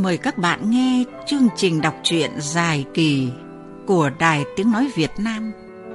mời các bạn nghe chương trình đọc truyện dài kỳ của Đài Tiếng Nói Việt Nam.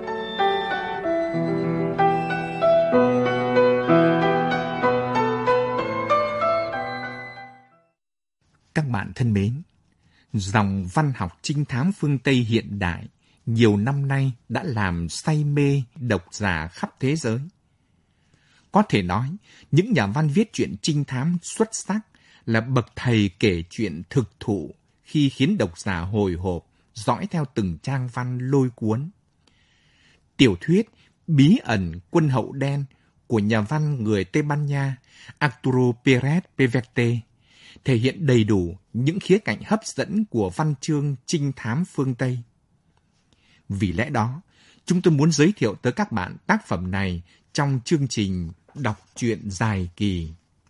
Các bạn thân mến, dòng văn học trinh thám phương Tây hiện đại nhiều năm nay đã làm say mê độc giả khắp thế giới. Có thể nói, những nhà văn viết truyện trinh thám xuất sắc là bậc thầy kể chuyện thực thụ khi khiến độc giả hồi hộp, dõi theo từng trang văn lôi cuốn. Tiểu thuyết Bí ẩn quân hậu đen của nhà văn người Tây Ban Nha Arturo Pérez Reverte thể hiện đầy đủ những khía cạnh hấp dẫn của văn chương trinh thám phương Tây. Vì lẽ đó, chúng tôi muốn giới thiệu tới các bạn tác phẩm này trong chương trình đọc truyện dài kỳ.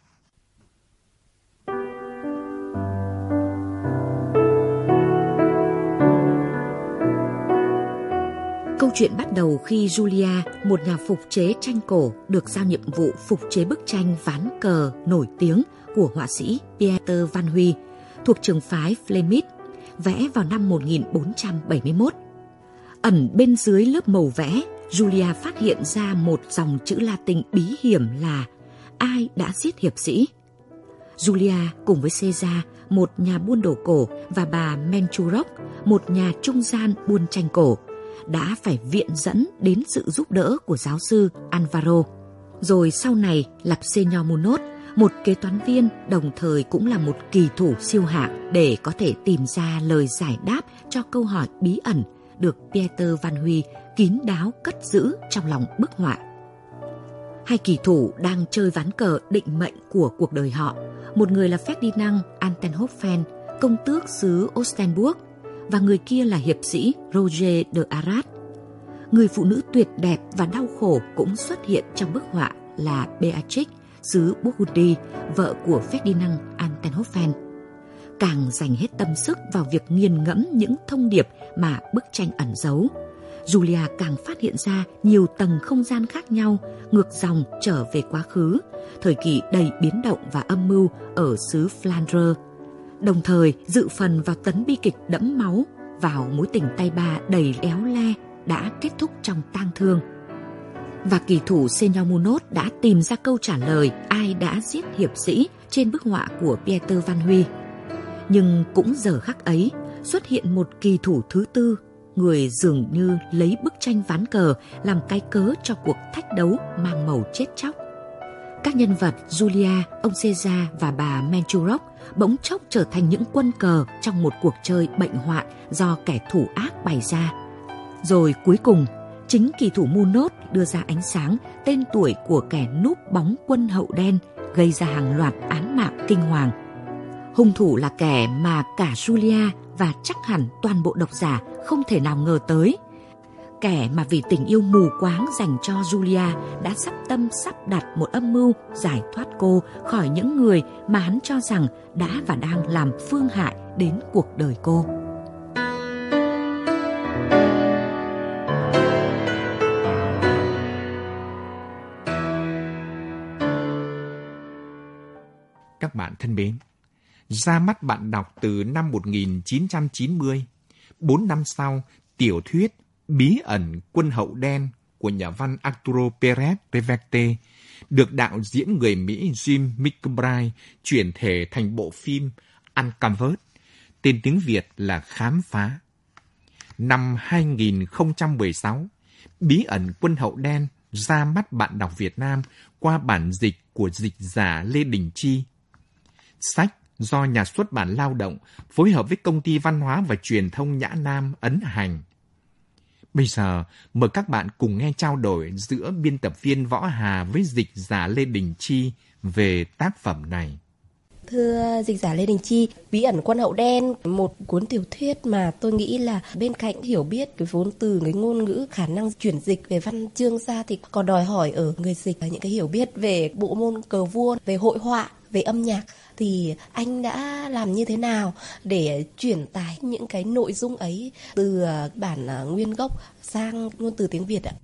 Câu chuyện bắt đầu khi Julia, một nhà phục chế tranh cổ, được giao nhiệm vụ phục chế bức tranh ván cờ nổi tiếng của họa sĩ Pieter Van Huy thuộc trường phái Flemish, vẽ vào năm 1471. Ẩn bên dưới lớp màu vẽ, Julia phát hiện ra một dòng chữ Latin bí hiểm là ai đã giết hiệp sĩ. Julia cùng với Caesar, một nhà buôn đồ cổ, và bà Menchurok, một nhà trung gian buôn tranh cổ, đã phải viện dẫn đến sự giúp đỡ của giáo sư Alvaro. Rồi sau này lập Señor Munoz, một kế toán viên đồng thời cũng là một kỳ thủ siêu hạng, để có thể tìm ra lời giải đáp cho câu hỏi bí ẩn được Pieter Van Huy kín đáo cất giữ trong lòng bức họa. Hai kỳ thủ đang chơi ván cờ định mệnh của cuộc đời họ. Một người là Ferdinand Altenhofen, công tước xứ Oldenburg, và người kia là hiệp sĩ Roger de Arras. Người phụ nữ tuyệt đẹp và đau khổ cũng xuất hiện trong bức họa là Beatrix, xứ Burgundy, vợ của Ferdinand Altenhofen. Càng dành hết tâm sức vào việc nghiền ngẫm những thông điệp mà bức tranh ẩn giấu, Julia càng phát hiện ra nhiều tầng không gian khác nhau, ngược dòng trở về quá khứ, thời kỳ đầy biến động và âm mưu ở xứ Flandre, đồng thời dự phần vào tấn bi kịch đẫm máu, vào mối tình tay ba đầy éo le đã kết thúc trong tang thương. Và kỳ thủ Señor Munoz đã tìm ra câu trả lời ai đã giết hiệp sĩ trên bức họa của Pieter Van Huy. Nhưng cũng giờ khắc ấy, xuất hiện một kỳ thủ thứ tư, người dường như lấy bức tranh ván cờ làm cái cớ cho cuộc thách đấu mang màu chết chóc. Các nhân vật Julia, ông Caesar và bà Menchurok bỗng chốc trở thành những quân cờ trong một cuộc chơi bệnh hoạn do kẻ thủ ác bày ra. Rồi cuối cùng, chính kỳ thủ Munoz đưa ra ánh sáng tên tuổi của kẻ núp bóng quân hậu đen, gây ra hàng loạt án mạng kinh hoàng. Hung thủ là kẻ mà cả Julia và chắc hẳn toàn bộ độc giả không thể nào ngờ tới. Kẻ mà vì tình yêu mù quáng dành cho Julia đã sắp tâm sắp đặt một âm mưu giải thoát cô khỏi những người mà hắn cho rằng đã và đang làm phương hại đến cuộc đời cô. Các bạn thân mến, ra mắt bạn đọc từ năm 1990, 4 năm sau, tiểu thuyết Bí ẩn quân hậu đen của nhà văn Arturo Pérez Reverte được đạo diễn người Mỹ Jim McBride chuyển thể thành bộ phim Uncovered, tên tiếng Việt là Khám phá. Năm 2016, Bí ẩn quân hậu đen ra mắt bạn đọc Việt Nam qua bản dịch của dịch giả Lê Đình Chi. Sách do nhà xuất bản Lao động phối hợp với Công ty Văn hóa và Truyền thông Nhã Nam ấn hành. Bây giờ, mời các bạn cùng nghe trao đổi giữa biên tập viên Võ Hà với dịch giả Lê Đình Chi về tác phẩm này. Thưa dịch giả Lê Đình Chi, Bí ẩn quân hậu đen, một cuốn tiểu thuyết mà tôi nghĩ là bên cạnh hiểu biết cái vốn từ, cái ngôn ngữ, khả năng chuyển dịch về văn chương ra thì còn đòi hỏi ở người dịch những cái hiểu biết về bộ môn cờ vua, về hội họa, về âm nhạc. Thì anh đã làm như thế nào để chuyển tải những cái nội dung ấy từ bản nguyên gốc sang ngôn từ tiếng Việt ạ?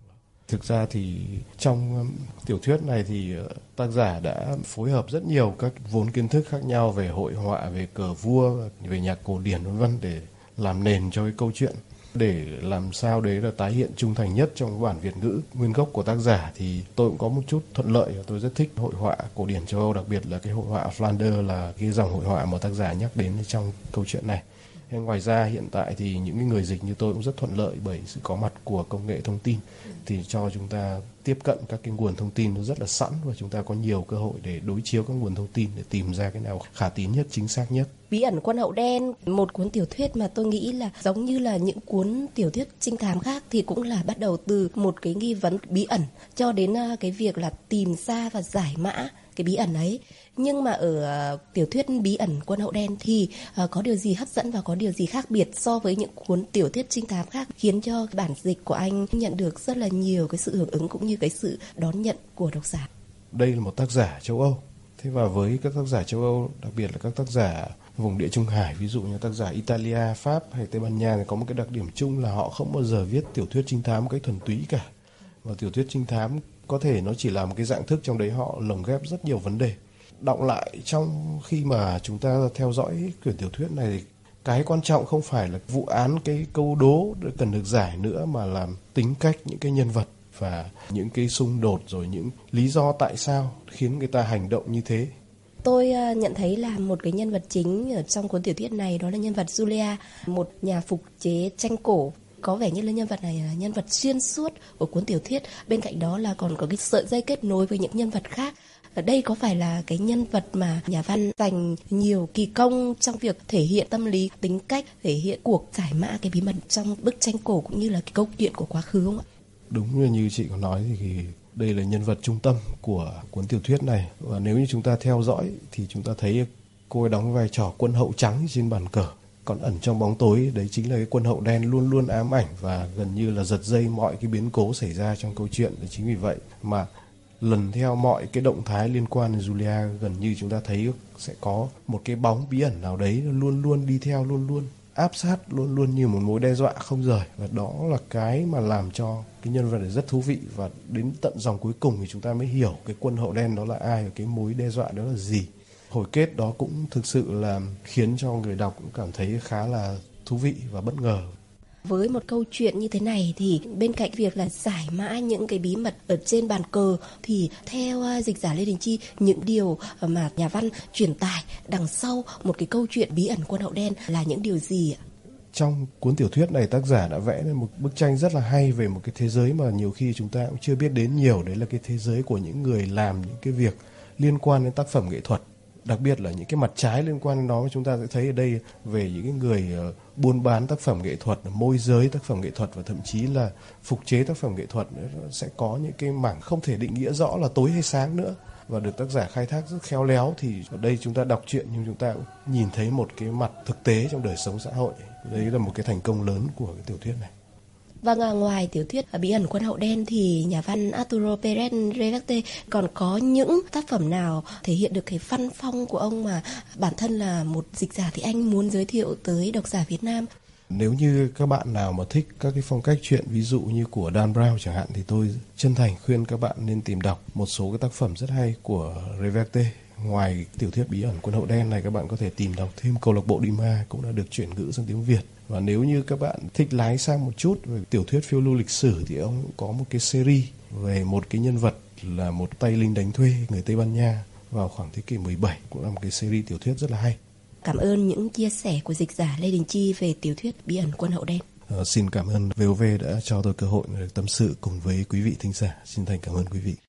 Thực ra thì trong tiểu thuyết này thì tác giả đã phối hợp rất nhiều các vốn kiến thức khác nhau về hội họa, về cờ vua, về nhạc cổ điển v.v. để làm nền cho cái câu chuyện. Để làm sao đấy là tái hiện trung thành nhất trong bản Việt ngữ nguyên gốc của tác giả thì tôi cũng có một chút thuận lợi. Tôi rất thích hội họa cổ điển châu Âu, đặc biệt là cái hội họa Flanders là cái dòng hội họa mà tác giả nhắc đến trong câu chuyện này. Ngoài ra hiện tại thì những cái người dịch như tôi cũng rất thuận lợi bởi sự có mặt của công nghệ thông tin thì cho chúng ta tiếp cận các cái nguồn thông tin nó rất là sẵn và chúng ta có nhiều cơ hội để đối chiếu các nguồn thông tin để tìm ra cái nào khả tín nhất, chính xác nhất. Bí ẩn quân hậu đen, một cuốn tiểu thuyết mà tôi nghĩ là giống như là những cuốn tiểu thuyết trinh thám khác thì cũng là bắt đầu từ một cái nghi vấn bí ẩn cho đến cái việc là tìm ra và giải mã cái bí ẩn ấy. Nhưng mà ở tiểu thuyết Bí ẩn quân hậu đen thì có điều gì hấp dẫn và có điều gì khác biệt so với những cuốn tiểu thuyết trinh thám khác khiến cho bản dịch của anh nhận được rất là nhiều cái sự hưởng ứng cũng như cái sự đón nhận của độc giả? Đây là một tác giả châu Âu. Thế và với các tác giả châu Âu, đặc biệt là các tác giả vùng địa Trung Hải, ví dụ như tác giả Italia, Pháp hay Tây Ban Nha thì có một cái đặc điểm chung là họ không bao giờ viết tiểu thuyết trinh thám một cách thuần túy cả. Và tiểu thuyết trinh thám có thể nó chỉ là một cái dạng thức, trong đấy họ lồng ghép rất nhiều vấn đề. Đọng lại trong khi mà chúng ta theo dõi quyển tiểu thuyết này thì cái quan trọng không phải là vụ án, cái câu đố cần được giải nữa, mà là tính cách những cái nhân vật và những cái xung đột rồi những lý do tại sao khiến người ta hành động như thế. Tôi nhận thấy là một cái nhân vật chính ở trong cuốn tiểu thuyết này đó là nhân vật Julia, một nhà phục chế tranh cổ. Có vẻ như là nhân vật này là nhân vật xuyên suốt của cuốn tiểu thuyết. Bên cạnh đó là còn có cái sợi dây kết nối với những nhân vật khác. Ở đây có phải là cái nhân vật mà nhà văn dành nhiều kỳ công trong việc thể hiện tâm lý, tính cách, thể hiện cuộc giải mã cái bí mật trong bức tranh cổ cũng như là cái câu chuyện của quá khứ không ạ? Đúng như chị có nói thì đây là nhân vật trung tâm của cuốn tiểu thuyết này. Và nếu như chúng ta theo dõi thì chúng ta thấy cô ấy đóng vai trò quân hậu trắng trên bàn cờ. Còn ẩn trong bóng tối đấy chính là cái quân hậu đen luôn luôn ám ảnh và gần như là giật dây mọi cái biến cố xảy ra trong câu chuyện. Chính vì vậy mà lần theo mọi cái động thái liên quan đến Julia, gần như chúng ta thấy sẽ có một cái bóng bí ẩn nào đấy luôn luôn đi theo, luôn luôn áp sát, luôn luôn như một mối đe dọa không rời. Và đó là cái mà làm cho cái nhân vật này rất thú vị. Và đến tận dòng cuối cùng thì chúng ta mới hiểu cái quân hậu đen đó là ai và cái mối đe dọa đó là gì. Hồi kết đó cũng thực sự là khiến cho người đọc cũng cảm thấy khá là thú vị và bất ngờ. Với một câu chuyện như thế này thì bên cạnh việc là giải mã những cái bí mật ở trên bàn cờ thì theo dịch giả Lê Đình Chi, những điều mà nhà văn truyền tải đằng sau một cái câu chuyện bí ẩn quân hậu đen là những điều gì ạ? Trong cuốn tiểu thuyết này, tác giả đã vẽ nên một bức tranh rất là hay về một cái thế giới mà nhiều khi chúng ta cũng chưa biết đến nhiều. Đấy là cái thế giới của những người làm những cái việc liên quan đến tác phẩm nghệ thuật. Đặc biệt là những cái mặt trái liên quan đến nó, chúng ta sẽ thấy ở đây về những cái người buôn bán tác phẩm nghệ thuật, môi giới tác phẩm nghệ thuật và thậm chí là phục chế tác phẩm nghệ thuật. Sẽ có những cái mảng không thể định nghĩa rõ là tối hay sáng nữa và được tác giả khai thác rất khéo léo. Thì ở đây chúng ta đọc truyện nhưng chúng ta cũng nhìn thấy một cái mặt thực tế trong đời sống xã hội. Đấy là một cái thành công lớn của cái tiểu thuyết này. Vâng, ngoài tiểu thuyết Bí ẩn quân hậu đen thì nhà văn Arturo Pérez Reverte còn có những tác phẩm nào thể hiện được cái văn phong của ông mà bản thân là một dịch giả thì anh muốn giới thiệu tới độc giả Việt Nam? Nếu như các bạn nào mà thích các cái phong cách truyện ví dụ như của Dan Brown chẳng hạn thì tôi chân thành khuyên các bạn nên tìm đọc một số cái tác phẩm rất hay của Reverte. Ngoài tiểu thuyết Bí ẩn quân hậu đen này, các bạn có thể tìm đọc thêm Câu lạc bộ Dima cũng đã được chuyển ngữ sang tiếng Việt. Và nếu như các bạn thích lái sang một chút về tiểu thuyết phiêu lưu lịch sử thì ông cũng có một cái series về một cái nhân vật là một tay lính đánh thuê người Tây Ban Nha vào khoảng thế kỷ 17, cũng là một cái series tiểu thuyết rất là hay. Cảm ơn những chia sẻ của dịch giả Lê Đình Chi về tiểu thuyết Bí ẩn quân hậu đen. Xin cảm ơn VOV đã cho tôi cơ hội được tâm sự cùng với quý vị thính giả. Xin thành cảm ơn quý vị.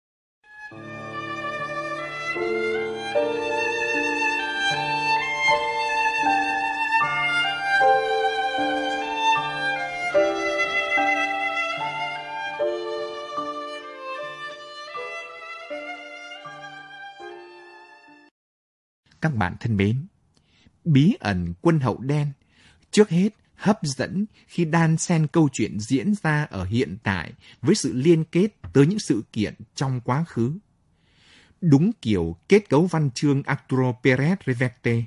Các bạn thân mến, Bí ẩn quân hậu đen trước hết hấp dẫn khi đan xen câu chuyện diễn ra ở hiện tại với sự liên kết tới những sự kiện trong quá khứ. Đúng kiểu kết cấu văn chương Arturo Pérez Reverte.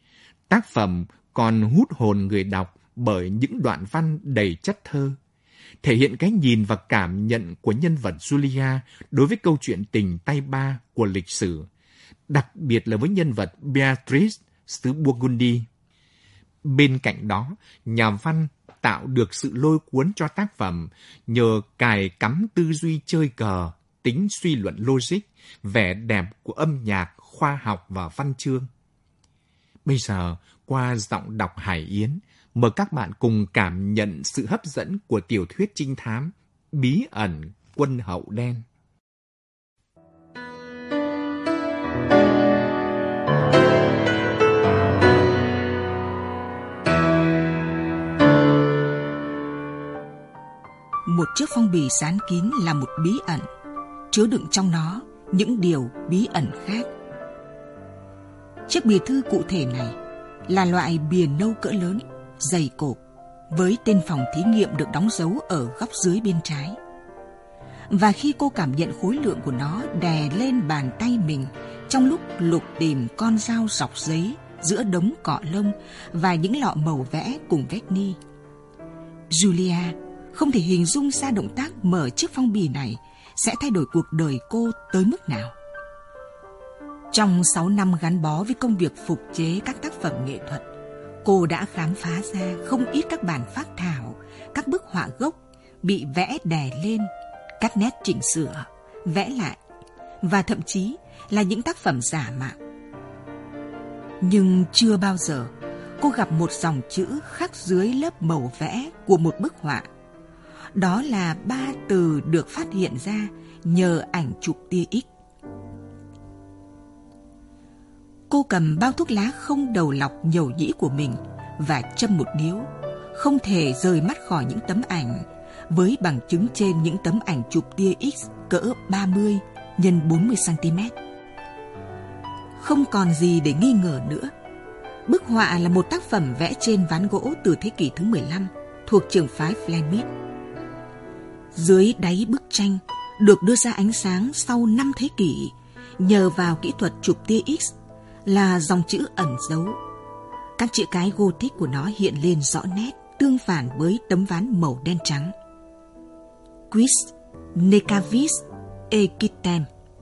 Tác phẩm còn hút hồn người đọc bởi những đoạn văn đầy chất thơ, thể hiện cái nhìn và cảm nhận của nhân vật Julia đối với câu chuyện tình tay ba của lịch sử, đặc biệt là với nhân vật Beatrice xứ Burgundy. Bên cạnh đó, nhà văn tạo được sự lôi cuốn cho tác phẩm nhờ cài cắm tư duy chơi cờ, tính suy luận logic, vẻ đẹp của âm nhạc, khoa học và văn chương. Bây giờ, qua giọng đọc Hải Yến, mời các bạn cùng cảm nhận sự hấp dẫn của tiểu thuyết trinh thám Bí ẩn Quân hậu đen. Một chiếc phong bì dán kín là một bí ẩn, chứa đựng trong nó những điều bí ẩn khác. Chiếc bìa thư cụ thể này là loại bìa nâu cỡ lớn, dày cộp, với tên phòng thí nghiệm được đóng dấu ở góc dưới bên trái. Và khi cô cảm nhận khối lượng của nó đè lên bàn tay mình trong lúc lục tìm con dao dọc giấy giữa đống cọ lông và những lọ màu vẽ cùng vét ni, Julia không thể hình dung ra động tác mở chiếc phong bì này sẽ thay đổi cuộc đời cô tới mức nào. Trong 6 năm gắn bó với công việc phục chế các tác phẩm nghệ thuật, cô đã khám phá ra không ít các bản phác thảo, các bức họa gốc bị vẽ đè lên, cắt nét chỉnh sửa, vẽ lại, và thậm chí là những tác phẩm giả mạo. Nhưng chưa bao giờ cô gặp một dòng chữ khắc dưới lớp màu vẽ của một bức họa. Đó là 3 từ được phát hiện ra nhờ ảnh chụp tia X. Cô cầm bao thuốc lá không đầu lọc nhầu nhĩ của mình và châm một điếu, không thể rời mắt khỏi những tấm ảnh, với bằng chứng trên những tấm ảnh chụp tia X cỡ 30 x 40 cm. Không còn gì để nghi ngờ nữa. Bức họa là một tác phẩm vẽ trên ván gỗ từ thế kỷ thứ 15 thuộc trường phái Flemish. Dưới đáy bức tranh được đưa ra ánh sáng sau 5 thế kỷ nhờ vào kỹ thuật chụp tia X là dòng chữ ẩn giấu. Các chữ cái Gothic của nó hiện lên rõ nét, tương phản với tấm ván màu đen trắng. Quis necavis equitem.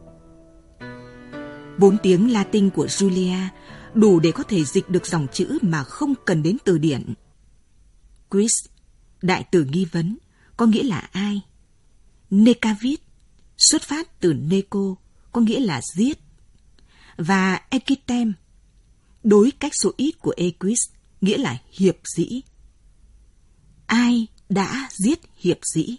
4 tiếng Latin của Julia đủ để có thể dịch được dòng chữ mà không cần đến từ điển. Quis, đại từ nghi vấn, có nghĩa là ai. Necavit, xuất phát từ neco, có nghĩa là giết. Và equitem, đối cách số ít của equis, nghĩa là hiệp dĩ. Ai đã giết hiệp dĩ?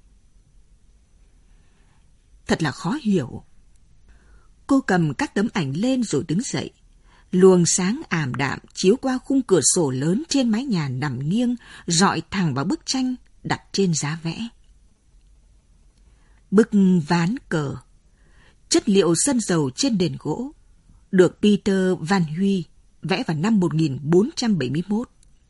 Thật là khó hiểu. Cô cầm các tấm ảnh lên rồi đứng dậy. Luồng sáng ảm đạm chiếu qua khung cửa sổ lớn trên mái nhà nằm nghiêng, rọi thẳng vào bức tranh đặt trên giá vẽ. Bức ván cờ, chất liệu sơn dầu trên nền gỗ, được Peter Van Huy vẽ vào năm 1471.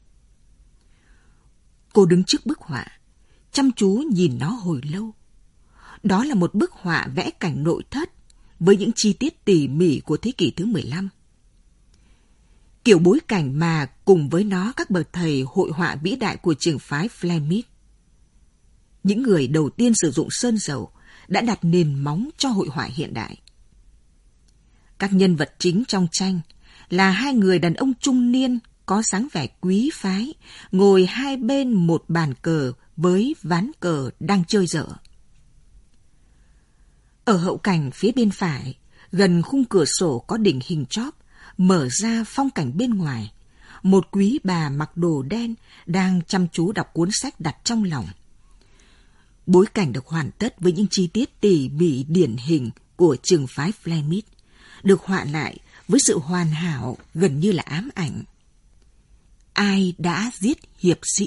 Cô đứng trước bức họa, chăm chú nhìn nó hồi lâu. Đó là một bức họa vẽ cảnh nội thất với những chi tiết tỉ mỉ của thế kỷ thứ 15. Kiểu bối cảnh mà cùng với nó các bậc thầy hội họa vĩ đại của trường phái Flemish. Những người đầu tiên sử dụng sơn dầu đã đặt nền móng cho hội họa hiện đại. Các nhân vật chính trong tranh là 2 người đàn ông trung niên có dáng vẻ quý phái, ngồi hai bên một bàn cờ với ván cờ đang chơi dở. Ở hậu cảnh phía bên phải, gần khung cửa sổ có đỉnh hình chóp, mở ra phong cảnh bên ngoài. Một quý bà mặc đồ đen đang chăm chú đọc cuốn sách đặt trong lòng. Bối cảnh được hoàn tất với những chi tiết tỉ mỉ điển hình của trường phái Flemish, được họa lại với sự hoàn hảo gần như là ám ảnh. Ai đã giết hiệp sĩ?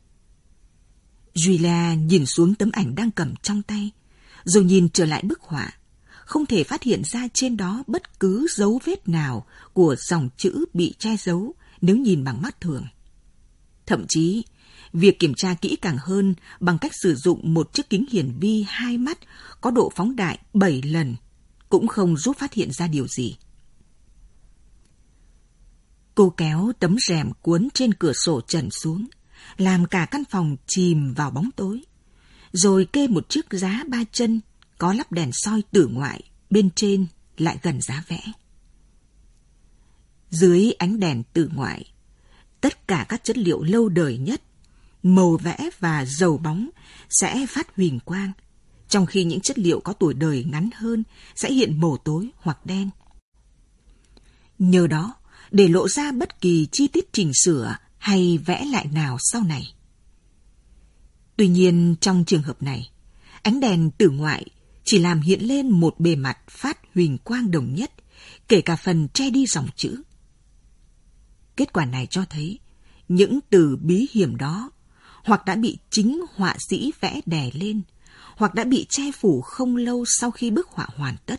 Julia nhìn xuống tấm ảnh đang cầm trong tay, rồi nhìn trở lại bức họa, không thể phát hiện ra trên đó bất cứ dấu vết nào của dòng chữ bị che giấu nếu nhìn bằng mắt thường. Thậm chí, việc kiểm tra kỹ càng hơn bằng cách sử dụng một chiếc kính hiển vi 2 mắt có độ phóng đại 7 lần cũng không giúp phát hiện ra điều gì. Cô kéo tấm rèm cuốn trên cửa sổ trần xuống, làm cả căn phòng chìm vào bóng tối, rồi kê một chiếc giá 3 chân có lắp đèn soi tử ngoại, bên trên lại gần giá vẽ. Dưới ánh đèn tử ngoại, tất cả các chất liệu lâu đời nhất, màu vẽ và dầu bóng sẽ phát huỳnh quang, trong khi những chất liệu có tuổi đời ngắn hơn sẽ hiện màu tối hoặc đen. Nhờ đó, để lộ ra bất kỳ chi tiết chỉnh sửa hay vẽ lại nào sau này. Tuy nhiên, trong trường hợp này, ánh đèn tử ngoại chỉ làm hiện lên một bề mặt phát huỳnh quang đồng nhất, kể cả phần che đi dòng chữ. Kết quả này cho thấy những từ bí hiểm đó hoặc đã bị chính họa sĩ vẽ đè lên, hoặc đã bị che phủ không lâu sau khi bức họa hoàn tất.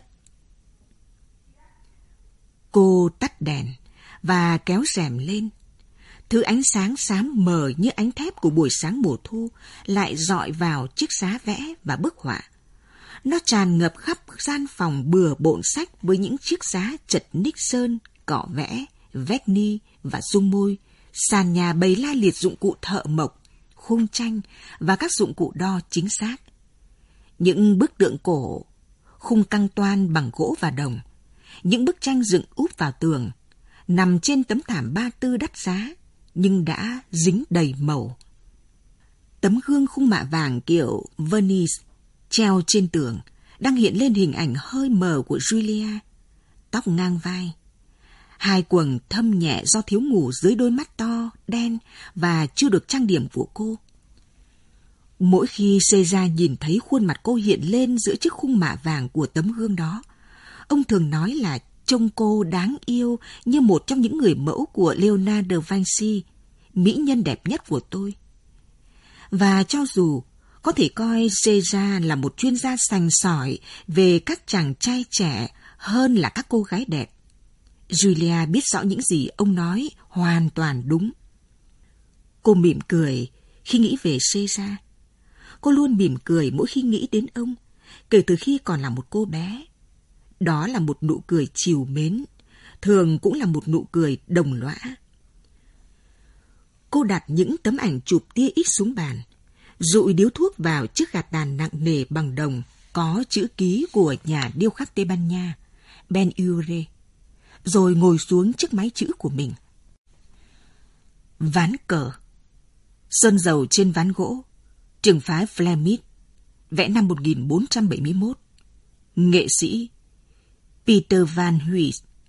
Cô tắt đèn và kéo rèm lên. Thứ ánh sáng xám mờ như ánh thép của buổi sáng mùa thu lại dọi vào chiếc giá vẽ và bức họa. Nó tràn ngập khắp gian phòng bừa bộn sách với những chiếc giá chật ních sơn, cọ vẽ, vét ni và dung môi, sàn nhà bày la liệt dụng cụ thợ mộc, khung tranh và các dụng cụ đo chính xác. Những bức tượng cổ, khung căng toan bằng gỗ và đồng, những bức tranh dựng úp vào tường, nằm trên tấm thảm ba tư đắt giá, nhưng đã dính đầy màu. Tấm gương khung mạ vàng kiểu Venice treo trên tường đang hiện lên hình ảnh hơi mờ của Julia, tóc ngang vai. Hai quầng thâm nhẹ do thiếu ngủ dưới đôi mắt to, đen và chưa được trang điểm của cô. Mỗi khi Caesar nhìn thấy khuôn mặt cô hiện lên giữa chiếc khung mạ vàng của tấm gương đó, ông thường nói là trông cô đáng yêu như một trong những người mẫu của Leonardo da Vinci, mỹ nhân đẹp nhất của tôi. Và cho dù có thể coi Caesar là một chuyên gia sành sỏi về các chàng trai trẻ hơn là các cô gái đẹp, Julia biết rõ những gì ông nói hoàn toàn đúng. Cô mỉm cười khi nghĩ về Caesar. Cô luôn mỉm cười mỗi khi nghĩ đến ông, kể từ khi còn là một cô bé. Đó là một nụ cười trìu mến, thường cũng là một nụ cười đồng lõa. Cô đặt những tấm ảnh chụp tia X xuống bàn, dụi điếu thuốc vào chiếc gạt tàn nặng nề bằng đồng có chữ ký của nhà điêu khắc Tây Ban Nha, Ben Ure, rồi ngồi xuống chiếc máy chữ của mình. Ván cờ. Sơn dầu trên ván gỗ, trường phái Flemish, vẽ năm 1471. Nghệ sĩ Peter van Huyst,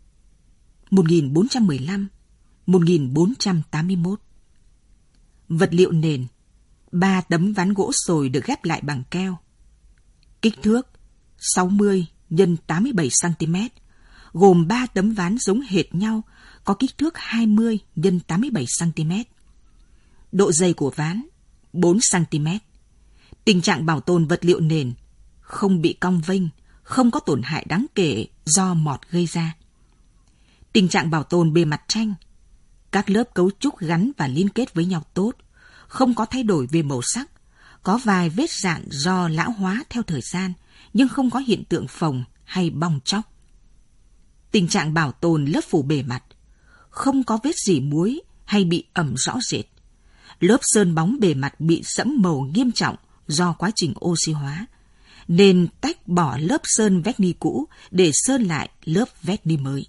1415-1481. Vật liệu nền, 3 tấm ván gỗ sồi được ghép lại bằng keo. Kích thước 60 x 87 cm, gồm 3 tấm ván giống hệt nhau, có kích thước 20 x 87 cm. Độ dày của ván 4 cm. Tình trạng bảo tồn vật liệu nền không bị cong vênh, không có tổn hại đáng kể do mọt gây ra. Tình trạng bảo tồn bề mặt tranh, các lớp cấu trúc gắn và liên kết với nhau tốt, không có thay đổi về màu sắc, có vài vết rạn do lão hóa theo thời gian, nhưng không có hiện tượng phồng hay bong tróc. Tình trạng bảo tồn lớp phủ bề mặt, không có vết rỉ muối hay bị ẩm rõ rệt. Lớp sơn bóng bề mặt bị sẫm màu nghiêm trọng do quá trình oxy hóa, nên tách bỏ lớp sơn vét ni cũ để sơn lại lớp vét ni mới.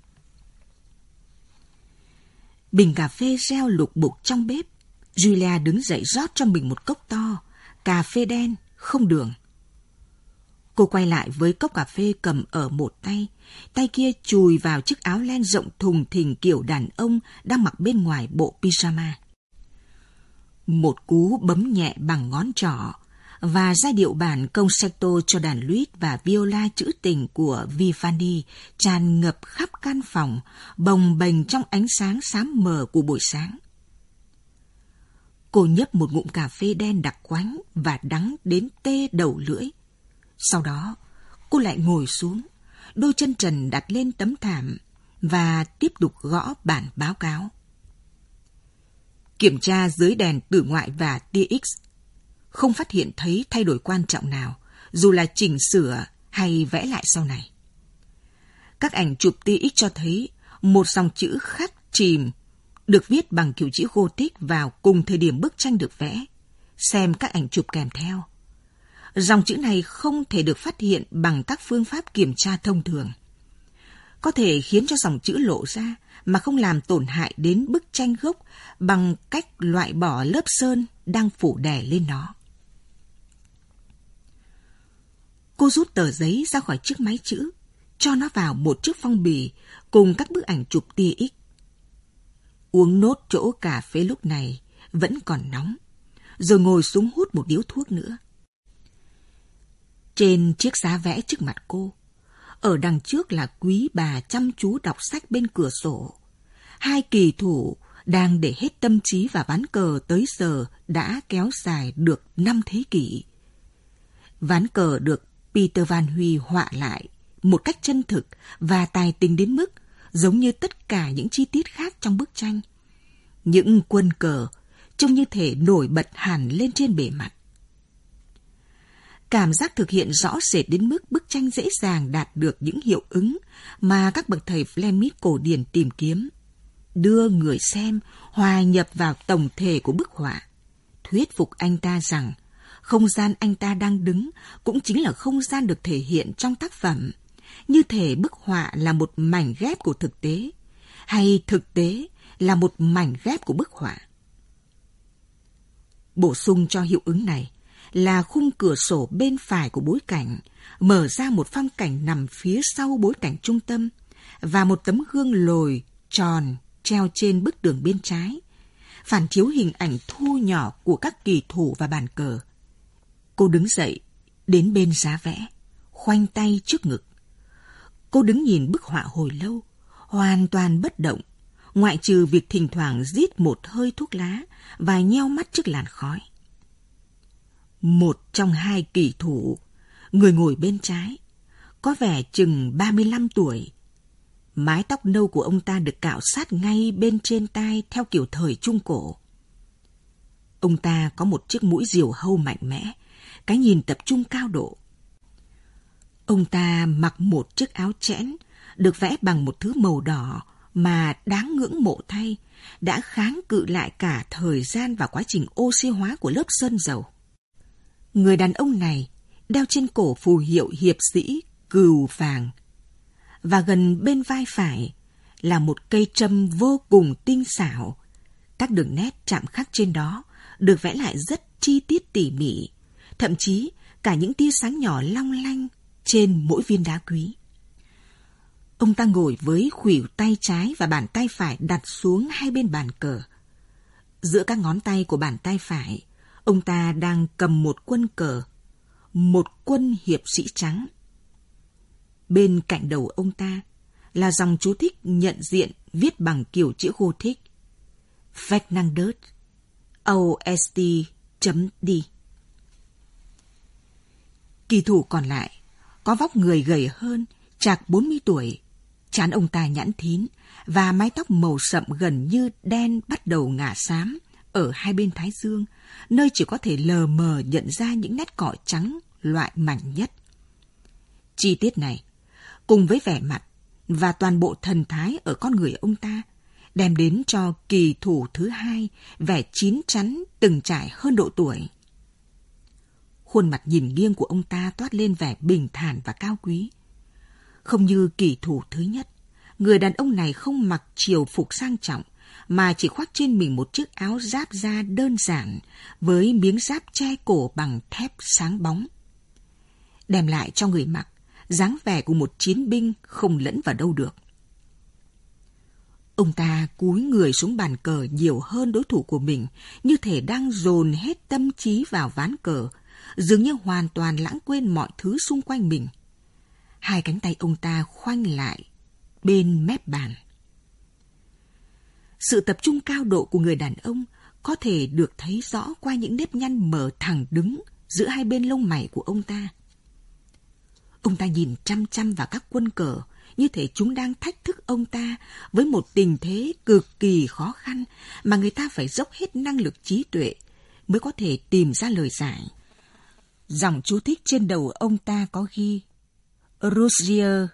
Bình cà phê reo lục bục trong bếp. Julia đứng dậy rót cho mình một cốc to, cà phê đen, không đường. Cô quay lại với cốc cà phê cầm ở một tay, tay kia chùi vào chiếc áo len rộng thùng thình kiểu đàn ông đang mặc bên ngoài bộ pyjama. Một cú bấm nhẹ bằng ngón trỏ và giai điệu bản concerto cho đàn lute và viola trữ tình của Vivaldi tràn ngập khắp căn phòng, bồng bềnh trong ánh sáng xám mờ của buổi sáng. Cô nhấp một ngụm cà phê đen đặc quánh và đắng đến tê đầu lưỡi. Sau đó, cô lại ngồi xuống, đôi chân trần đặt lên tấm thảm và tiếp tục gõ bản báo cáo. Kiểm tra dưới đèn tử ngoại và tia X, không phát hiện thấy thay đổi quan trọng nào, dù là chỉnh sửa hay vẽ lại sau này. Các ảnh chụp tia X cho thấy một dòng chữ khắc chìm được viết bằng kiểu chữ Gothic vào cùng thời điểm bức tranh được vẽ. Xem các ảnh chụp kèm theo. Dòng chữ này không thể được phát hiện bằng các phương pháp kiểm tra thông thường. Có thể khiến cho dòng chữ lộ ra mà không làm tổn hại đến bức tranh gốc bằng cách loại bỏ lớp sơn đang phủ đè lên nó. Cô rút tờ giấy ra khỏi chiếc máy chữ, cho nó vào một chiếc phong bì cùng các bức ảnh chụp tia X. Uống nốt chỗ cà phê lúc này vẫn còn nóng, rồi ngồi xuống hút một điếu thuốc nữa. Trên chiếc giá vẽ trước mặt cô, ở đằng trước là quý bà chăm chú đọc sách bên cửa sổ. Hai kỳ thủ đang để hết tâm trí vào ván cờ tới giờ đã kéo dài được 5 thế kỷ. Ván cờ được Peter Van Huy họa lại một cách chân thực và tài tình đến mức giống như tất cả những chi tiết khác trong bức tranh. Những quân cờ trông như thể nổi bật hẳn lên trên bề mặt. Cảm giác thực hiện rõ rệt đến mức bức tranh dễ dàng đạt được những hiệu ứng mà các bậc thầy Flemish cổ điển tìm kiếm, đưa người xem hòa nhập vào tổng thể của bức họa, thuyết phục anh ta rằng không gian anh ta đang đứng cũng chính là không gian được thể hiện trong tác phẩm, như thể bức họa là một mảnh ghép của thực tế, hay thực tế là một mảnh ghép của bức họa. Bổ sung cho hiệu ứng này là khung cửa sổ bên phải của bối cảnh, mở ra một phong cảnh nằm phía sau bối cảnh trung tâm, và một tấm gương lồi, tròn, treo trên bức tường bên trái, phản chiếu hình ảnh thu nhỏ của các kỳ thủ và bàn cờ. Cô đứng dậy, đến bên giá vẽ, khoanh tay trước ngực. Cô đứng nhìn bức họa hồi lâu, hoàn toàn bất động, ngoại trừ việc thỉnh thoảng rít một hơi thuốc lá và nheo mắt trước làn khói. Một trong hai kỳ thủ, người ngồi bên trái, có vẻ chừng 35 tuổi. Mái tóc nâu của ông ta được cạo sát ngay bên trên tai theo kiểu thời Trung Cổ. Ông ta có một chiếc mũi diều hâu mạnh mẽ, cái nhìn tập trung cao độ. Ông ta mặc một chiếc áo chẽn được vẽ bằng một thứ màu đỏ mà đáng ngưỡng mộ thay, đã kháng cự lại cả thời gian và quá trình oxy hóa của lớp sơn dầu. Người đàn ông này đeo trên cổ phù hiệu hiệp sĩ cừu vàng, và gần bên vai phải là một cây trâm vô cùng tinh xảo. Các đường nét chạm khắc trên đó được vẽ lại rất chi tiết tỉ mỉ, thậm chí cả những tia sáng nhỏ long lanh trên mỗi viên đá quý. Ông ta ngồi với khuỷu tay trái và bàn tay phải đặt xuống hai bên bàn cờ. Giữa các ngón tay của bàn tay phải, ông ta đang cầm một quân cờ, một quân hiệp sĩ trắng. Bên cạnh đầu ông ta là dòng chú thích nhận diện viết bằng kiểu chữ Gothic: Fernandez, OST.D. Kỳ thủ còn lại có vóc người gầy hơn, chạc 40 tuổi, trán ông ta nhẵn thín và mái tóc màu sậm gần như đen bắt đầu ngả xám ở hai bên thái dương, nơi chỉ có thể lờ mờ nhận ra những nét cọ trắng loại mảnh nhất. Chi tiết này, cùng với vẻ mặt và toàn bộ thần thái ở con người ông ta, đem đến cho kỳ thủ thứ hai vẻ chín chắn từng trải hơn độ tuổi. Khuôn mặt nhìn nghiêng của ông ta toát lên vẻ bình thản và cao quý. Không như kỳ thủ thứ nhất, người đàn ông này không mặc triều phục sang trọng, mà chỉ khoác trên mình một chiếc áo giáp da đơn giản với miếng giáp che cổ bằng thép sáng bóng, đem lại cho người mặc dáng vẻ của một chiến binh không lẫn vào đâu được. Ông ta cúi người xuống bàn cờ nhiều hơn đối thủ của mình, như thể đang dồn hết tâm trí vào ván cờ, dường như hoàn toàn lãng quên mọi thứ xung quanh mình. Hai cánh tay ông ta khoanh lại bên mép bàn. Sự tập trung cao độ của người đàn ông có thể được thấy rõ qua những nếp nhăn mờ thẳng đứng giữa hai bên lông mày của ông ta. Ông ta nhìn chăm chăm vào các quân cờ, như thể chúng đang thách thức ông ta với một tình thế cực kỳ khó khăn mà người ta phải dốc hết năng lực trí tuệ mới có thể tìm ra lời giải. Dòng chú thích trên đầu ông ta có ghi Rougier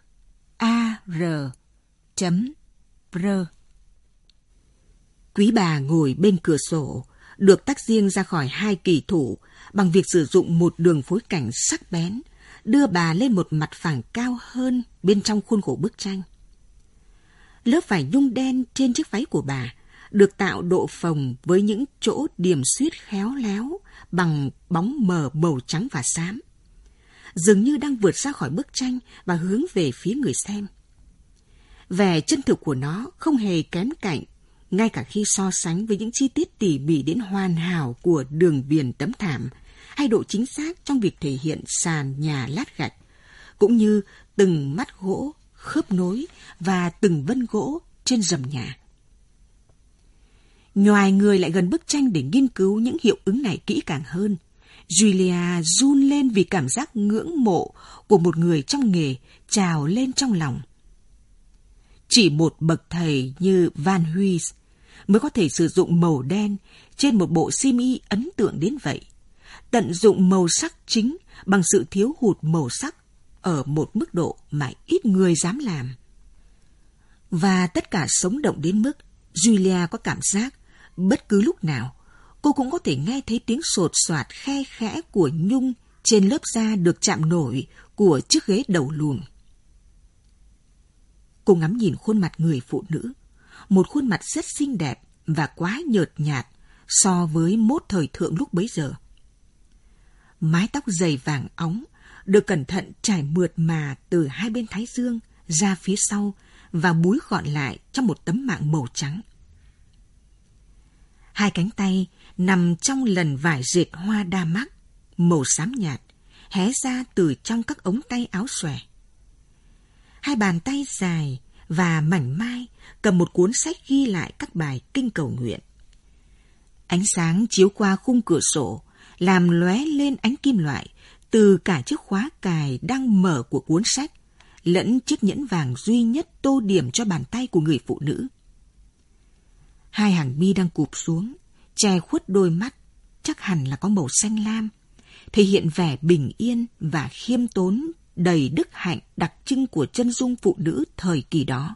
A.R.R. Quý bà ngồi bên cửa sổ, được tách riêng ra khỏi hai kỳ thủ bằng việc sử dụng một đường phối cảnh sắc bén, đưa bà lên một mặt phẳng cao hơn bên trong khuôn khổ bức tranh. Lớp vải nhung đen trên chiếc váy của bà được tạo độ phồng với những chỗ điểm xuyết khéo léo bằng bóng mờ màu trắng và xám, dường như đang vượt ra khỏi bức tranh và hướng về phía người xem. Vẻ chân thực của nó không hề kém cạnh, ngay cả khi so sánh với những chi tiết tỉ mỉ đến hoàn hảo của đường viền tấm thảm hay độ chính xác trong việc thể hiện sàn nhà lát gạch, cũng như từng mắt gỗ, khớp nối và từng vân gỗ trên rầm nhà. Nhoài người lại gần bức tranh để nghiên cứu những hiệu ứng này kỹ càng hơn, Julia run lên vì cảm giác ngưỡng mộ của một người trong nghề trào lên trong lòng. Chỉ một bậc thầy như Van Huy mới có thể sử dụng màu đen trên một bộ xiêm y ấn tượng đến vậy, tận dụng màu sắc chính bằng sự thiếu hụt màu sắc ở một mức độ mà ít người dám làm. Và tất cả sống động đến mức Julia có cảm giác bất cứ lúc nào cô cũng có thể nghe thấy tiếng sột soạt khe khẽ của nhung trên lớp da được chạm nổi của chiếc ghế đầu lùn. Cô ngắm nhìn khuôn mặt người phụ nữ, một khuôn mặt rất xinh đẹp và quá nhợt nhạt so với mốt thời thượng lúc bấy giờ. Mái tóc dày vàng óng được cẩn thận trải mượt mà từ hai bên thái dương ra phía sau và búi gọn lại trong một tấm mạng màu trắng. Hai cánh tay nằm trong lần vải dệt hoa đa mắc màu xám nhạt hé ra từ trong các ống tay áo xòe. Hai bàn tay dài và mảnh mai cầm một cuốn sách ghi lại các bài kinh cầu nguyện. Ánh sáng chiếu qua khung cửa sổ làm lóe lên ánh kim loại từ cả chiếc khóa cài đang mở của cuốn sách lẫn chiếc nhẫn vàng duy nhất tô điểm cho bàn tay của người phụ nữ. Hai hàng mi đang cụp xuống, che khuất đôi mắt, chắc hẳn là có màu xanh lam, thể hiện vẻ bình yên và khiêm tốn đầy đức hạnh đặc trưng của chân dung phụ nữ thời kỳ đó.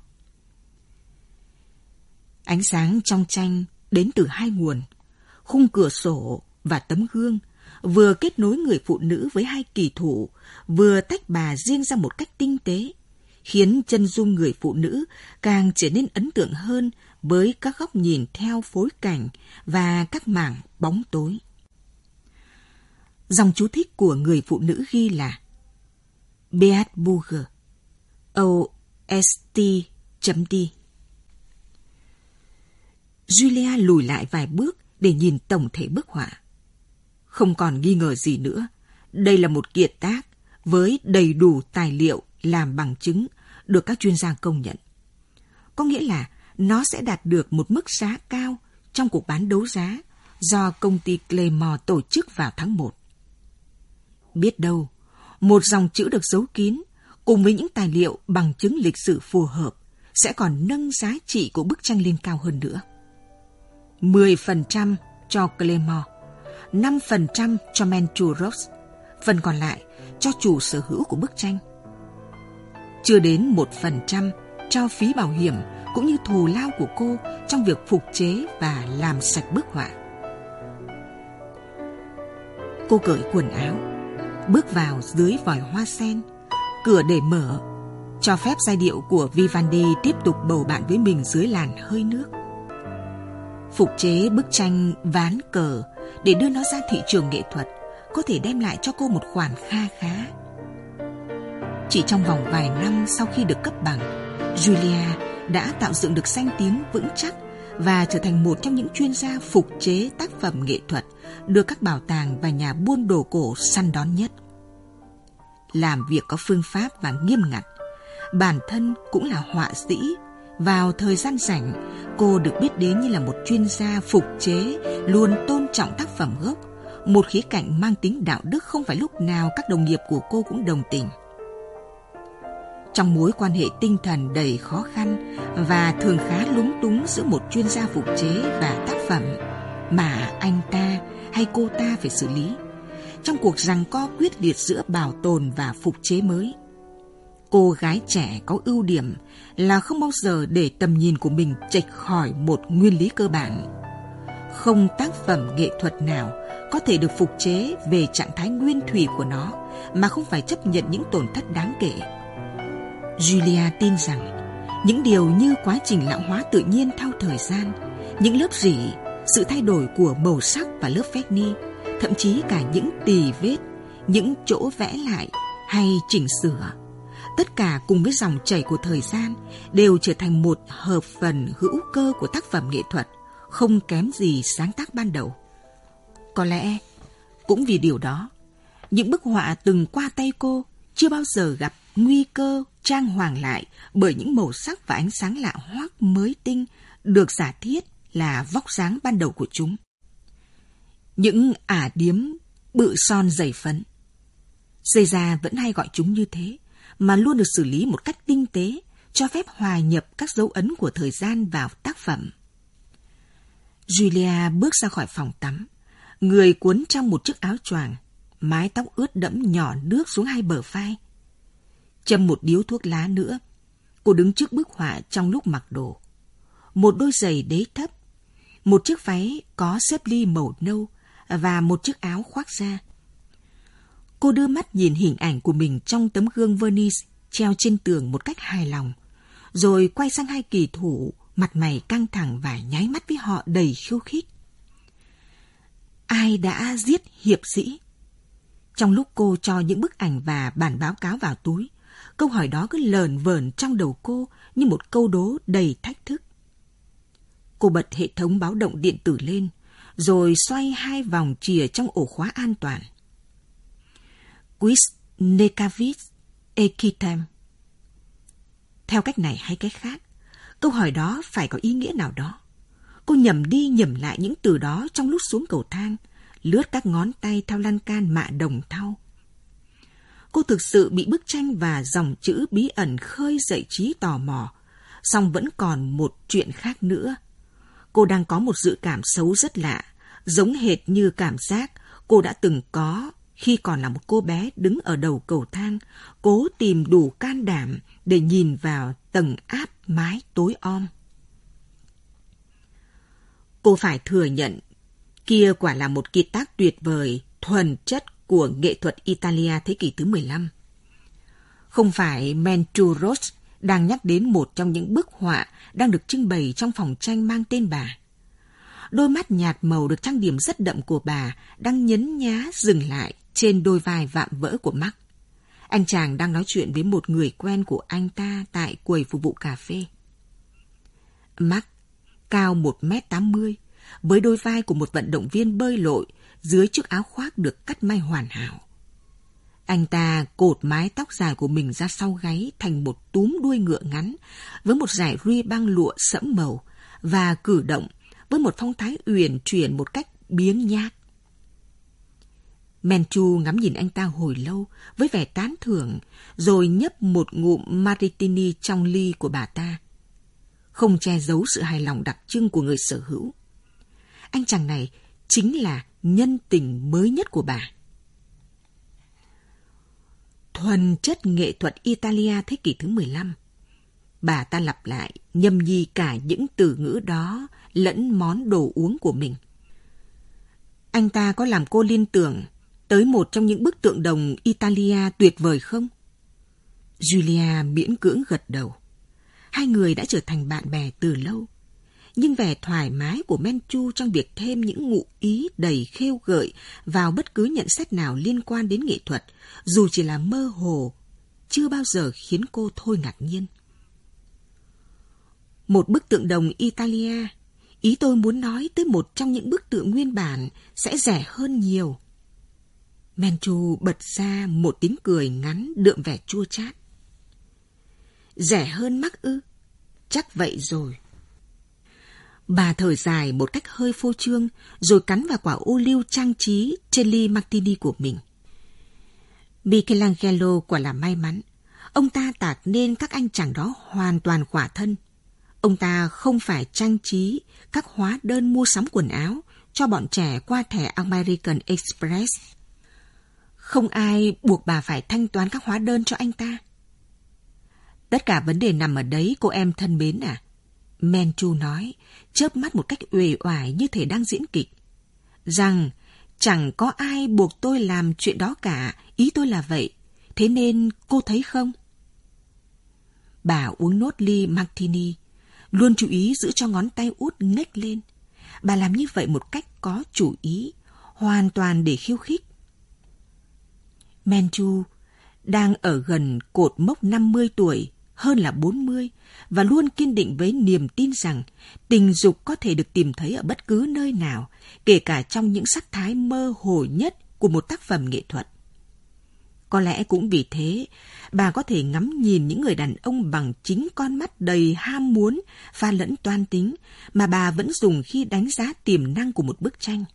Ánh sáng trong tranh đến từ hai nguồn, khung cửa sổ và tấm gương, vừa kết nối người phụ nữ với hai kỳ thủ, vừa tách bà riêng ra một cách tinh tế, khiến chân dung người phụ nữ càng trở nên ấn tượng hơn với các góc nhìn theo phối cảnh và các mảng bóng tối. Dòng chú thích của người phụ nữ ghi là Beat Burger, OST.D. Julia lùi lại vài bước để nhìn tổng thể bức họa. Không còn nghi ngờ gì nữa, đây là một kiệt tác với đầy đủ tài liệu làm bằng chứng được các chuyên gia công nhận. Có nghĩa là nó sẽ đạt được một mức giá cao trong cuộc bán đấu giá do công ty Claymore tổ chức vào tháng 1. Biết đâu, một dòng chữ được giấu kín cùng với những tài liệu bằng chứng lịch sử phù hợp sẽ còn nâng giá trị của bức tranh lên cao hơn nữa. 10% cho Claymore, 5% cho Manturos, phần còn lại cho chủ sở hữu của bức tranh. Chưa đến 1% cho phí bảo hiểm cũng như thù lao của cô trong việc phục chế và làm sạch bức họa. Cô cởi quần áo, bước vào dưới vòi hoa sen, cửa để mở, cho phép giai điệu của Vivaldi tiếp tục bầu bạn với mình dưới làn hơi nước. Phục chế bức tranh ván cờ để đưa nó ra thị trường nghệ thuật có thể đem lại cho cô một khoản kha khá. Chỉ trong vòng vài năm sau khi được cấp bằng, Julia đã tạo dựng được danh tiếng vững chắc và trở thành một trong những chuyên gia phục chế tác phẩm nghệ thuật được các bảo tàng và nhà buôn đồ cổ săn đón nhất. Làm việc có phương pháp và nghiêm ngặt, bản thân cũng là họa sĩ. Vào thời gian rảnh, cô được biết đến như là một chuyên gia phục chế luôn tôn trọng tác phẩm gốc, một khía cạnh mang tính đạo đức không phải lúc nào các đồng nghiệp của cô cũng đồng tình. Trong mối quan hệ tinh thần đầy khó khăn và thường khá lúng túng giữa một chuyên gia phục chế và tác phẩm mà anh ta hay cô ta phải xử lý, trong cuộc giằng co quyết liệt giữa bảo tồn và phục chế mới, cô gái trẻ có ưu điểm là không bao giờ để tầm nhìn của mình chệch khỏi một nguyên lý cơ bản: Không tác phẩm nghệ thuật nào có thể được phục chế về trạng thái nguyên thủy của nó mà không phải chấp nhận những tổn thất đáng kể. Julia tin rằng những điều như quá trình lão hóa tự nhiên theo thời gian, những lớp rỉ, sự thay đổi của màu sắc và lớp vernis, thậm chí cả những tì vết, những chỗ vẽ lại hay chỉnh sửa, tất cả cùng với dòng chảy của thời gian đều trở thành một hợp phần hữu cơ của tác phẩm nghệ thuật, không kém gì sáng tác ban đầu. Có lẽ cũng vì điều đó, những bức họa từng qua tay cô chưa bao giờ gặp nguy cơ trang hoàng lại bởi những màu sắc và ánh sáng lạ hoắc mới tinh được giả thiết là vóc dáng ban đầu của chúng. Những ả điếm bự son dày phấn, César vẫn hay gọi chúng như thế, mà luôn được xử lý một cách tinh tế, cho phép hòa nhập các dấu ấn của thời gian vào tác phẩm. Julia bước ra khỏi phòng tắm, người cuốn trong một chiếc áo choàng, mái tóc ướt đẫm nhỏ nước xuống hai bờ vai. Châm một điếu thuốc lá nữa, cô đứng trước bức họa trong lúc mặc đồ. Một đôi giày đế thấp, một chiếc váy có xếp ly màu nâu và một chiếc áo khoác da. Cô đưa mắt nhìn hình ảnh của mình trong tấm gương vernis treo trên tường một cách hài lòng, rồi quay sang hai kỳ thủ, mặt mày căng thẳng và nháy mắt với họ đầy khiêu khích. Ai đã giết hiệp sĩ? Trong lúc cô cho những bức ảnh và bản báo cáo vào túi, câu hỏi đó cứ lờn vờn trong đầu cô như một câu đố đầy thách thức. Cô bật hệ thống báo động điện tử lên, rồi xoay hai vòng chìa trong ổ khóa an toàn. Quis necavit equitem. Theo cách này hay cách khác, câu hỏi đó phải có ý nghĩa nào đó. Cô nhẩm đi nhẩm lại những từ đó trong lúc xuống cầu thang, lướt các ngón tay theo lan can mạ đồng thau. Cô thực sự bị bức tranh và dòng chữ bí ẩn khơi dậy trí tò mò, song vẫn còn một chuyện khác nữa. Cô đang có một dự cảm xấu rất lạ, giống hệt như cảm giác cô đã từng có khi còn là một cô bé đứng ở đầu cầu thang, cố tìm đủ can đảm để nhìn vào tầng áp mái tối om. Cô phải thừa nhận, kia quả là một kiệt tác tuyệt vời, thuần chất của nghệ thuật Italia thế kỷ thứ 15. Không phải Menturos đang nhắc đến một trong những bức họa đang được trưng bày trong phòng tranh mang tên bà. Đôi mắt nhạt màu được trang điểm rất đậm của bà đang nhấn nhá dừng lại trên đôi vai vạm vỡ của Mark. Anh chàng đang nói chuyện với một người quen của anh ta tại quầy phục vụ cà phê. Mark, cao 1m80, với đôi vai của một vận động viên bơi lội dưới chiếc áo khoác được cắt may hoàn hảo. Anh ta cột mái tóc dài của mình ra sau gáy thành một túm đuôi ngựa ngắn với một dải ruy băng lụa sẫm màu và cử động với một phong thái uyển chuyển một cách biếng nhác. Menchu ngắm nhìn anh ta hồi lâu với vẻ tán thưởng, rồi nhấp một ngụm martini trong ly của bà ta, không che giấu sự hài lòng đặc trưng của người sở hữu. Anh chàng này chính là nhân tình mới nhất của bà. Thuần chất nghệ thuật Italia thế kỷ thứ 15. Bà ta lặp lại, nhâm nhi cả những từ ngữ đó lẫn món đồ uống của mình. Anh ta có làm cô liên tưởng tới một trong những bức tượng đồng Italia tuyệt vời không? Julia miễn cưỡng gật đầu. Hai người đã trở thành bạn bè từ lâu. Nhưng vẻ thoải mái của Menchu trong việc thêm những ngụ ý đầy khêu gợi vào bất cứ nhận xét nào liên quan đến nghệ thuật, dù chỉ là mơ hồ, chưa bao giờ khiến cô thôi ngạc nhiên. Một bức tượng đồng Italia, ý tôi muốn nói tới một trong những bức tượng nguyên bản sẽ rẻ hơn nhiều. Menchu bật ra một tiếng cười ngắn đượm vẻ chua chát. Rẻ hơn Mark ư? Chắc vậy rồi. Bà thở dài một cách hơi phô trương, rồi cắn vào quả ô liu trang trí trên ly martini của mình. Michelangelo quả là may mắn. Ông ta tạc nên các anh chàng đó hoàn toàn khỏa thân. Ông ta không phải trang trí các hóa đơn mua sắm quần áo cho bọn trẻ qua thẻ American Express. Không ai buộc bà phải thanh toán các hóa đơn cho anh ta. Tất cả vấn đề nằm ở đấy, cô em thân mến à. Manchu nói, chớp mắt một cách uể oải như thể đang diễn kịch, rằng chẳng có ai buộc tôi làm chuyện đó cả, ý tôi là vậy, thế nên cô thấy không? Bà uống nốt ly martini, luôn chú ý giữ cho ngón tay út nhếch lên. Bà làm như vậy một cách có chủ ý, hoàn toàn để khiêu khích. Manchu đang ở gần cột mốc 50 tuổi, hơn là 40, và luôn kiên định với niềm tin rằng tình dục có thể được tìm thấy ở bất cứ nơi nào, kể cả trong những sắc thái mơ hồ nhất của một tác phẩm nghệ thuật. Có lẽ cũng vì thế, bà có thể ngắm nhìn những người đàn ông bằng chính con mắt đầy ham muốn, pha lẫn toan tính, mà bà vẫn dùng khi đánh giá tiềm năng của một bức tranh.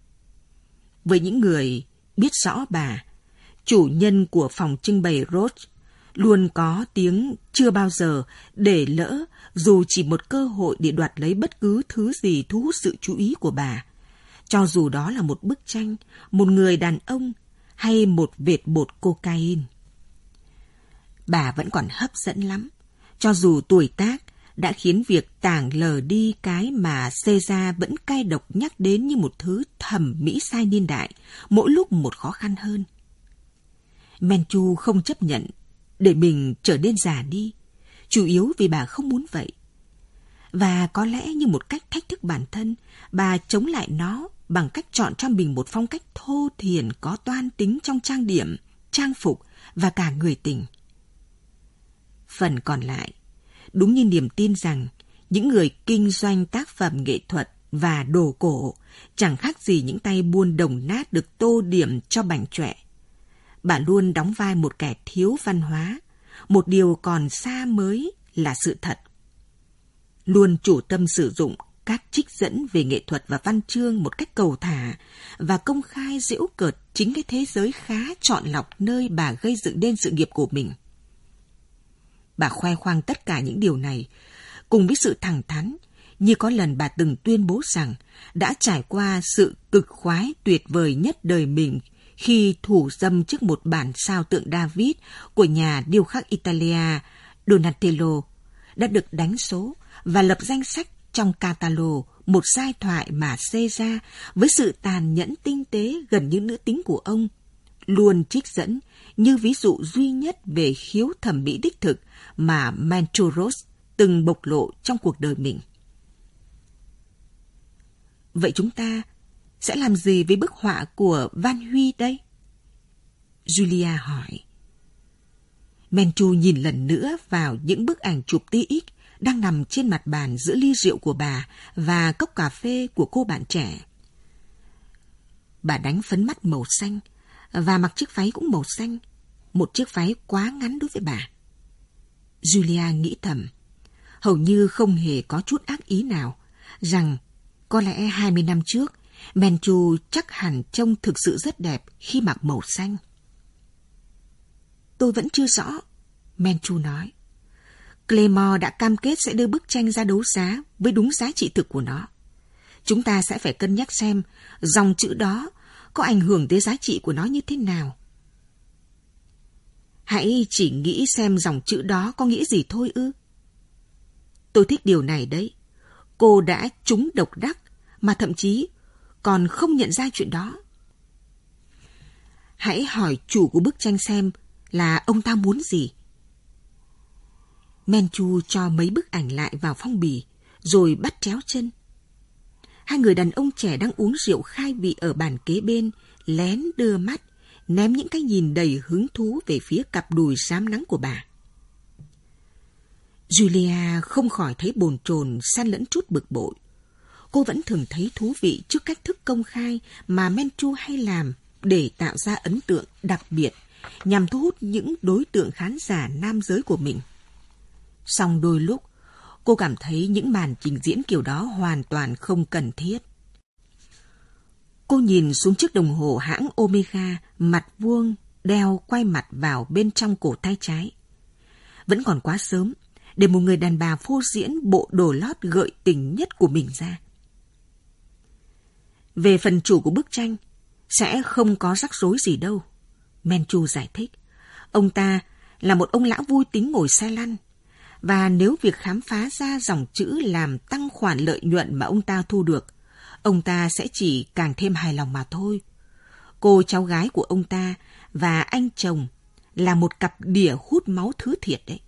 Với những người biết rõ bà, chủ nhân của phòng trưng bày Roth luôn có tiếng chưa bao giờ để lỡ dù chỉ một cơ hội để đoạt lấy bất cứ thứ gì thu hút sự chú ý của bà, cho dù đó là một bức tranh, một người đàn ông hay một vệt bột cocaine. Bà vẫn còn hấp dẫn lắm, cho dù tuổi tác đã khiến việc tảng lờ đi cái mà Caesar vẫn cay độc nhắc đến như một thứ thẩm mỹ sai niên đại, mỗi lúc một khó khăn hơn. Manchu không chấp nhận để mình trở nên già đi, chủ yếu vì bà không muốn vậy. Và có lẽ như một cách thách thức bản thân, bà chống lại nó bằng cách chọn cho mình một phong cách thô thiển có toan tính trong trang điểm, trang phục và cả người tình. Phần còn lại, đúng như niềm tin rằng những người kinh doanh tác phẩm nghệ thuật và đồ cổ chẳng khác gì những tay buôn đồng nát được tô điểm cho bảnh chọe. Bà luôn đóng vai một kẻ thiếu văn hóa, một điều còn xa mới là sự thật. Luôn chủ tâm sử dụng các trích dẫn về nghệ thuật và văn chương một cách cầu thả và công khai giễu cợt chính cái thế giới khá chọn lọc nơi bà gây dựng nên sự nghiệp của mình. Bà khoe khoang tất cả những điều này cùng với sự thẳng thắn, như có lần bà từng tuyên bố rằng đã trải qua sự cực khoái tuyệt vời nhất đời mình khi thủ dâm trước một bản sao tượng David của nhà điêu khắc Italia Donatello, đã được đánh số và lập danh sách trong catalog một giai thoại mà Caesar, với sự tàn nhẫn tinh tế gần như nữ tính của ông, luôn trích dẫn như ví dụ duy nhất về khiếu thẩm mỹ đích thực mà Manchuros từng bộc lộ trong cuộc đời mình. Vậy chúng ta sẽ làm gì với bức họa của Van Huy đây? Julia hỏi. Manchu nhìn lần nữa vào những bức ảnh chụp TX đang nằm trên mặt bàn giữa ly rượu của bà và cốc cà phê của cô bạn trẻ. Bà đánh phấn mắt màu xanh và mặc chiếc váy cũng màu xanh, một chiếc váy quá ngắn đối với bà. Julia nghĩ thầm, hầu như không hề có chút ác ý nào, rằng có lẽ 20 năm trước, Manchu chắc hẳn trông thực sự rất đẹp khi mặc màu xanh. Tôi vẫn chưa rõ, Manchu nói. Claymore đã cam kết sẽ đưa bức tranh ra đấu giá với đúng giá trị thực của nó. Chúng ta sẽ phải cân nhắc xem dòng chữ đó có ảnh hưởng tới giá trị của nó như thế nào. Hãy chỉ nghĩ xem dòng chữ đó có nghĩa gì thôi ư. Tôi thích điều này đấy. Cô đã trúng độc đắc mà thậm chí còn không nhận ra chuyện đó. Hãy hỏi chủ của bức tranh xem là ông ta muốn gì. Manchu cho mấy bức ảnh lại vào phong bì, rồi bắt chéo chân. Hai người đàn ông trẻ đang uống rượu khai vị ở bàn kế bên, lén đưa mắt, ném những cái nhìn đầy hứng thú về phía cặp đùi rám nắng của bà. Julia không khỏi thấy bồn chồn san lẫn chút bực bội. Cô vẫn thường thấy thú vị trước cách thức công khai mà Manchu hay làm để tạo ra ấn tượng đặc biệt nhằm thu hút những đối tượng khán giả nam giới của mình. Song đôi lúc, cô cảm thấy những màn trình diễn kiểu đó hoàn toàn không cần thiết. Cô nhìn xuống chiếc đồng hồ hãng Omega mặt vuông đeo quay mặt vào bên trong cổ tay trái. Vẫn còn quá sớm để một người đàn bà phô diễn bộ đồ lót gợi tình nhất của mình ra. Về phần chủ của bức tranh, sẽ không có rắc rối gì đâu, Manchu giải thích. Ông ta là một ông lão vui tính ngồi xe lăn, Và nếu việc khám phá ra dòng chữ làm tăng khoản lợi nhuận mà ông ta thu được, ông ta sẽ chỉ càng thêm hài lòng mà thôi. Cô cháu gái của ông ta và anh chồng là một cặp đỉa hút máu thứ thiệt đấy.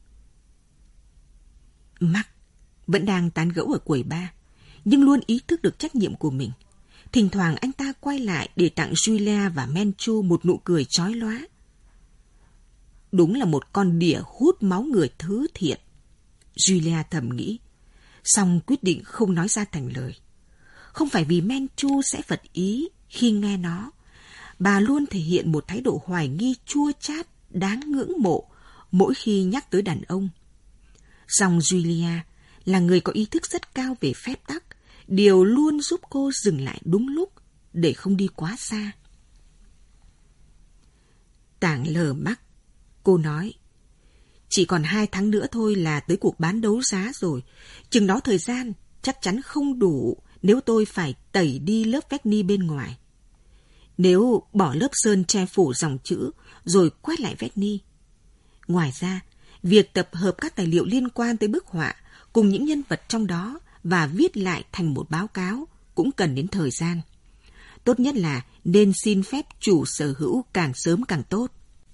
Mark vẫn đang tán gẫu ở quầy bar, nhưng luôn ý thức được trách nhiệm của mình. Thỉnh thoảng anh ta quay lại để tặng Julia và Manchu một nụ cười chói lóa. Đúng là một con đỉa hút máu người thứ thiệt, Julia thầm nghĩ, song quyết định không nói ra thành lời. Không phải vì Manchu sẽ phật ý khi nghe nó. Bà luôn thể hiện một thái độ hoài nghi chua chát, đáng ngưỡng mộ mỗi khi nhắc tới đàn ông. Song Julia là người có ý thức rất cao về phép tắc, điều luôn giúp cô dừng lại đúng lúc để không đi quá xa. Tảng lờ mắt, cô nói, chỉ còn 2 tháng nữa thôi là tới cuộc bán đấu giá rồi. Chừng đó thời gian chắc chắn không đủ nếu tôi phải tẩy đi lớp vét ni bên ngoài. Nếu bỏ lớp sơn che phủ dòng chữ rồi quét lại vét ni. Ngoài ra, việc tập hợp các tài liệu liên quan tới bức họa cùng những nhân vật trong đó và viết lại thành một báo cáo cũng cần đến thời gian. Tốt nhất là nên xin phép chủ sở hữu càng sớm càng tốt.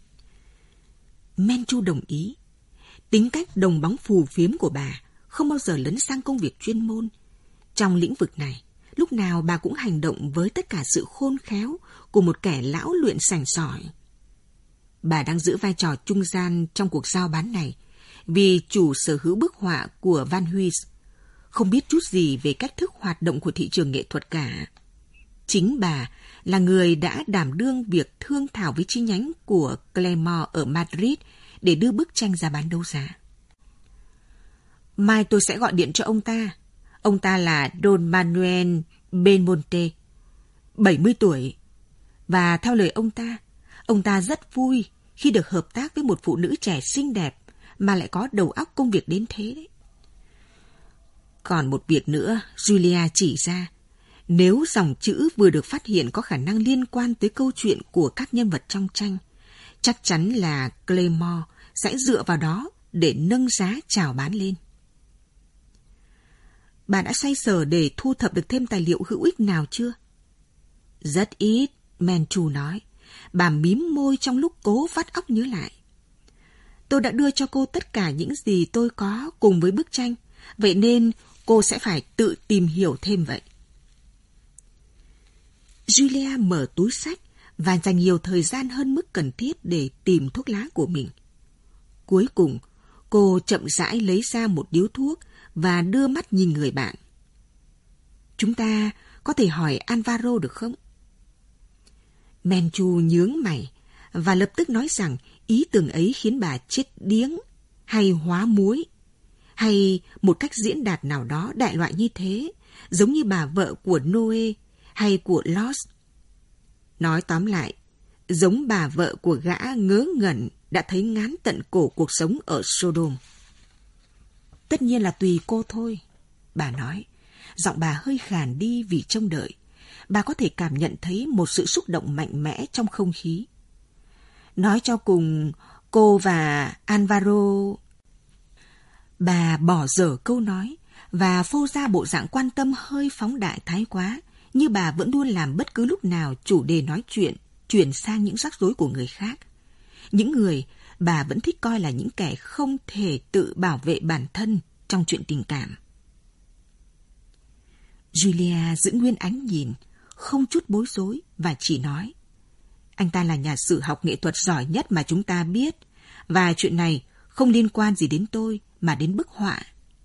Manchu đồng ý. Tính cách đồng bóng phù phiếm của bà không bao giờ lấn sang công việc chuyên môn. Trong lĩnh vực này, lúc nào bà cũng hành động với tất cả sự khôn khéo của một kẻ lão luyện sành sỏi. Bà đang giữ vai trò trung gian trong cuộc giao bán này, vì chủ sở hữu bức họa của Van Huynh không biết chút gì về cách thức hoạt động của thị trường nghệ thuật cả. Chính bà là người đã đảm đương việc thương thảo với chi nhánh của Claymore ở Madrid để đưa bức tranh ra bán đấu giá. Mai tôi sẽ gọi điện cho ông ta. Ông ta là Don Manuel Belmonte, 70 tuổi. Và theo lời ông ta rất vui khi được hợp tác với một phụ nữ trẻ xinh đẹp mà lại có đầu óc công việc đến thế đấy. Còn một việc nữa, Julia chỉ ra, nếu dòng chữ vừa được phát hiện có khả năng liên quan tới câu chuyện của các nhân vật trong tranh, chắc chắn là Claymore sẽ dựa vào đó để nâng giá chào bán lên. Bà đã xoay sở để thu thập được thêm tài liệu hữu ích nào chưa? Rất ít, Manchu nói. Bà mím môi trong lúc cố vắt óc nhớ lại. Tôi đã đưa cho cô tất cả những gì tôi có cùng với bức tranh, vậy nên cô sẽ phải tự tìm hiểu thêm vậy. Julia mở túi xách và dành nhiều thời gian hơn mức cần thiết để tìm thuốc lá của mình. Cuối cùng, cô chậm rãi lấy ra một điếu thuốc và đưa mắt nhìn người bạn. Chúng ta có thể hỏi Alvaro được không? Manchu nhướng mày và lập tức nói rằng ý tưởng ấy khiến bà chết điếng hay hóa muối, hay một cách diễn đạt nào đó đại loại như thế, giống như bà vợ của Noe hay của Lot. Nói tóm lại, giống bà vợ của gã ngớ ngẩn đã thấy ngán tận cổ cuộc sống ở Sodom. Tất nhiên là tùy cô thôi, bà nói. Giọng bà hơi khàn đi vì trông đợi. Bà có thể cảm nhận thấy một sự xúc động mạnh mẽ trong không khí. Nói cho cùng, cô và Alvaro... Bà bỏ dở câu nói và phô ra bộ dạng quan tâm hơi phóng đại thái quá, như bà vẫn luôn làm bất cứ lúc nào chủ đề nói chuyện chuyển sang những rắc rối của người khác. Những người bà vẫn thích coi là những kẻ không thể tự bảo vệ bản thân trong chuyện tình cảm. Julia giữ nguyên ánh nhìn, không chút bối rối và chỉ nói: anh ta là nhà sử học nghệ thuật giỏi nhất mà chúng ta biết, và chuyện này không liên quan gì đến tôi mà đến bức họa.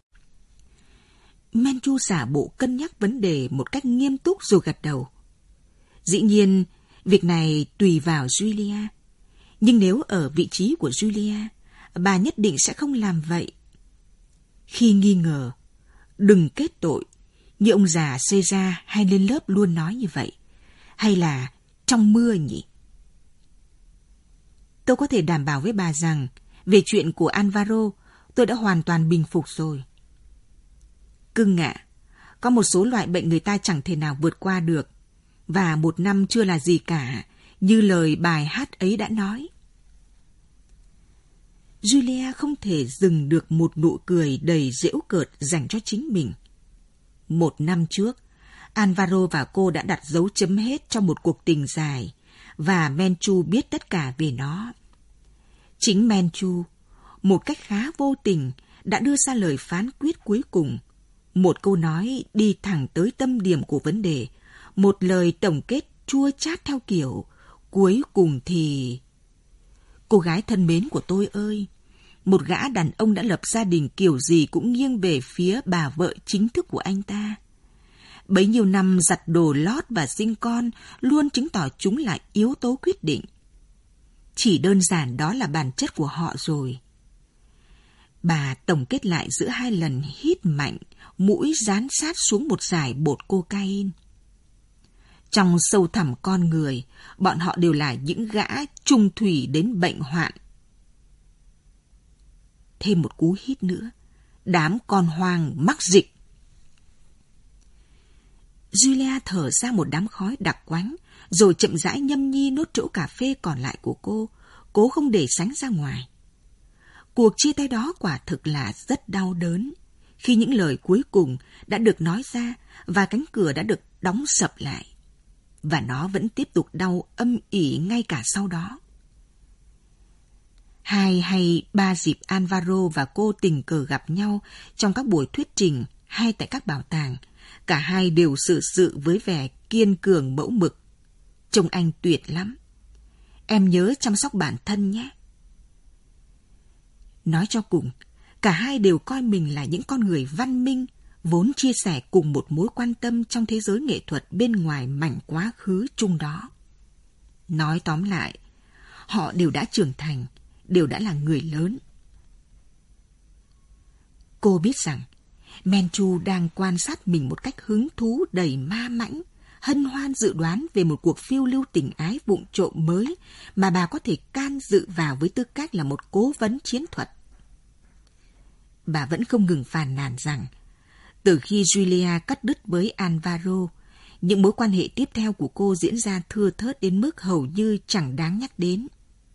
Manchu giả bộ cân nhắc vấn đề một cách nghiêm túc rồi gật đầu. Dĩ nhiên, việc này tùy vào Julia. Nhưng nếu ở vị trí của Julia, bà nhất định sẽ không làm vậy. Khi nghi ngờ, đừng kết tội, như ông già Caesar hay lên lớp luôn nói như vậy. Hay là trong mưa nhỉ? Tôi có thể đảm bảo với bà rằng, về chuyện của Alvaro, tôi đã hoàn toàn bình phục rồi. Cưng ạ, có một số loại bệnh người ta chẳng thể nào vượt qua được, và 1 năm chưa là gì cả, như lời bài hát ấy đã nói. Julia không thể dừng được một nụ cười đầy giễu cợt dành cho chính mình. 1 năm trước, Alvaro và cô đã đặt dấu chấm hết cho một cuộc tình dài, và Menchu biết tất cả về nó. Chính Menchu, một cách khá vô tình, đã đưa ra lời phán quyết cuối cùng. Một câu nói đi thẳng tới tâm điểm của vấn đề, một lời tổng kết chua chát theo kiểu, cuối cùng thì... Cô gái thân mến của tôi ơi, một gã đàn ông đã lập gia đình kiểu gì cũng nghiêng về phía bà vợ chính thức của anh ta. Bấy nhiêu năm giặt đồ lót và sinh con luôn chứng tỏ chúng là yếu tố quyết định. Chỉ đơn giản đó là bản chất của họ rồi. Bà tổng kết lại giữa 2 lần hít mạnh, mũi dán sát xuống một dải bột cocaine. Trong sâu thẳm con người, bọn họ đều là những gã trung thủy đến bệnh hoạn. Thêm một cú hít nữa, đám con hoang mắc dịch. Julia thở ra một đám khói đặc quánh, rồi chậm rãi nhâm nhi nốt chỗ cà phê còn lại của cô, cố không để sánh ra ngoài. Cuộc chia tay đó quả thực là rất đau đớn, khi những lời cuối cùng đã được nói ra và cánh cửa đã được đóng sập lại. Và nó vẫn tiếp tục đau âm ỉ ngay cả sau đó. 2 hay 3 dịp Alvaro và cô tình cờ gặp nhau trong các buổi thuyết trình hay tại các bảo tàng. Cả hai đều xử sự với vẻ kiên cường mẫu mực. Trông anh tuyệt lắm. Em nhớ chăm sóc bản thân nhé. Nói cho cùng, cả hai đều coi mình là những con người văn minh, vốn chia sẻ cùng một mối quan tâm trong thế giới nghệ thuật bên ngoài mảnh quá khứ chung đó. Nói tóm lại, họ đều đã trưởng thành, đều đã là người lớn. Cô biết rằng, Menchu đang quan sát mình một cách hứng thú đầy ma mãnh, hân hoan dự đoán về một cuộc phiêu lưu tình ái vụng trộm mới mà bà có thể can dự vào với tư cách là một cố vấn chiến thuật. Bà vẫn không ngừng phàn nàn rằng, từ khi Julia cắt đứt với Alvaro, những mối quan hệ tiếp theo của cô diễn ra thưa thớt đến mức hầu như chẳng đáng nhắc đến.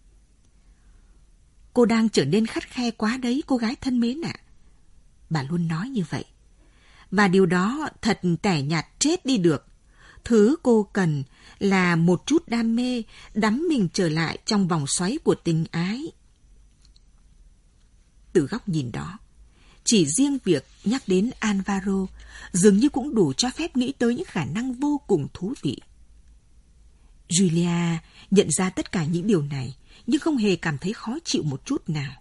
Cô đang trở nên khắt khe quá đấy, cô gái thân mến ạ. Bà luôn nói như vậy. Và điều đó thật tẻ nhạt chết đi được. Thứ cô cần là một chút đam mê, đắm mình trở lại trong vòng xoáy của tình ái. Từ góc nhìn đó, chỉ riêng việc nhắc đến Alvaro dường như cũng đủ cho phép nghĩ tới những khả năng vô cùng thú vị. Julia nhận ra tất cả những điều này, nhưng không hề cảm thấy khó chịu một chút nào.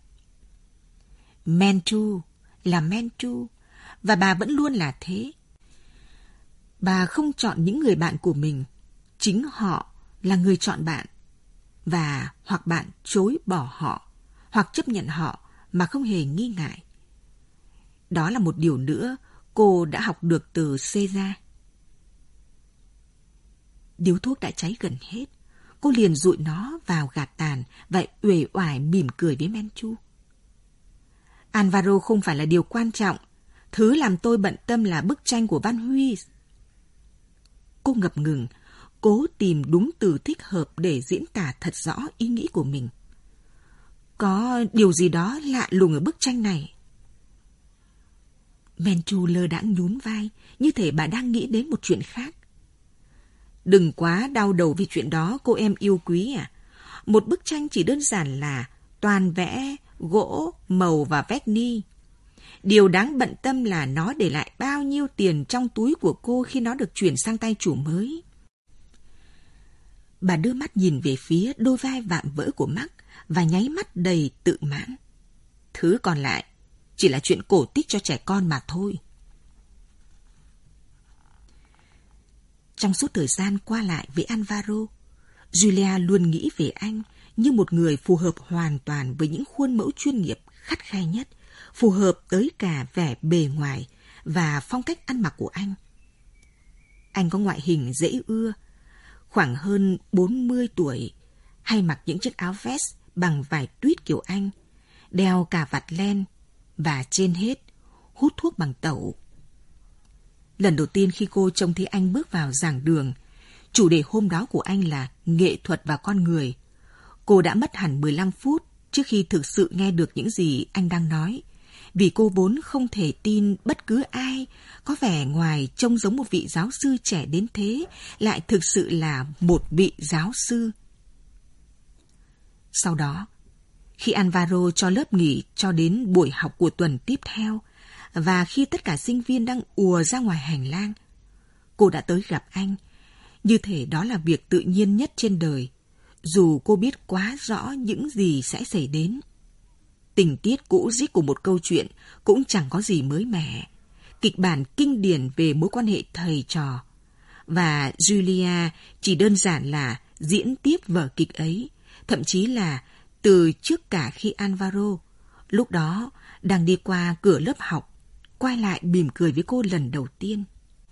Menchu là Menchu, và bà vẫn luôn là thế. Bà không chọn những người bạn của mình, chính họ là người chọn bạn. Và hoặc bạn chối bỏ họ, hoặc chấp nhận họ mà không hề nghi ngại. Đó là một điều nữa cô đã học được từ Caesar. Điếu thuốc đã cháy gần hết. Cô liền dụi nó vào gạt tàn và uể oải mỉm cười với Menchu. Alvaro không phải là điều quan trọng. Thứ làm tôi bận tâm là bức tranh của Van Huy. Cô ngập ngừng, cố tìm đúng từ thích hợp để diễn tả thật rõ ý nghĩ của mình. Có điều gì đó lạ lùng ở bức tranh này. Menchu lơ đãng nhún vai, như thể bà đang nghĩ đến một chuyện khác. Đừng quá đau đầu vì chuyện đó, cô em yêu quý à. Một bức tranh chỉ đơn giản là toàn vẽ, gỗ, màu và vét ni. Điều đáng bận tâm là nó để lại bao nhiêu tiền trong túi của cô khi nó được chuyển sang tay chủ mới. Bà đưa mắt nhìn về phía đôi vai vạm vỡ của Mark và nháy mắt đầy tự mãn. Thứ còn lại chỉ là chuyện cổ tích cho trẻ con mà thôi. Trong suốt thời gian qua lại với Alvaro, Julia luôn nghĩ về anh như một người phù hợp hoàn toàn với những khuôn mẫu chuyên nghiệp khắt khe nhất, phù hợp tới cả vẻ bề ngoài và phong cách ăn mặc của anh. Anh có ngoại hình dễ ưa, khoảng hơn 40 tuổi, hay mặc những chiếc áo vest bằng vải tuyết kiểu Anh, đeo cà vạt len và trên hết hút thuốc bằng tẩu. Lần đầu tiên khi cô trông thấy anh bước vào giảng đường, chủ đề hôm đó của anh là nghệ thuật và con người, cô đã mất hẳn 15 phút trước khi thực sự nghe được những gì anh đang nói, vì cô vốn không thể tin bất cứ ai có vẻ ngoài trông giống một vị giáo sư trẻ đến thế lại thực sự là một vị giáo sư. Sau đó, khi Alvaro cho lớp nghỉ cho đến buổi học của tuần tiếp theo, và khi tất cả sinh viên đang ùa ra ngoài hành lang, cô đã tới gặp anh, như thể đó là việc tự nhiên nhất trên đời, dù cô biết quá rõ những gì sẽ xảy đến. Tình tiết cũ rích của một câu chuyện cũng chẳng có gì mới mẻ, kịch bản kinh điển về mối quan hệ thầy trò. Và Julia chỉ đơn giản là diễn tiếp vở kịch ấy, thậm chí là từ trước cả khi Alvaro, lúc đó đang đi qua cửa lớp học, quay lại mỉm cười với cô lần đầu tiên.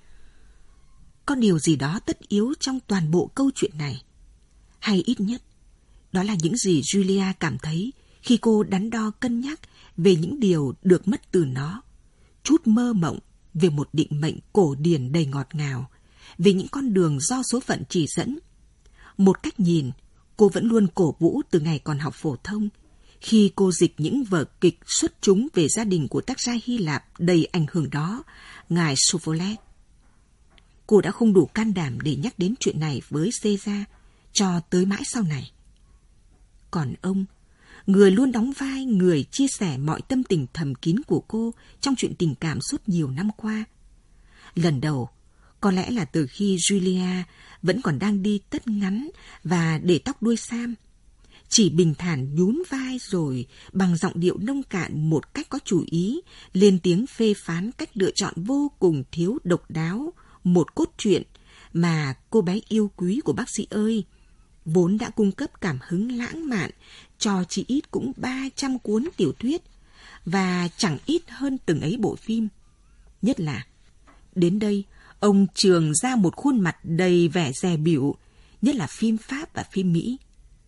Có điều gì đó tất yếu trong toàn bộ câu chuyện này, hay ít nhất, đó là những gì Julia cảm thấy khi cô đắn đo cân nhắc về những điều được mất từ nó, chút mơ mộng về một định mệnh cổ điển đầy ngọt ngào, về những con đường do số phận chỉ dẫn. Một cách nhìn, cô vẫn luôn cổ vũ từ ngày còn học phổ thông, khi cô dịch những vở kịch xuất chúng về gia đình của tác gia Hy Lạp đầy ảnh hưởng đó, ngài Sophocles. Cô đã không đủ can đảm để nhắc đến chuyện này với Caesar cho tới mãi sau này. Còn ông, người luôn đóng vai người chia sẻ mọi tâm tình thầm kín của cô trong chuyện tình cảm suốt nhiều năm qua. Lần đầu, có lẽ là từ khi Julia vẫn còn đang đi tất ngắn và để tóc đuôi sam, chỉ bình thản nhún vai rồi bằng giọng điệu nông cạn một cách có chủ ý lên tiếng phê phán cách lựa chọn vô cùng thiếu độc đáo một cốt truyện mà cô bé yêu quý của bác sĩ ơi vốn đã cung cấp cảm hứng lãng mạn cho chỉ ít cũng 300 cuốn tiểu thuyết và chẳng ít hơn từng ấy bộ phim. Nhất là đến đây ông trường ra một khuôn mặt đầy vẻ dè bỉu, nhất là phim Pháp và phim Mỹ.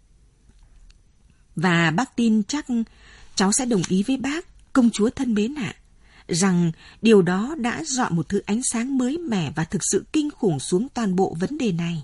Và bác tin chắc cháu sẽ đồng ý với bác, công chúa thân mến ạ, rằng điều đó đã rọi một thứ ánh sáng mới mẻ và thực sự kinh khủng xuống toàn bộ vấn đề này.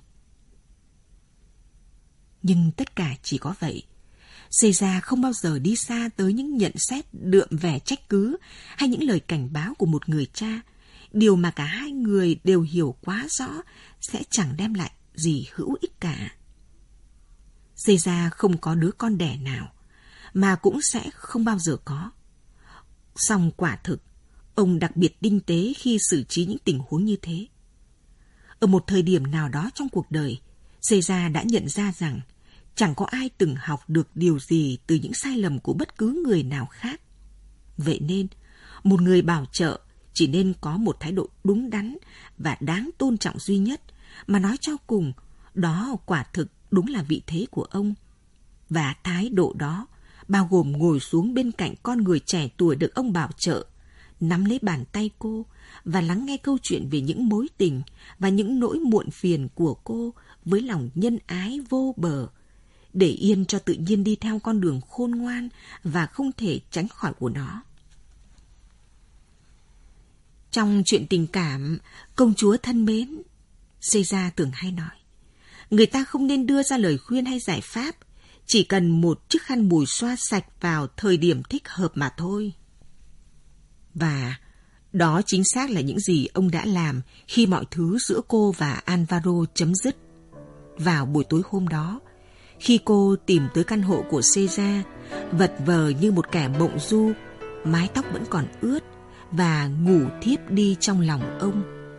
Nhưng tất cả chỉ có vậy. Caesar không bao giờ đi xa tới những nhận xét đượm vẻ trách cứ hay những lời cảnh báo của một người cha, điều mà cả hai người đều hiểu quá rõ sẽ chẳng đem lại gì hữu ích cả. Caesar không có đứa con đẻ nào, mà cũng sẽ không bao giờ có. Song quả thực, ông đặc biệt tinh tế khi xử trí những tình huống như thế. Ở một thời điểm nào đó trong cuộc đời, Caesar đã nhận ra rằng chẳng có ai từng học được điều gì từ những sai lầm của bất cứ người nào khác. Vậy nên, một người bảo trợ chỉ nên có một thái độ đúng đắn và đáng tôn trọng duy nhất, mà nói cho cùng, đó quả thực đúng là vị thế của ông. Và thái độ đó bao gồm ngồi xuống bên cạnh con người trẻ tuổi được ông bảo trợ, nắm lấy bàn tay cô và lắng nghe câu chuyện về những mối tình và những nỗi muộn phiền của cô với lòng nhân ái vô bờ, để yên cho tự nhiên đi theo con đường khôn ngoan và không thể tránh khỏi của nó. Trong chuyện tình cảm, công chúa thân mến, Caesar thường hay nói, người ta không nên đưa ra lời khuyên hay giải pháp, chỉ cần một chiếc khăn mùi xoa sạch vào thời điểm thích hợp mà thôi. Và đó chính xác là những gì ông đã làm khi mọi thứ giữa cô và Alvaro chấm dứt. Vào buổi tối hôm đó, khi cô tìm tới căn hộ của Caesar, vật vờ như một kẻ mộng du, mái tóc vẫn còn ướt và ngủ thiếp đi trong lòng ông.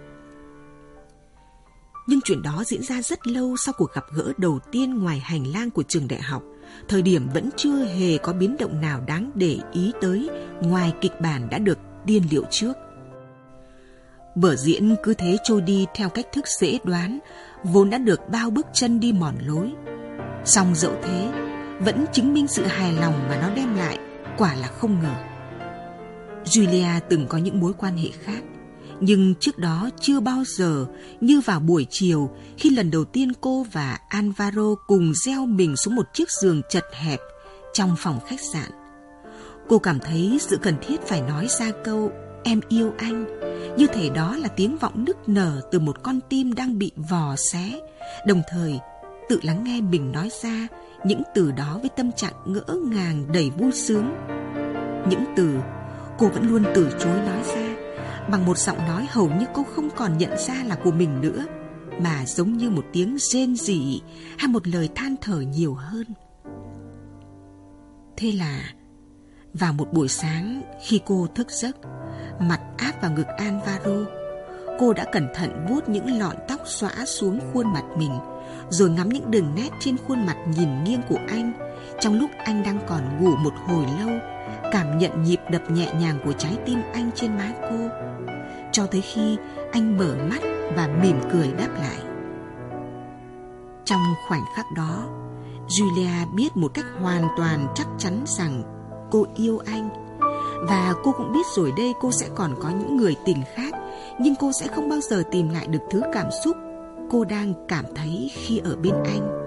Nhưng chuyện đó diễn ra rất lâu sau cuộc gặp gỡ đầu tiên ngoài hành lang của trường đại học, thời điểm vẫn chưa hề có biến động nào đáng để ý tới ngoài kịch bản đã được tiên liệu trước. Vở diễn cứ thế trôi đi theo cách thức dễ đoán, vốn đã được bao bước chân đi mòn lối. Song dẫu thế, vẫn chứng minh sự hài lòng mà nó đem lại, quả là không ngờ. Julia từng có những mối quan hệ khác, nhưng trước đó chưa bao giờ như vào buổi chiều khi lần đầu tiên cô và Alvaro cùng gieo mình xuống một chiếc giường chật hẹp trong phòng khách sạn. Cô cảm thấy sự cần thiết phải nói ra câu "em yêu anh", như thể đó là tiếng vọng nức nở từ một con tim đang bị vò xé, đồng thời tự lắng nghe mình nói ra những từ đó với tâm trạng ngỡ ngàng đầy vui sướng. Những từ cô vẫn luôn từ chối nói ra, bằng một giọng nói hầu như cô không còn nhận ra là của mình nữa, mà giống như một tiếng rên rỉ hay một lời than thở nhiều hơn. Thế là vào một buổi sáng khi cô thức giấc, mặt áp vào ngực Alvaro, cô đã cẩn thận vuốt những lọn tóc xõa xuống khuôn mặt mình, rồi ngắm những đường nét trên khuôn mặt nhìn nghiêng của anh trong lúc anh đang còn ngủ một hồi lâu, cảm nhận nhịp đập nhẹ nhàng của trái tim anh trên má cô, cho tới khi anh mở mắt và mỉm cười đáp lại. Trong khoảnh khắc đó, Julia biết một cách hoàn toàn chắc chắn rằng cô yêu anh, và cô cũng biết rồi đây cô sẽ còn có những người tình khác, nhưng cô sẽ không bao giờ tìm lại được thứ cảm xúc cô đang cảm thấy khi ở bên anh.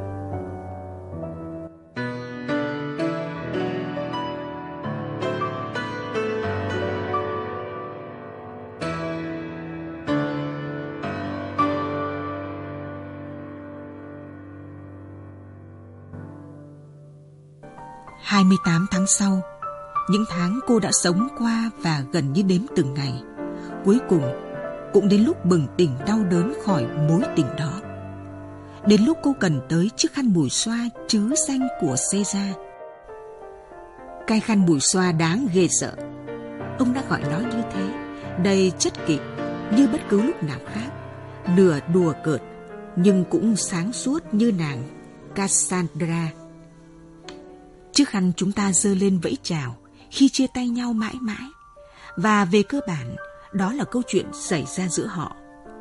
– 28 tháng sau, những tháng cô đã sống qua và gần như đếm từng ngày, cuối cùng cũng đến lúc bừng tỉnh đau đớn khỏi mối tình đó. Đến lúc cô cần tới chiếc khăn bùi xoa trứ danh của Caesar. Cái khăn bùi xoa đáng ghê sợ, ông đã gọi nó như thế, đầy chất kịch như bất cứ lúc nào khác, nửa đùa cợt nhưng cũng sáng suốt như nàng Cassandra. Chiếc khăn chúng ta giơ lên vẫy chào khi chia tay nhau mãi mãi, và về cơ bản đó là câu chuyện xảy ra giữa họ.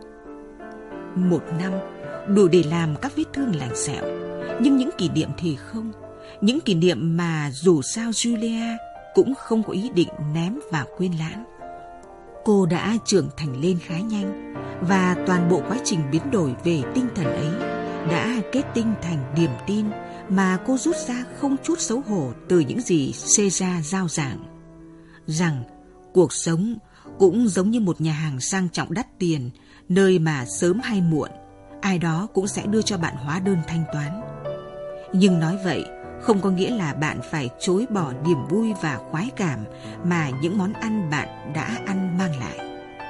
1 năm đủ để làm các vết thương lành sẹo, nhưng những kỷ niệm thì không. Những kỷ niệm mà dù sao Julia cũng không có ý định ném vào quên lãng. Cô đã trưởng thành lên khá nhanh, và toàn bộ quá trình biến đổi về tinh thần ấy đã kết tinh thành niềm tin mà cô rút ra không chút xấu hổ từ những gì Caesar giao giảng, rằng cuộc sống cũng giống như một nhà hàng sang trọng đắt tiền, nơi mà sớm hay muộn ai đó cũng sẽ đưa cho bạn hóa đơn thanh toán. Nhưng nói vậy không có nghĩa là bạn phải chối bỏ niềm vui và khoái cảm mà những món ăn bạn đã ăn mang lại.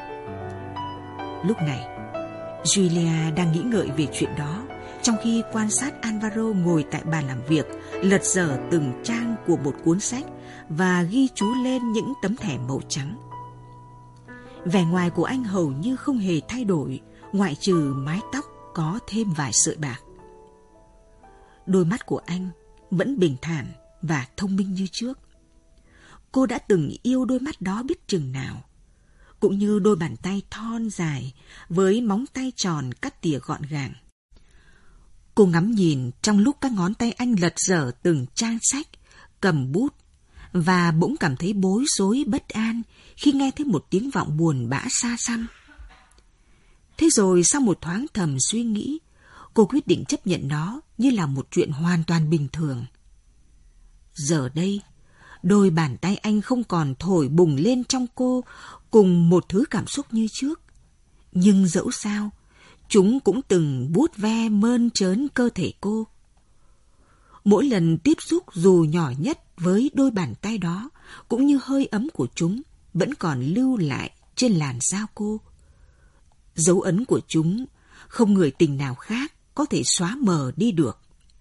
Lúc này, Julia đang nghĩ ngợi về chuyện đó, trong khi quan sát Alvaro ngồi tại bàn làm việc, lật dở từng trang của một cuốn sách và ghi chú lên những tấm thẻ màu trắng. Vẻ ngoài của anh hầu như không hề thay đổi, ngoại trừ mái tóc có thêm vài sợi bạc. Đôi mắt của anh vẫn bình thản và thông minh như trước. Cô đã từng yêu đôi mắt đó biết chừng nào, cũng như đôi bàn tay thon dài với móng tay tròn cắt tỉa gọn gàng. Cô ngắm nhìn trong lúc các ngón tay anh lật dở từng trang sách, cầm bút, và bỗng cảm thấy bối rối bất an khi nghe thấy một tiếng vọng buồn bã xa xăm. Thế rồi sau một thoáng thầm suy nghĩ, cô quyết định chấp nhận nó như là một chuyện hoàn toàn bình thường. Giờ đây, đôi bàn tay anh không còn thổi bùng lên trong cô cùng một thứ cảm xúc như trước. Nhưng dẫu sao, chúng cũng từng vuốt ve mơn trớn cơ thể cô. Mỗi lần tiếp xúc dù nhỏ nhất với đôi bàn tay đó, cũng như hơi ấm của chúng vẫn còn lưu lại trên làn da cô. Dấu ấn của chúng không người tình nào khác có thể xóa mờ đi được.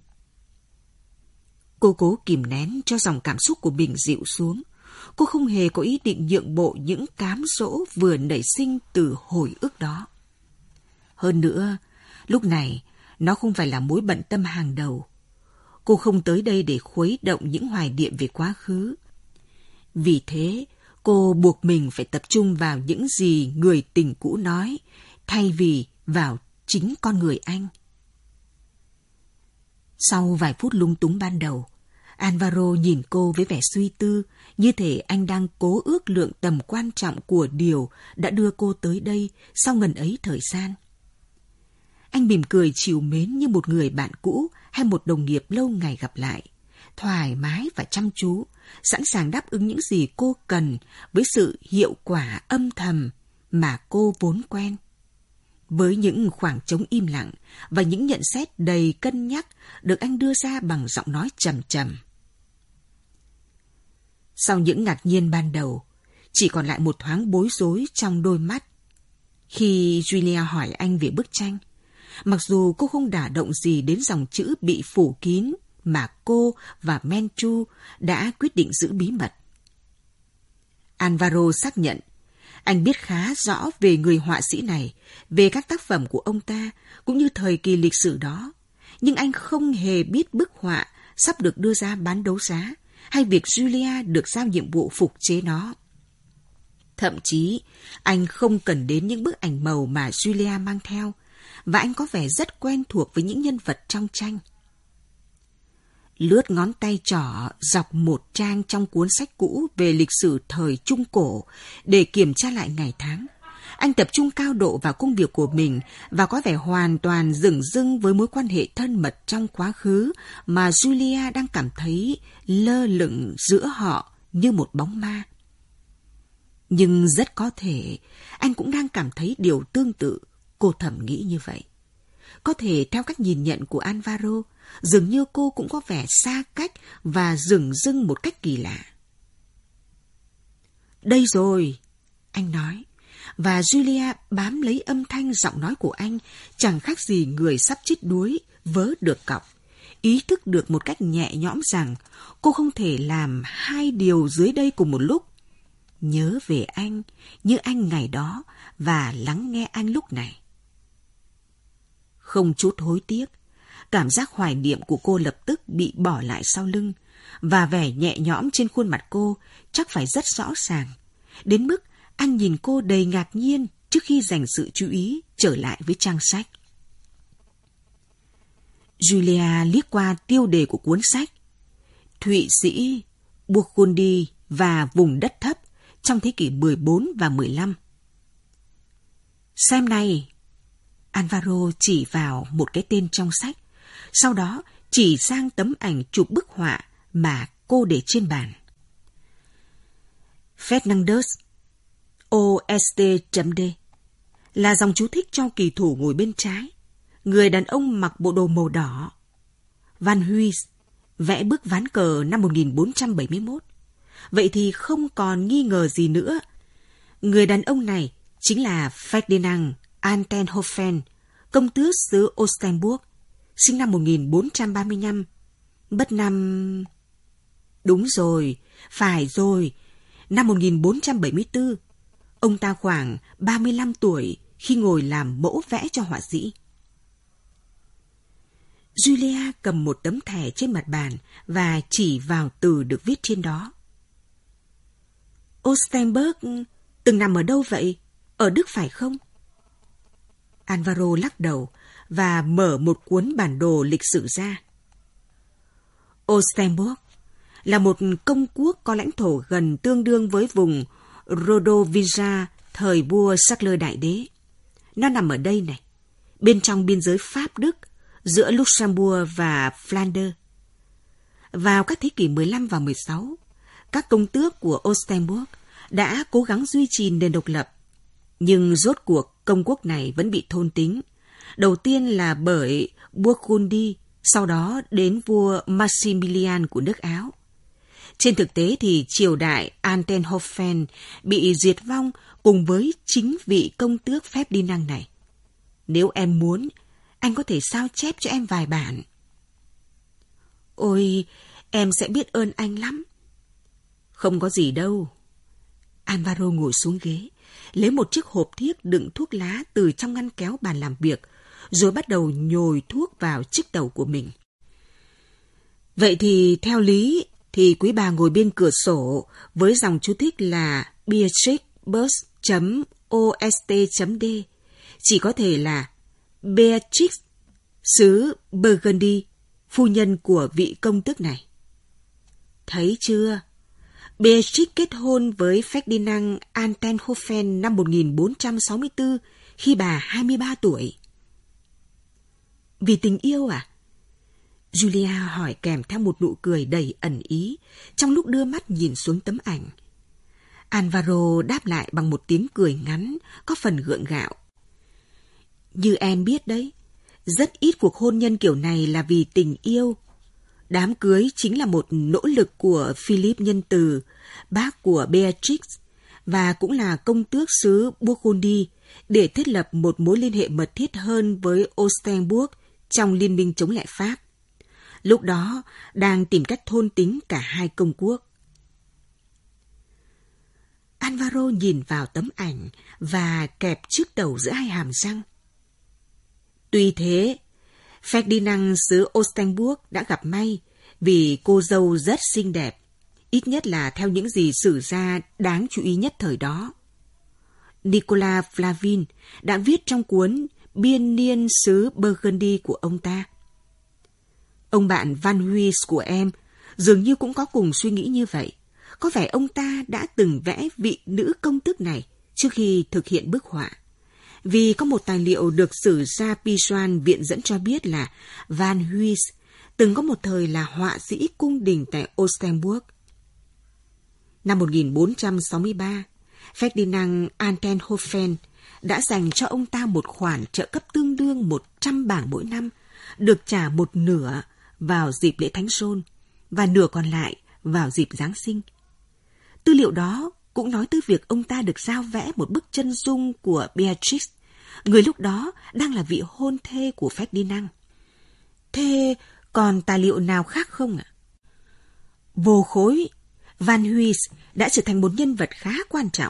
Cô cố kìm nén cho dòng cảm xúc của mình dịu xuống. Cô không hề có ý định nhượng bộ những cám dỗ vừa nảy sinh từ hồi ức đó. Hơn nữa, lúc này nó không phải là mối bận tâm hàng đầu. Cô không tới đây để khuấy động những hoài niệm về quá khứ. Vì thế, cô buộc mình phải tập trung vào những gì người tình cũ nói, thay vì vào chính con người anh. Sau vài phút lung túng ban đầu, Alvaro nhìn cô với vẻ suy tư, như thể anh đang cố ước lượng tầm quan trọng của điều đã đưa cô tới đây sau ngần ấy thời gian. Anh mỉm cười trìu mến như một người bạn cũ hay một đồng nghiệp lâu ngày gặp lại, thoải mái và chăm chú, sẵn sàng đáp ứng những gì cô cần với sự hiệu quả âm thầm mà cô vốn quen. với những khoảng trống im lặng và những nhận xét đầy cân nhắc được anh đưa ra bằng giọng nói trầm trầm. Sau những ngạc nhiên ban đầu, chỉ còn lại một thoáng bối rối trong đôi mắt. Khi Julia hỏi anh về bức tranh, mặc dù cô không đả động gì đến dòng chữ bị phủ kín mà cô và Menchu đã quyết định giữ bí mật. Alvaro xác nhận anh biết khá rõ về người họa sĩ này, về các tác phẩm của ông ta, cũng như thời kỳ lịch sử đó. Nhưng anh không hề biết bức họa sắp được đưa ra bán đấu giá, hay việc Julia được giao nhiệm vụ phục chế nó. Thậm chí, anh không cần đến những bức ảnh màu mà Julia mang theo, và anh có vẻ rất quen thuộc với những nhân vật trong tranh. Lướt ngón tay trỏ dọc một trang trong cuốn sách cũ về lịch sử thời Trung Cổ để kiểm tra lại ngày tháng. Anh tập trung cao độ vào công việc của mình và có vẻ hoàn toàn dửng dưng với mối quan hệ thân mật trong quá khứ mà Julia đang cảm thấy lơ lửng giữa họ như một bóng ma. Nhưng rất có thể anh cũng đang cảm thấy điều tương tự, cô thầm nghĩ như vậy. Có thể theo cách nhìn nhận của Alvaro, dường như cô cũng có vẻ xa cách và dửng dưng một cách kỳ lạ. Đây rồi, anh nói, và Julia bám lấy âm thanh giọng nói của anh, chẳng khác gì người sắp chết đuối, vớ được cọc, ý thức được một cách nhẹ nhõm rằng cô không thể làm hai điều dưới đây cùng một lúc. Nhớ về anh, như anh ngày đó, và lắng nghe anh lúc này. Không chút hối tiếc, cảm giác hoài niệm của cô lập tức bị bỏ lại sau lưng, và vẻ nhẹ nhõm trên khuôn mặt cô chắc phải rất rõ ràng, đến mức anh nhìn cô đầy ngạc nhiên trước khi dành sự chú ý trở lại với trang sách. Julia liếc qua tiêu đề của cuốn sách: Thụy Sĩ, Burgundy và vùng đất thấp trong thế kỷ 14 và 15. Xem này, Alvaro chỉ vào một cái tên trong sách, sau đó chỉ sang tấm ảnh chụp bức họa mà cô để trên bàn. Fernandez, OST.D là dòng chú thích cho kỳ thủ ngồi bên trái, người đàn ông mặc bộ đồ màu đỏ. Van Huy vẽ bức ván cờ năm 1471. Vậy thì không còn nghi ngờ gì nữa. Người đàn ông này chính là Ferdinand Altenhofen, công tước xứ Oldenburg, sinh năm 1435, mất năm... Đúng rồi, phải rồi, năm 1474. Ông ta khoảng 35 tuổi khi ngồi làm mẫu vẽ cho họa sĩ. Julia cầm một tấm thẻ trên mặt bàn và chỉ vào từ được viết trên đó. Oldenburg từng nằm ở đâu vậy? Ở Đức phải không? Alvaro lắc đầu và mở một cuốn bản đồ lịch sử ra. Oldenburg là một công quốc có lãnh thổ gần tương đương với vùng Rodovincia thời vua Charles Đại Đế. Nó nằm ở đây này, bên trong biên giới Pháp-Đức, giữa Luxembourg và Flanders. Vào các thế kỷ 15 và 16, các công tước của Oldenburg đã cố gắng duy trì nền độc lập, nhưng rốt cuộc công quốc này vẫn bị thôn tính. Đầu tiên là bởi Burgundy, sau đó đến vua Maximilian của nước Áo. Trên thực tế thì triều đại Altenhofen bị diệt vong cùng với chính vị công tước Ferdinand này. Nếu em muốn, anh có thể sao chép cho em vài bản. Ôi, em sẽ biết ơn anh lắm. Không có gì đâu. Alvaro ngồi xuống ghế, lấy một chiếc hộp thiếc đựng thuốc lá từ trong ngăn kéo bàn làm việc, rồi bắt đầu nhồi thuốc vào chiếc tàu của mình. Vậy thì theo lý thì quý bà ngồi bên cửa sổ với dòng chú thích là Beatrix.ost.d chỉ có thể là Beatrix xứ Burgundy, phu nhân của vị công tước này. Thấy chưa? Beatrix kết hôn với Ferdinand Altenhofen năm 1464 khi bà 23 tuổi. Vì tình yêu à? Julia hỏi kèm theo một nụ cười đầy ẩn ý trong lúc đưa mắt nhìn xuống tấm ảnh. Alvaro đáp lại bằng một tiếng cười ngắn, có phần gượng gạo. Như em biết đấy, rất ít cuộc hôn nhân kiểu này là vì tình yêu. Đám cưới chính là một nỗ lực của Philip nhân từ, bác của Beatrix, và cũng là công tước xứ Burgundy để thiết lập một mối liên hệ mật thiết hơn với Oldenburg trong liên minh chống lại Pháp. Lúc đó đang tìm cách thôn tính cả hai công quốc. Alvaro nhìn vào tấm ảnh và kẹp chiếc đầu giữa hai hàm răng. Tuy thế, Ferdinand xứ Oldenburg đã gặp may vì cô dâu rất xinh đẹp, ít nhất là theo những gì sử gia đáng chú ý nhất thời đó. Nicolas Flavin đã viết trong cuốn Biên niên xứ Burgundy của ông ta. Ông bạn Van Huyes của em dường như cũng có cùng suy nghĩ như vậy. Có vẻ ông ta đã từng vẽ vị nữ công tước này trước khi thực hiện bức họa. Vì có một tài liệu được sử gia Pichoan viện dẫn cho biết là Van Huyes từng có một thời là họa sĩ cung đình tại Oldenburg. Năm 1463, Ferdinand Altenhofen đã dành cho ông ta một khoản trợ cấp tương đương 100 bảng mỗi năm, được trả một nửa vào dịp lễ Thánh Giôn và nửa còn lại vào dịp Giáng sinh. Tư liệu đó cũng nói tới việc ông ta được giao vẽ một bức chân dung của Beatrix, người lúc đó đang là vị hôn thê của Ferdinand. Thế còn tài liệu nào khác không ạ? Vô khối, Van Huyes đã trở thành một nhân vật khá quan trọng.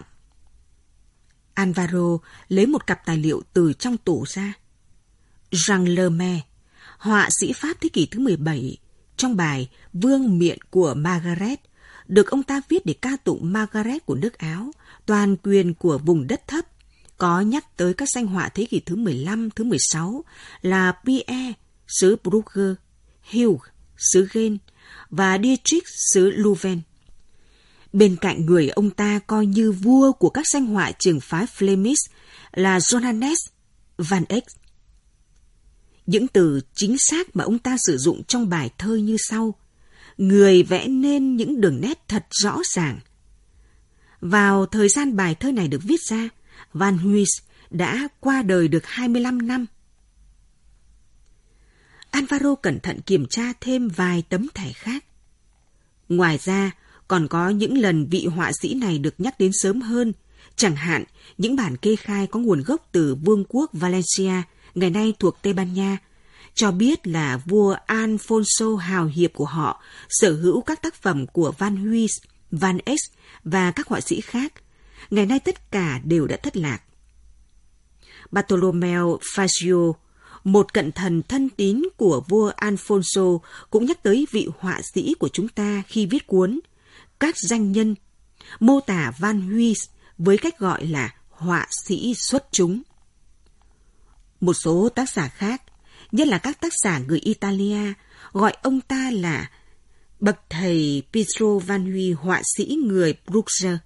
Alvaro lấy một cặp tài liệu từ trong tủ ra. Jean Lerme, họa sĩ Pháp thế kỷ thứ 17, trong bài Vương miện của Margaret, được ông ta viết để ca tụng Margaret của nước Áo, toàn quyền của vùng đất thấp, có nhắc tới các danh họa thế kỷ thứ 15, thứ 16 là Pierre, xứ Brugge, Hugh, xứ Gênes và Dietrich, xứ Louvain. Bên cạnh người ông ta coi như vua của các danh họa trường phái Flemish là Johannes van Eyck. Những từ chính xác mà ông ta sử dụng trong bài thơ như sau: người vẽ nên những đường nét thật rõ ràng. Vào thời gian bài thơ này được viết ra, Van Huyes đã qua đời được 25 năm. Alvaro cẩn thận kiểm tra thêm vài tấm thẻ khác. Ngoài ra, còn có những lần vị họa sĩ này được nhắc đến sớm hơn, chẳng hạn những bản kê khai có nguồn gốc từ Vương quốc Valencia, ngày nay thuộc Tây Ban Nha, cho biết là vua Alfonso hào hiệp của họ sở hữu các tác phẩm của Van Huyes, Van Eyck và các họa sĩ khác. Ngày nay tất cả đều đã thất lạc. Bartolomeo Fazio, một cận thần thân tín của vua Alfonso, cũng nhắc tới vị họa sĩ của chúng ta khi viết cuốn Các danh nhân, mô tả Van Huyes với cách gọi là họa sĩ xuất chúng. Một số tác giả khác, nhất là các tác giả người Italia, gọi ông ta là bậc thầy Pietro Van Huyes, họa sĩ người Bruges.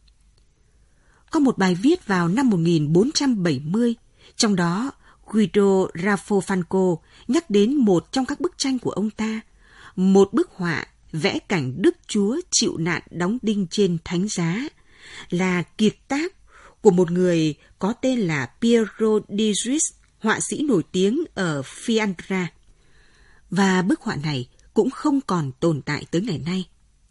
Có một bài viết vào năm 1470, trong đó Guido Raffafanco nhắc đến một trong các bức tranh của ông ta, một bức họa vẽ cảnh Đức Chúa chịu nạn đóng đinh trên thánh giá, là kiệt tác của một người có tên là Piero di Ruiz, họa sĩ nổi tiếng ở Fiandra. Và bức họa này cũng không còn tồn tại tới ngày nay.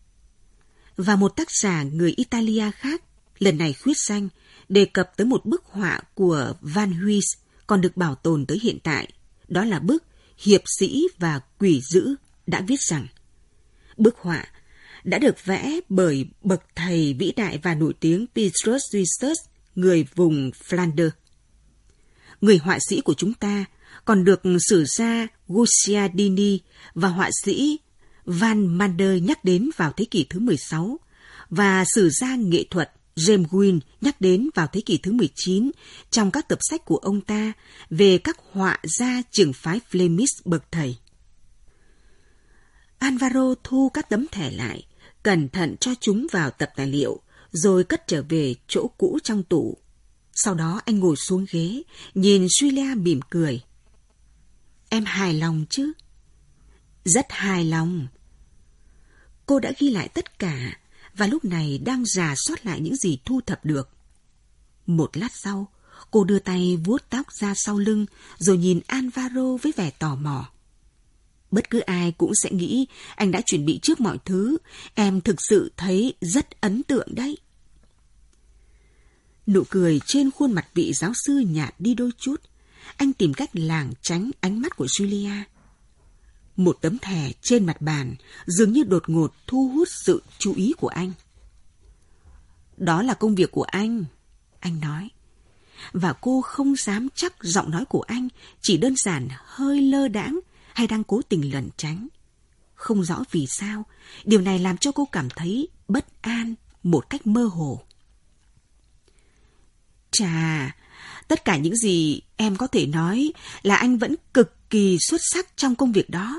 Và một tác giả người Italia khác, lần này khuyết danh, đề cập tới một bức họa của Van Huyes còn được bảo tồn tới hiện tại. Đó là bức Hiệp sĩ và quỷ dữ, đã viết rằng bức họa đã được vẽ bởi bậc thầy vĩ đại và nổi tiếng Petrus Justus, người vùng Flanders. Người họa sĩ của chúng ta còn được sử gia Guicciardini và họa sĩ Van Mander nhắc đến vào thế kỷ thứ 16, và sử gia nghệ thuật James Gwynne nhắc đến vào thế kỷ thứ 19 trong các tập sách của ông ta về các họa gia trường phái Flemish bậc thầy. Alvaro thu các tấm thẻ lại, cẩn thận cho chúng vào tập tài liệu, rồi cất trở về chỗ cũ trong tủ. Sau đó anh ngồi xuống ghế, nhìn Julia mỉm cười. Em hài lòng chứ? Rất hài lòng. Cô đã ghi lại tất cả, và lúc này đang rà soát lại những gì thu thập được. Một lát sau, Cô đưa tay vuốt tóc ra sau lưng rồi nhìn Alvaro với vẻ tò mò. Bất cứ ai cũng sẽ nghĩ anh đã chuẩn bị trước mọi thứ. Em thực sự thấy rất ấn tượng đấy. Nụ cười trên khuôn mặt vị giáo sư nhạt đi đôi chút. Anh tìm cách lảng tránh ánh mắt của Julia. Một tấm thẻ trên mặt bàn dường như đột ngột thu hút sự chú ý của anh. Đó là công việc của anh nói. Và cô không dám chắc giọng nói của anh chỉ đơn giản hơi lơ đãng hay đang cố tình lẩn tránh. Không rõ vì sao, điều này làm cho cô cảm thấy bất an một cách mơ hồ. Chà, tất cả những gì em có thể nói là anh vẫn cực kỳ xuất sắc trong công việc đó.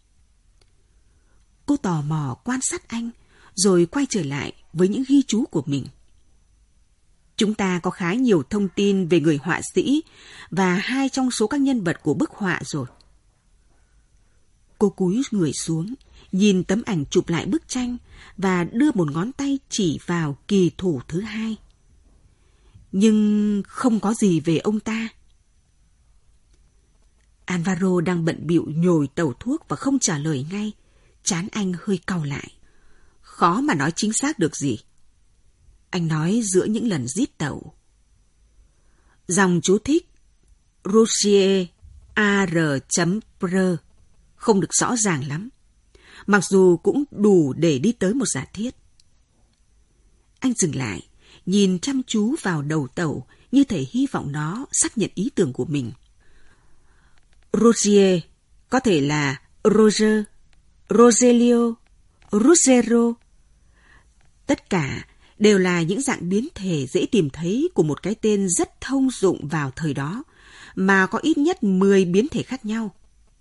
Cô tò mò quan sát anh, rồi quay trở lại với những ghi chú của mình. Chúng ta có khá nhiều thông tin về người họa sĩ và 2 trong số các nhân vật của bức họa rồi. Cô cúi người xuống, nhìn tấm ảnh chụp lại bức tranh và đưa một ngón tay chỉ vào kỳ thủ thứ 2. Nhưng không có gì về ông ta. Alvaro đang bận bịu nhồi tẩu thuốc và không trả lời ngay. Trán anh hơi cau lại. Khó mà nói chính xác được gì. Anh nói giữa những lần rít tẩu. Dòng chú thích Roger AR.pr không được rõ ràng lắm, mặc dù cũng đủ để đi tới một giả thiết. Anh dừng lại, nhìn chăm chú vào đầu tẩu như thể hy vọng nó xác nhận ý tưởng của mình. Roger có thể là Roger, Rogelio, Ruggero. Tất cả đều là những dạng biến thể dễ tìm thấy của một cái tên rất thông dụng vào thời đó, mà có ít nhất 10 biến thể khác nhau.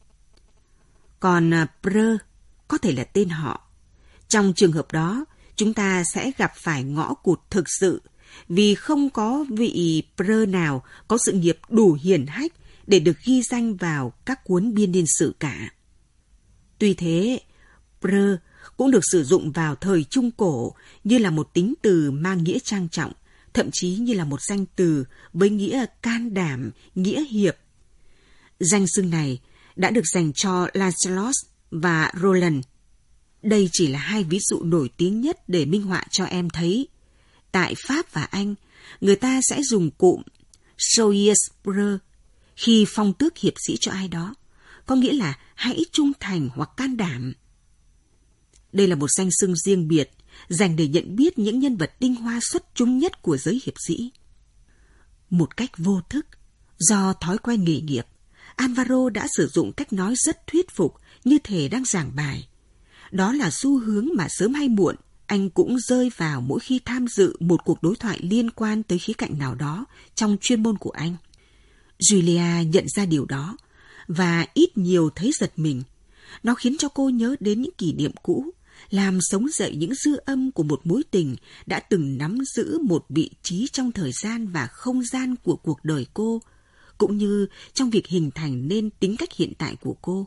Còn Preux có thể là tên họ. Trong trường hợp đó, chúng ta sẽ gặp phải ngõ cụt thực sự, vì không có vị Preux nào có sự nghiệp đủ hiển hách để được ghi danh vào các cuốn biên niên sử cả. Tuy thế, Preux cũng được sử dụng vào thời Trung Cổ như là một tính từ mang nghĩa trang trọng, thậm chí như là một danh từ với nghĩa can đảm, nghĩa hiệp. Danh xưng này đã được dành cho Lancelot và Roland. Đây chỉ là 2 ví dụ nổi tiếng nhất để minh họa cho em thấy. Tại Pháp và Anh, người ta sẽ dùng cụm Soyez Preux khi phong tước hiệp sĩ cho ai đó, có nghĩa là hãy trung thành hoặc can đảm. Đây là một danh xưng riêng biệt, dành để nhận biết những nhân vật tinh hoa xuất chúng nhất của giới hiệp sĩ. Một cách vô thức, do thói quen nghề nghiệp, Alvaro đã sử dụng cách nói rất thuyết phục như thể đang giảng bài. Đó là xu hướng mà sớm hay muộn anh cũng rơi vào mỗi khi tham dự một cuộc đối thoại liên quan tới khía cạnh nào đó trong chuyên môn của anh. Julia nhận ra điều đó và ít nhiều thấy giật mình. Nó khiến cho cô nhớ đến những kỷ niệm cũ, làm sống dậy những dư âm của một mối tình đã từng nắm giữ một vị trí trong thời gian và không gian của cuộc đời cô, cũng như trong việc hình thành nên tính cách hiện tại của cô.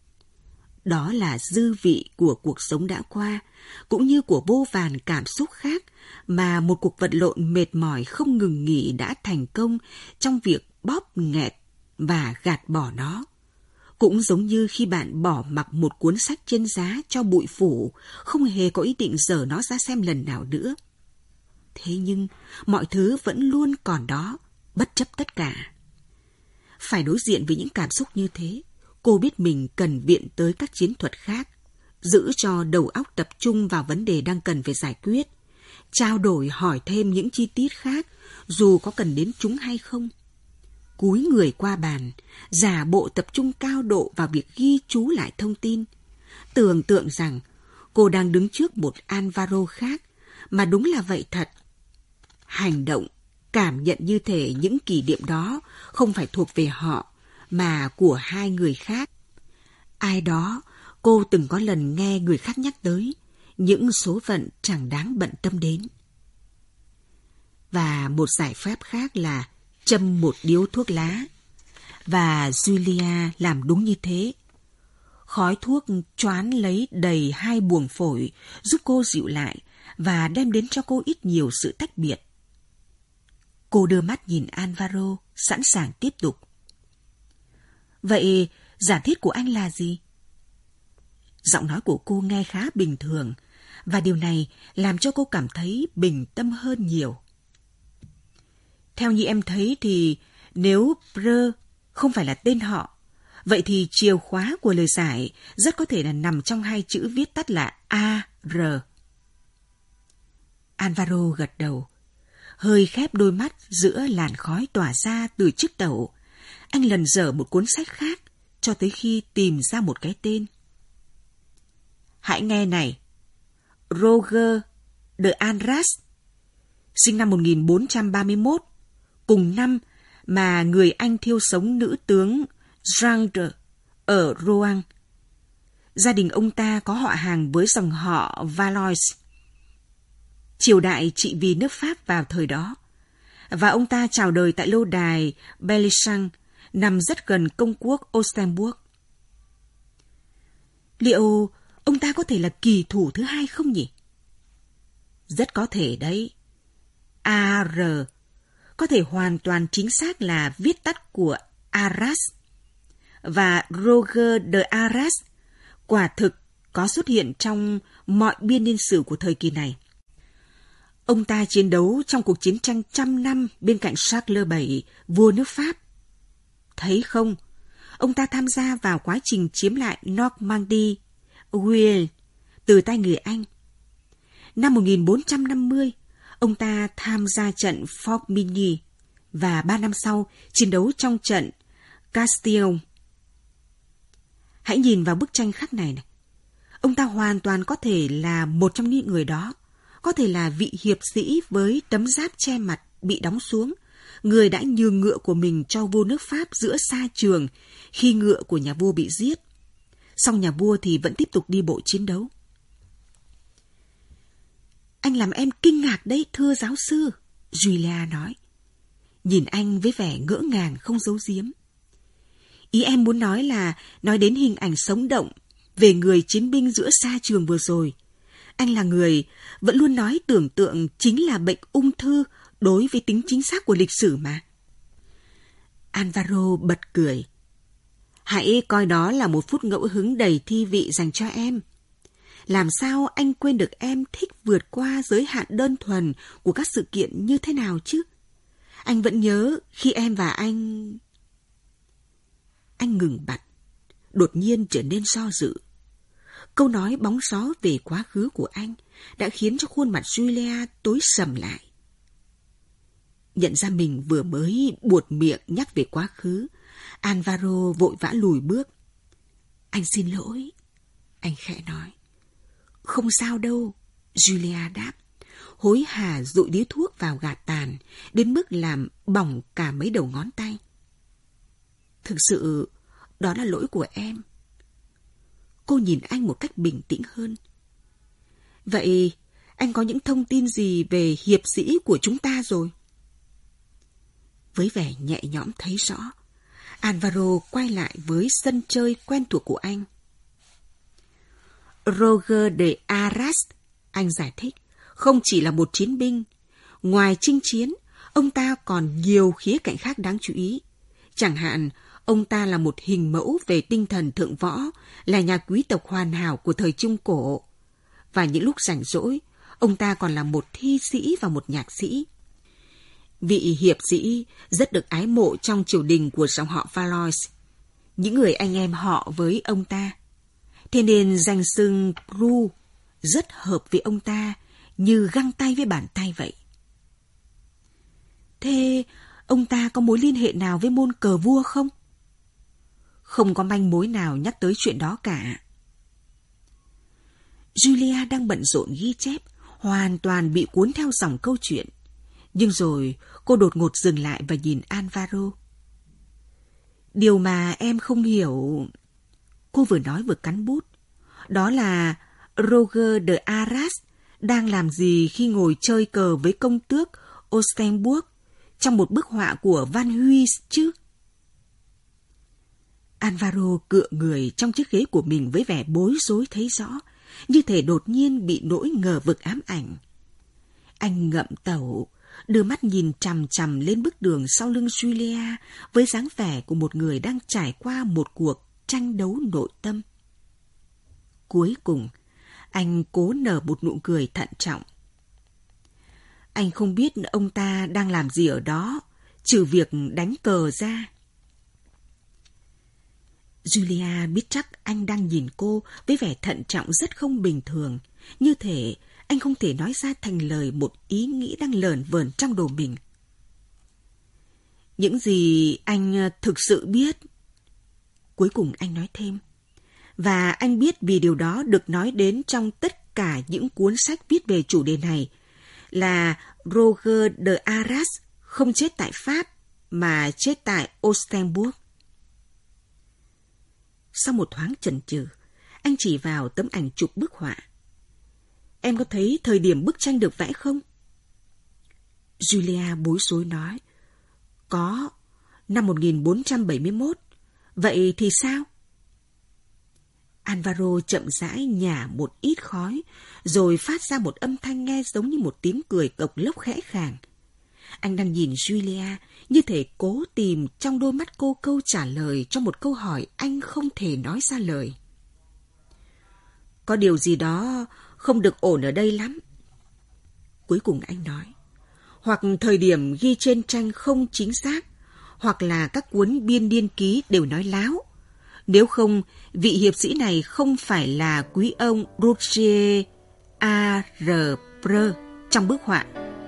Đó là dư vị của cuộc sống đã qua, cũng như của vô vàn cảm xúc khác mà một cuộc vật lộn mệt mỏi không ngừng nghỉ đã thành công trong việc bóp nghẹt và gạt bỏ nó. Cũng giống như khi bạn bỏ mặc một cuốn sách trên giá cho bụi phủ, không hề có ý định dở nó ra xem lần nào nữa. Thế nhưng, mọi thứ vẫn luôn còn đó, bất chấp tất cả. Phải đối diện với những cảm xúc như thế, cô biết mình cần viện tới các chiến thuật khác, giữ cho đầu óc tập trung vào vấn đề đang cần phải giải quyết, trao đổi hỏi thêm những chi tiết khác, dù có cần đến chúng hay không. Cúi người qua bàn, giả bộ tập trung cao độ vào việc ghi chú lại thông tin, tưởng tượng rằng cô đang đứng trước một Alvaro khác, mà đúng là vậy thật. Hành động, cảm nhận như thể những kỷ niệm đó không phải thuộc về họ, mà của 2 người khác. Ai đó, cô từng có lần nghe người khác nhắc tới, những số phận chẳng đáng bận tâm đến. Và một giải pháp khác là châm một điếu thuốc lá. Và Julia làm đúng như thế. Khói thuốc choán lấy đầy 2 buồng phổi, giúp cô dịu lại và đem đến cho cô ít nhiều sự tách biệt. Cô đưa mắt nhìn Alvaro, sẵn sàng tiếp tục. Vậy giả thiết của anh là gì? Giọng nói của cô nghe khá bình thường, và điều này làm cho cô cảm thấy bình tâm hơn nhiều. Theo như em thấy thì nếu Preux không phải là tên họ, vậy thì chìa khóa của lời giải rất có thể là nằm trong hai chữ viết tắt là AR. Alvaro gật đầu, hơi khép đôi mắt giữa làn khói tỏa ra từ chiếc tàu. Anh lần dở một cuốn sách khác cho tới khi tìm ra một cái tên. Hãy nghe này. Roger de Arras, sinh năm 1431, cùng năm mà người Anh thiêu sống nữ tướng Gendre ở Rouen. Gia đình ông ta có họ hàng với dòng họ Valois, triều đại trị vì nước Pháp vào thời đó, và ông ta chào đời tại lâu đài Bellichamp nằm rất gần công quốc Oldenburg. Liệu ông ta có thể là kỳ thủ thứ hai không nhỉ? Rất có thể đấy. AR có thể hoàn toàn chính xác là viết tắt của Arras, và Roger de Arras quả thực có xuất hiện trong mọi biên niên sử của thời kỳ này. Ông ta chiến đấu trong cuộc chiến tranh 100 năm bên cạnh Charles VII, vua nước Pháp. Thấy không, ông ta tham gia vào quá trình chiếm lại Normandy, Guienne từ tay người Anh. Năm 1450, ông ta tham gia trận Fort Mini và 3 năm sau chiến đấu trong trận Castillon. Hãy nhìn vào bức tranh khắc này. Ông ta hoàn toàn có thể là một trong những người đó, có thể là vị hiệp sĩ với tấm giáp che mặt bị đóng xuống, người đã nhường ngựa của mình cho vua nước Pháp giữa sa trường khi ngựa của nhà vua bị giết. Song nhà vua thì vẫn tiếp tục đi bộ chiến đấu. Anh làm em kinh ngạc đấy, thưa giáo sư, Julia nói, nhìn anh với vẻ ngỡ ngàng không giấu giếm. Ý em muốn nói là nói đến hình ảnh sống động về người chiến binh giữa sa trường vừa rồi. Anh là người vẫn luôn nói tưởng tượng chính là bệnh ung thư đối với tính chính xác của lịch sử mà. Alvaro bật cười. Hãy coi đó là một phút ngẫu hứng đầy thi vị dành cho em. Làm sao anh quên được em thích vượt qua giới hạn đơn thuần của các sự kiện như thế nào chứ? Anh vẫn nhớ khi em và anh... Anh ngừng bặt, đột nhiên trở nên do dự. Câu nói bóng gió về quá khứ của anh đã khiến cho khuôn mặt Julia tối sầm lại. Nhận ra mình vừa mới buột miệng nhắc về quá khứ, Alvaro vội vã lùi bước. Anh xin lỗi, anh khẽ nói. Không sao đâu, Julia đáp, hối hả dụi điếu thuốc vào gạt tàn, đến mức làm bỏng cả mấy đầu ngón tay. Thực sự, đó là lỗi của em. Cô nhìn anh một cách bình tĩnh hơn. Vậy, anh có những thông tin gì về hiệp sĩ của chúng ta rồi? Với vẻ nhẹ nhõm thấy rõ, Alvaro quay lại với sân chơi quen thuộc của anh. Roger de Arras, anh giải thích, không chỉ là một chiến binh. Ngoài chinh chiến, ông ta còn nhiều khía cạnh khác đáng chú ý. Chẳng hạn, ông ta là một hình mẫu về tinh thần thượng võ, là nhà quý tộc hoàn hảo của thời Trung Cổ. Và những lúc rảnh rỗi, ông ta còn là một thi sĩ và một nhạc sĩ. Vị hiệp sĩ rất được ái mộ trong triều đình của dòng họ Valois, những người anh em họ với ông ta. Thế nên danh xưng Preux rất hợp với ông ta, như găng tay với bàn tay vậy. Thế ông ta có mối liên hệ nào với môn cờ vua không? Không có manh mối nào nhắc tới chuyện đó cả. Julia đang bận rộn ghi chép, hoàn toàn bị cuốn theo dòng câu chuyện. Nhưng rồi cô đột ngột dừng lại và nhìn Alvaro. Điều mà em không hiểu... Cô vừa nói vừa cắn bút. Đó là Roger de Arras đang làm gì khi ngồi chơi cờ với công tước Oldenburg trong một bức họa của Van Huy chứ? Alvaro cựa người trong chiếc ghế của mình với vẻ bối rối thấy rõ, như thể đột nhiên bị nỗi ngờ vực ám ảnh. Anh ngậm tàu, đưa mắt nhìn chằm chằm lên bức tường sau lưng Julia với dáng vẻ của một người đang trải qua một cuộc tranh đấu nội tâm. Cuối cùng, anh cố nở một nụ cười thận trọng. Anh không biết ông ta đang làm gì ở đó, trừ việc đánh cờ ra. Julia biết chắc anh đang nhìn cô với vẻ thận trọng rất không bình thường, như thể anh không thể nói ra thành lời một ý nghĩ đang lởn vởn trong đầu mình. Những gì anh thực sự biết. Cuối cùng anh nói thêm. Và anh biết vì điều đó được nói đến trong tất cả những cuốn sách viết về chủ đề này là Roger de Arras không chết tại Pháp mà chết tại Ostenburg. Sau một thoáng chần chừ, anh chỉ vào tấm ảnh chụp bức họa. Em có thấy thời điểm bức tranh được vẽ không? Julia bối rối nói. Có, năm 1471. Vậy thì sao? Alvaro chậm rãi nhả một ít khói, rồi phát ra một âm thanh nghe giống như một tiếng cười cộc lốc khẽ khàng. Anh đang nhìn Julia như thể cố tìm trong đôi mắt cô câu trả lời cho một câu hỏi anh không thể nói ra lời. Có điều gì đó không được ổn ở đây lắm. Cuối cùng anh nói. Hoặc thời điểm ghi trên tranh không chính xác, hoặc là các cuốn biên niên ký đều nói láo. Nếu không, vị hiệp sĩ này không phải là quý ông Roger A. R. Preux trong bức họa.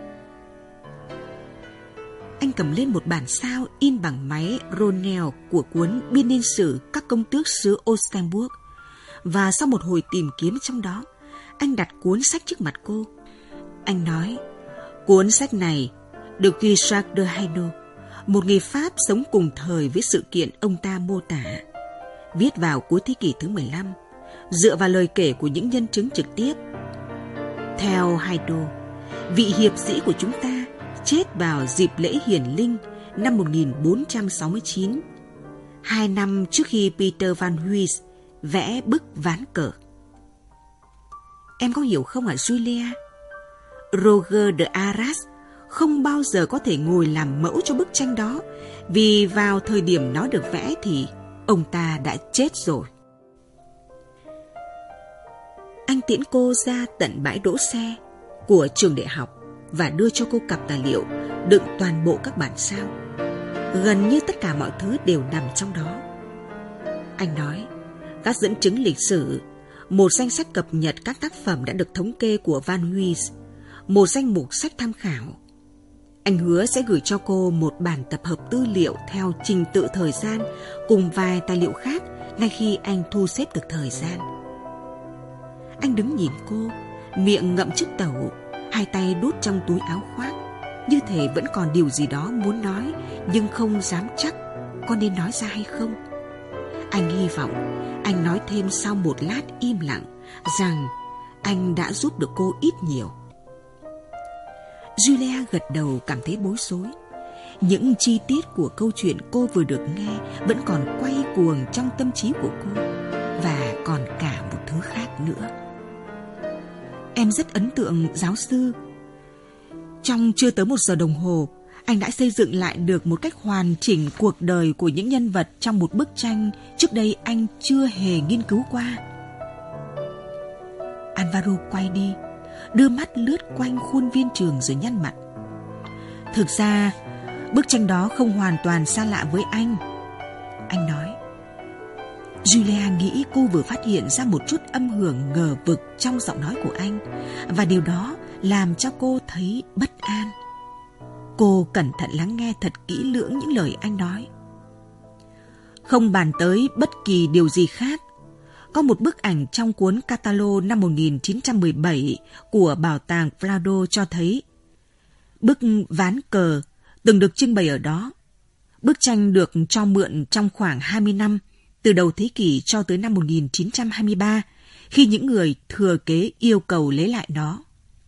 Anh cầm lên một bản sao in bằng máy Ronel của cuốn biên niên sử các công tước xứ Ostenburg, và sau một hồi tìm kiếm trong đó, anh đặt cuốn sách trước mặt cô. Anh nói, cuốn sách này được ghi Jacques de Hainaut, một người Pháp sống cùng thời với sự kiện ông ta mô tả, viết vào cuối thế kỷ thứ 15, dựa vào lời kể của những nhân chứng trực tiếp. Theo Hainaut, vị hiệp sĩ của chúng ta chết vào dịp lễ hiển linh năm 1469, 2 năm trước khi Peter Van Huyst vẽ bức ván cờ. Em có hiểu không hả Julia? Roger de Arras không bao giờ có thể ngồi làm mẫu cho bức tranh đó, vì vào thời điểm nó được vẽ thì ông ta đã chết rồi. Anh tiễn cô ra tận bãi đỗ xe của trường đại học và đưa cho cô cặp tài liệu đựng toàn bộ các bản sao. Gần như tất cả mọi thứ đều nằm trong đó. Anh nói, các dẫn chứng lịch sử, một danh sách cập nhật các tác phẩm đã được thống kê của Van Huyst, một danh mục sách tham khảo. Anh hứa sẽ gửi cho cô một bản tập hợp tư liệu theo trình tự thời gian cùng vài tài liệu khác ngay khi anh thu xếp được thời gian. Anh đứng nhìn cô, miệng ngậm chiếc tẩu, hai tay đút trong túi áo khoác, như thể vẫn còn điều gì đó muốn nói nhưng không dám chắc có nên nói ra hay không. Anh hy vọng anh nói thêm sau một lát im lặng rằng anh đã giúp được cô ít nhiều. Julia gật đầu cảm thấy bối rối. Những chi tiết của câu chuyện cô vừa được nghe vẫn còn quay cuồng trong tâm trí của cô, và còn cả một thứ khác nữa. Em rất ấn tượng giáo sư. Trong chưa tới 1 giờ đồng hồ, anh đã xây dựng lại được một cách hoàn chỉnh cuộc đời của những nhân vật trong một bức tranh trước đây anh chưa hề nghiên cứu qua. Alvaro quay đi, đưa mắt lướt quanh khuôn viên trường rồi nhăn mặt. Thực ra, bức tranh đó không hoàn toàn xa lạ với anh nói. Julia nghĩ cô vừa phát hiện ra một chút âm hưởng ngờ vực trong giọng nói của anh, và điều đó làm cho cô thấy bất an. Cô cẩn thận lắng nghe thật kỹ lưỡng những lời anh nói. Không bàn tới bất kỳ điều gì khác, có một bức ảnh trong cuốn Catalog năm 1917 của Bảo tàng Prado cho thấy bức ván cờ từng được trưng bày ở đó. Bức tranh được cho mượn trong khoảng 20 năm, từ đầu thế kỷ cho tới năm 1923, khi những người thừa kế yêu cầu lấy lại nó.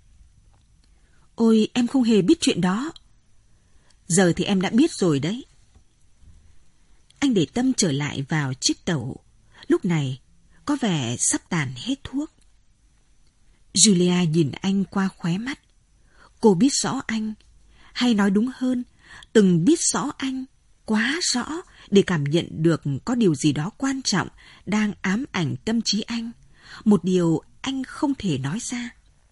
Ôi, em không hề biết chuyện đó. Giờ thì em đã biết rồi đấy. Anh để tâm trở lại vào chiếc tẩu, lúc này có vẻ sắp tàn hết thuốc. Julia nhìn anh qua khóe mắt. Cô biết rõ anh, hay nói đúng hơn, từng biết rõ anh, quá rõ để cảm nhận được có điều gì đó quan trọng đang ám ảnh tâm trí anh, một điều anh không thể nói ra.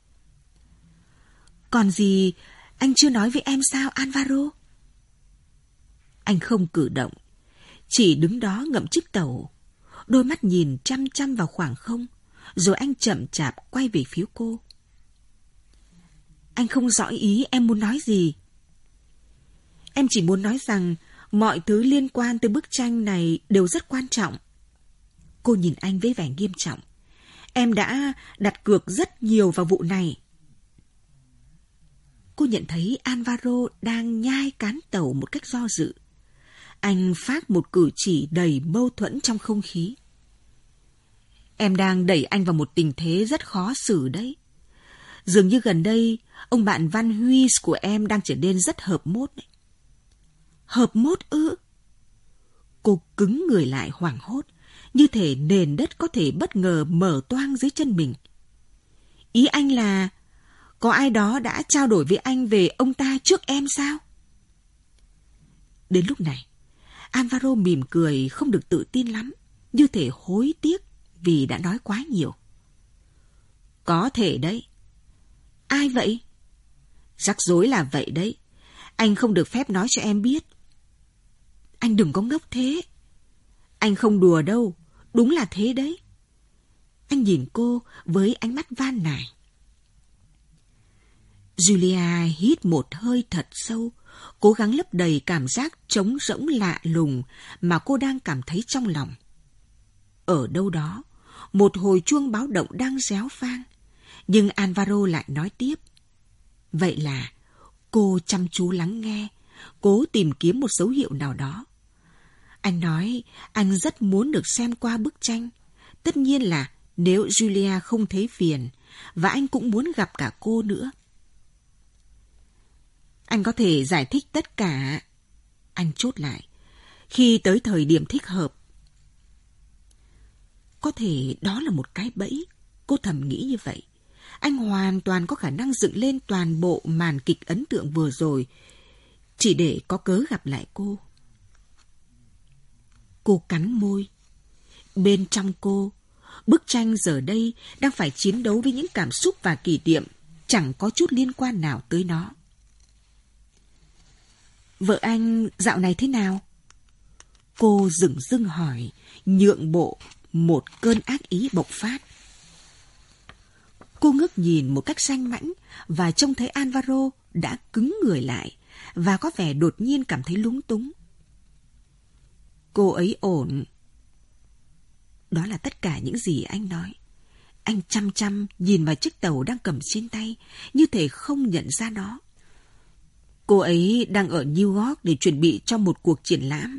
Còn gì anh chưa nói với em sao, Alvaro? Anh không cử động, chỉ đứng đó ngậm chiếc tàu, đôi mắt nhìn chăm chăm vào khoảng không, rồi anh chậm chạp quay về phía cô. Anh không rõ ý em muốn nói gì. Em chỉ muốn nói rằng mọi thứ liên quan tới bức tranh này đều rất quan trọng. Cô nhìn anh với vẻ nghiêm trọng. Em đã đặt cược rất nhiều vào vụ này. Cô nhận thấy Alvaro đang nhai cán tàu một cách do dự. Anh phát một cử chỉ đầy mâu thuẫn trong không khí. Em đang đẩy anh vào một tình thế rất khó xử đấy. Dường như gần đây, ông bạn Van Huy của em đang trở nên rất hợp mốt đấy. Hợp mốt ư? Cô cứng người lại hoảng hốt, như thể nền đất có thể bất ngờ mở toang dưới chân mình. Ý anh là có ai đó đã trao đổi với anh về ông ta trước em sao? Đến lúc này, Alvaro mỉm cười không được tự tin lắm, như thể hối tiếc vì đã nói quá nhiều. Có thể đấy. Ai vậy? Rắc rối là vậy đấy. Anh không được phép nói cho em biết. Anh đừng có ngốc thế. Anh không đùa đâu, đúng là thế đấy. Anh nhìn cô với ánh mắt van nài. Julia hít một hơi thật sâu, cố gắng lấp đầy cảm giác trống rỗng lạ lùng mà cô đang cảm thấy trong lòng. Ở đâu đó, một hồi chuông báo động đang réo vang, nhưng Alvaro lại nói tiếp. Vậy là cô chăm chú lắng nghe, cố tìm kiếm một dấu hiệu nào đó. Anh nói anh rất muốn được xem qua bức tranh, tất nhiên là nếu Julia không thấy phiền, và anh cũng muốn gặp cả cô nữa. Anh có thể giải thích tất cả. Anh chốt lại. Khi tới thời điểm thích hợp. Có thể đó là một cái bẫy. Cô thầm nghĩ như vậy. Anh hoàn toàn có khả năng dựng lên toàn bộ màn kịch ấn tượng vừa rồi, chỉ để có cớ gặp lại cô. Cô cắn môi. Bên trong cô, bức tranh giờ đây đang phải chiến đấu với những cảm xúc và kỷ niệm chẳng có chút liên quan nào tới nó. Vợ anh dạo này thế nào? Cô dửng dưng hỏi, nhượng bộ một cơn ác ý bộc phát. Cô ngước nhìn một cách danh mãnh và trông thấy Alvaro đã cứng người lại và có vẻ đột nhiên cảm thấy lúng túng. Cô ấy ổn. Đó là tất cả những gì anh nói. Anh chăm chăm nhìn vào chiếc tàu đang cầm trên tay, như thể không nhận ra nó. Cô ấy đang ở New York để chuẩn bị cho một cuộc triển lãm.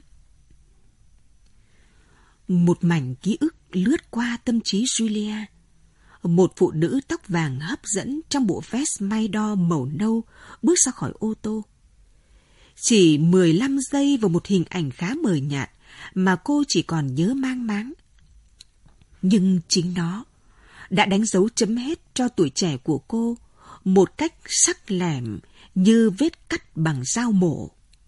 Một mảnh ký ức lướt qua tâm trí Julia. Một phụ nữ tóc vàng hấp dẫn trong bộ vest may đo màu nâu bước ra khỏi ô tô. Chỉ 15 giây vào một hình ảnh khá mờ nhạt mà cô chỉ còn nhớ mang máng. Nhưng chính nó đã đánh dấu chấm hết cho tuổi trẻ của cô một cách sắc lẻm như vết cắt bằng dao mổ.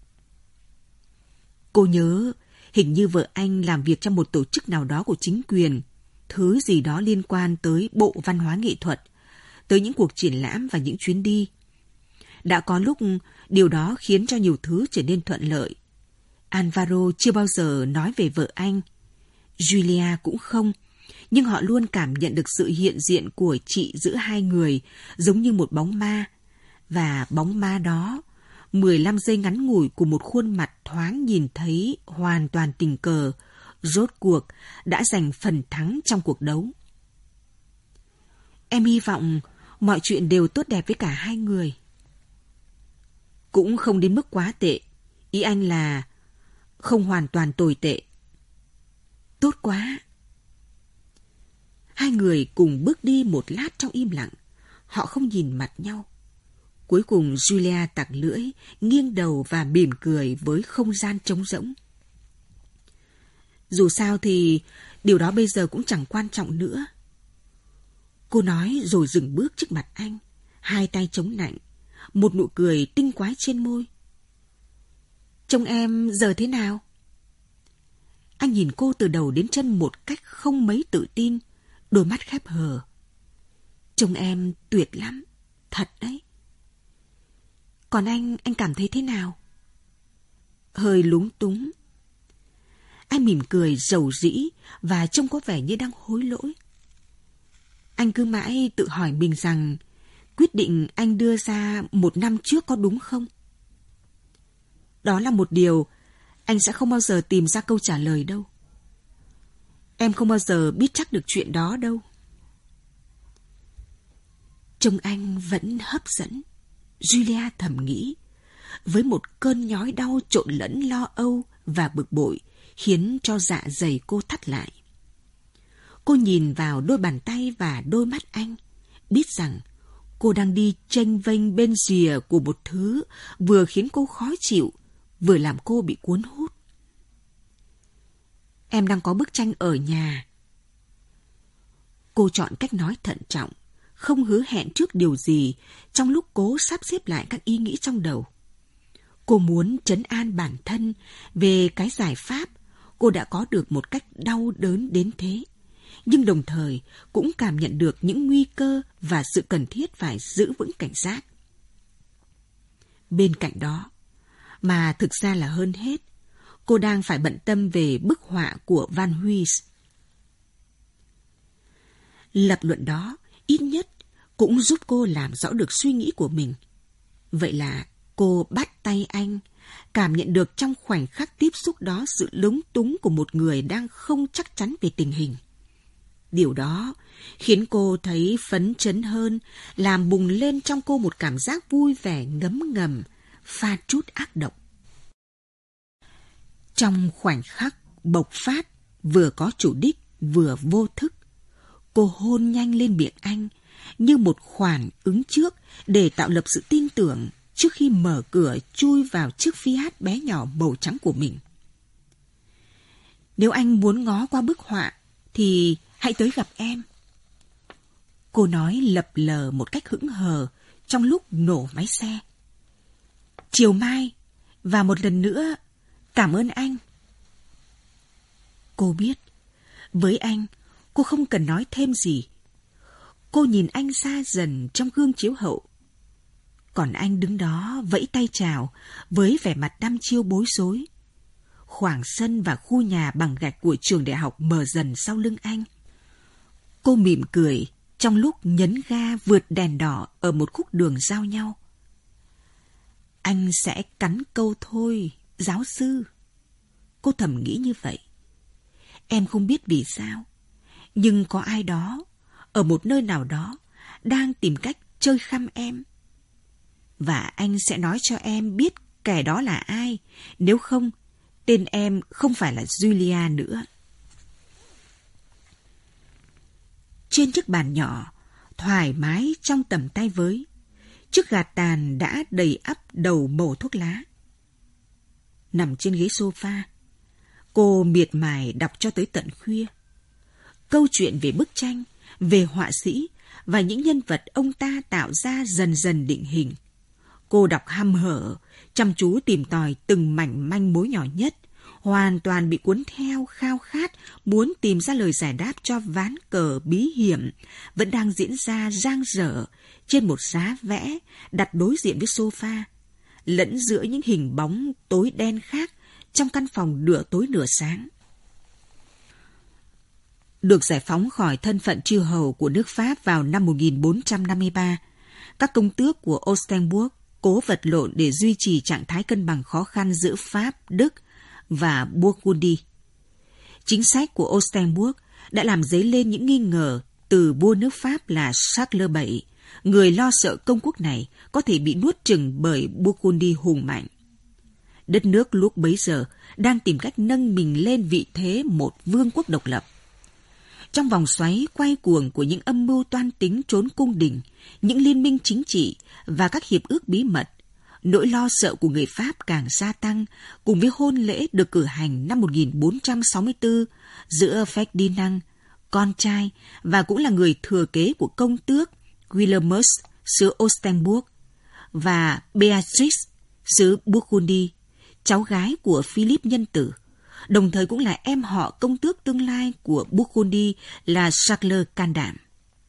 Cô nhớ hình như vợ anh làm việc trong một tổ chức nào đó của chính quyền, thứ gì đó liên quan tới Bộ Văn hóa Nghệ thuật, tới những cuộc triển lãm và những chuyến đi. Đã có lúc điều đó khiến cho nhiều thứ trở nên thuận lợi. Alvaro chưa bao giờ nói về vợ anh. Julia cũng không, nhưng họ luôn cảm nhận được sự hiện diện của chị giữa hai người giống như một bóng ma. Và bóng ma đó, 15 giây ngắn ngủi của một khuôn mặt thoáng nhìn thấy hoàn toàn tình cờ, rốt cuộc đã giành phần thắng trong cuộc đấu. Em hy vọng mọi chuyện đều tốt đẹp với cả hai người. Cũng không đến mức quá tệ. Ý anh là không hoàn toàn tồi tệ. Tốt quá. Hai người cùng bước đi một lát trong im lặng. Họ không nhìn mặt nhau. Cuối cùng Julia tặc lưỡi, nghiêng đầu và mỉm cười với không gian trống rỗng. Dù sao thì điều đó bây giờ cũng chẳng quan trọng nữa. Cô nói rồi dừng bước trước mặt anh, hai tay chống nạnh, một nụ cười tinh quái trên môi. Trông em giờ thế nào? Anh nhìn cô từ đầu đến chân một cách không mấy tự tin, đôi mắt khép hờ. Trông em tuyệt lắm, thật đấy. Còn anh cảm thấy thế nào? Hơi lúng túng. Anh mỉm cười rầu rĩ và trông có vẻ như đang hối lỗi. Anh cứ mãi tự hỏi mình rằng quyết định anh đưa ra 1 năm trước có đúng không? Đó là một điều anh sẽ không bao giờ tìm ra câu trả lời đâu. Em không bao giờ biết chắc được chuyện đó đâu. Trông anh vẫn hấp dẫn, Julia thầm nghĩ, với một cơn nhói đau trộn lẫn lo âu và bực bội khiến cho dạ dày cô thắt lại. Cô nhìn vào đôi bàn tay và đôi mắt anh, biết rằng cô đang đi chênh vênh bên rìa của một thứ vừa khiến cô khó chịu, vừa làm cô bị cuốn hút. Em đang có bức tranh ở nhà. Cô chọn cách nói thận trọng, không hứa hẹn trước điều gì trong lúc cố sắp xếp lại các ý nghĩ trong đầu. Cô muốn trấn an bản thân về cái giải pháp cô đã có được một cách đau đớn đến thế, nhưng đồng thời cũng cảm nhận được những nguy cơ và sự cần thiết phải giữ vững cảnh giác. Bên cạnh đó, mà thực ra là hơn hết, cô đang phải bận tâm về bức họa của Van Huys. Lập luận đó, ít nhất, cũng giúp cô làm rõ được suy nghĩ của mình. Vậy là cô bắt tay anh, cảm nhận được trong khoảnh khắc tiếp xúc đó sự lúng túng của một người đang không chắc chắn về tình hình. Điều đó khiến cô thấy phấn chấn hơn, làm bùng lên trong cô một cảm giác vui vẻ ngấm ngầm, pha chút ác độc. Trong khoảnh khắc bộc phát, vừa có chủ đích, vừa vô thức, cô hôn nhanh lên miệng anh, như một khoản ứng trước để tạo lập sự tin tưởng trước khi mở cửa chui vào chiếc Fiat bé nhỏ màu trắng của mình. Nếu anh muốn ngó qua bức họa, thì hãy tới gặp em. Cô nói lập lờ một cách hững hờ trong lúc nổ máy xe. Chiều mai, và một lần nữa, cảm ơn anh. Cô biết, với anh, cô không cần nói thêm gì. Cô nhìn anh xa dần trong gương chiếu hậu. Còn anh đứng đó vẫy tay chào với vẻ mặt đăm chiêu bối rối. Khoảng sân và khu nhà bằng gạch của trường đại học mờ dần sau lưng anh. Cô mỉm cười trong lúc nhấn ga vượt đèn đỏ ở một khúc đường giao nhau. Anh sẽ cắn câu thôi, giáo sư. Cô thầm nghĩ như vậy. Em không biết vì sao, nhưng có ai đó, ở một nơi nào đó, đang tìm cách chơi khăm em. Và anh sẽ nói cho em biết kẻ đó là ai, nếu không, tên em không phải là Julia nữa. Trên chiếc bàn nhỏ, thoải mái trong tầm tay với, chiếc gạt tàn đã đầy ắp đầu mẩu thuốc lá. Nằm trên ghế sofa, cô miệt mài đọc cho tới tận khuya. Câu chuyện về bức tranh, về họa sĩ và những nhân vật ông ta tạo ra dần dần định hình. Cô đọc hăm hở, chăm chú tìm tòi từng mảnh manh mối nhỏ nhất, hoàn toàn bị cuốn theo khao khát muốn tìm ra lời giải đáp cho ván cờ bí hiểm vẫn đang diễn ra dang dở trên một giá vẽ đặt đối diện với sofa, lẫn giữa những hình bóng tối đen khác trong căn phòng nửa tối nửa sáng. Được giải phóng khỏi thân phận chư hầu của nước Pháp vào năm 1453, các công tước của Oldenburg cố vật lộn để duy trì trạng thái cân bằng khó khăn giữa Pháp, Đức và Burgundy. Chính sách của Oldenburg đã làm dấy lên những nghi ngờ từ vua nước Pháp là Charles VII, người lo sợ công quốc này có thể bị nuốt chửng bởi Burgundy hùng mạnh. Đất nước lúc bấy giờ đang tìm cách nâng mình lên vị thế một vương quốc độc lập. Trong vòng xoáy quay cuồng của những âm mưu toan tính trốn cung đình, những liên minh chính trị và các hiệp ước bí mật, nỗi lo sợ của người Pháp càng gia tăng cùng với hôn lễ được cử hành năm 1464 giữa Ferdinand, con trai và cũng là người thừa kế của công tước Wilhelmus xứ Oldenburg, và Beatrice, xứ Burgundy, cháu gái của Philip Nhân Tử, đồng thời cũng là em họ công tước tương lai của Burgundy là Charles can đảm.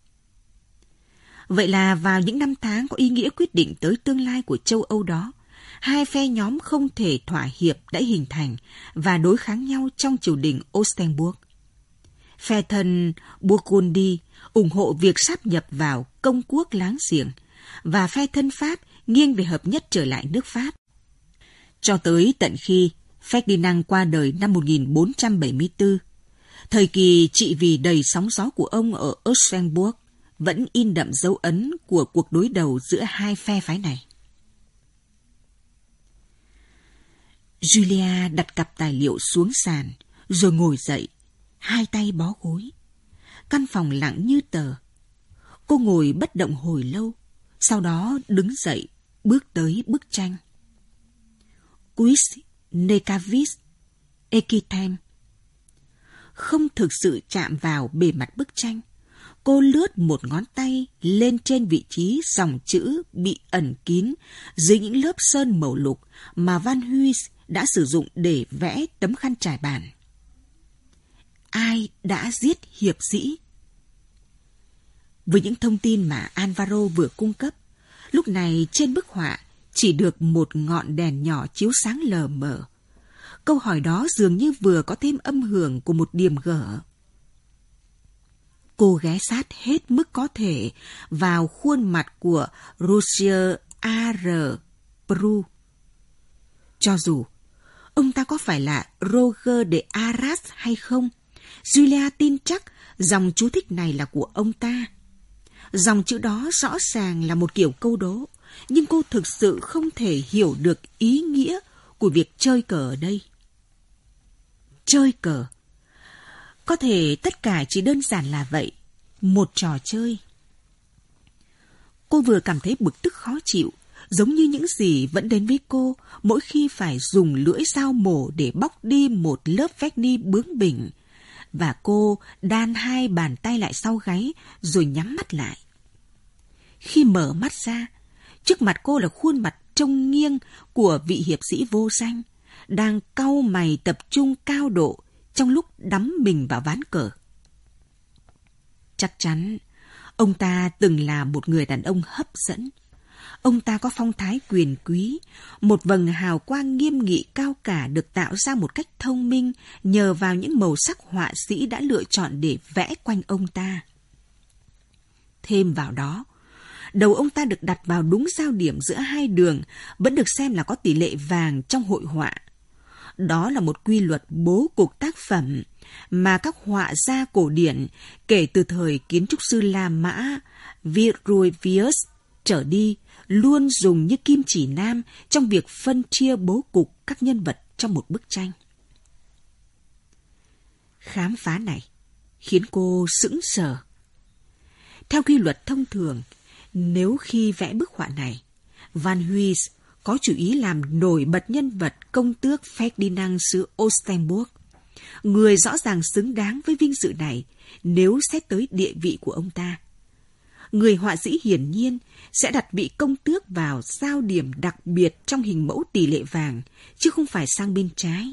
Vậy là vào những năm tháng có ý nghĩa quyết định tới tương lai của châu Âu đó, hai phe nhóm không thể thỏa hiệp đã hình thành và đối kháng nhau trong triều đình Oldenburg. Phe thân Burgundy ủng hộ việc sáp nhập vào công quốc láng giềng và phe thân Pháp nghiêng về hợp nhất trở lại nước Pháp. Cho tới tận khi Ferdinand qua đời năm 1474, thời kỳ trị vì đầy sóng gió của ông ở Oldenburg vẫn in đậm dấu ấn của cuộc đối đầu giữa hai phe phái này. Julia đặt cặp tài liệu xuống sàn, rồi ngồi dậy, hai tay bó gối. Căn phòng lặng như tờ. Cô ngồi bất động hồi lâu, sau đó đứng dậy, bước tới bức tranh. Quis necavit equitem. Không thực sự chạm vào bề mặt bức tranh, cô lướt một ngón tay lên trên vị trí dòng chữ bị ẩn kín dưới những lớp sơn màu lục mà Van Huynh đã sử dụng để vẽ tấm khăn trải bàn. Ai đã giết hiệp sĩ? Với những thông tin mà Alvaro vừa cung cấp, lúc này trên bức họa chỉ được một ngọn đèn nhỏ chiếu sáng lờ mờ. Câu hỏi đó dường như vừa có thêm âm hưởng của một điềm gở. Cô ghé sát hết mức có thể vào khuôn mặt của Roger A.R. Pru. Cho dù ông ta có phải là Roger de Arras hay không, Julia tin chắc dòng chú thích này là của ông ta. Dòng chữ đó rõ ràng là một kiểu câu đố, nhưng cô thực sự không thể hiểu được ý nghĩa của việc chơi cờ ở đây. Chơi cờ. Có thể tất cả chỉ đơn giản là vậy, một trò chơi. Cô vừa cảm thấy bực tức khó chịu, giống như những gì vẫn đến với cô mỗi khi phải dùng lưỡi dao mổ để bóc đi một lớp vét ni bướng bỉnh. Và cô đan hai bàn tay lại sau gáy rồi nhắm mắt lại. Khi mở mắt ra, trước mặt cô là khuôn mặt trông nghiêng của vị hiệp sĩ vô danh, đang cau mày tập trung cao độ trong lúc đắm mình vào ván cờ. Chắc chắn, ông ta từng là một người đàn ông hấp dẫn. Ông ta có phong thái quyền quý, một vầng hào quang nghiêm nghị cao cả được tạo ra một cách thông minh nhờ vào những màu sắc họa sĩ đã lựa chọn để vẽ quanh ông ta. Thêm vào đó, đầu ông ta được đặt vào đúng giao điểm giữa hai đường, vẫn được xem là có tỷ lệ vàng trong hội họa. Đó là một quy luật bố cục tác phẩm mà các họa gia cổ điển kể từ thời kiến trúc sư La Mã Vitruvius trở đi luôn dùng như kim chỉ nam trong việc phân chia bố cục các nhân vật trong một bức tranh. Khám phá này khiến cô sững sờ. Theo quy luật thông thường, nếu khi vẽ bức họa này, Van Huynh có chủ ý làm nổi bật nhân vật công tước Ferdinand xứ Oldenburg, người rõ ràng xứng đáng với vinh dự này nếu xét tới địa vị của ông ta. Người họa sĩ hiển nhiên sẽ đặt vị công tước vào giao điểm đặc biệt trong hình mẫu tỷ lệ vàng, chứ không phải sang bên trái.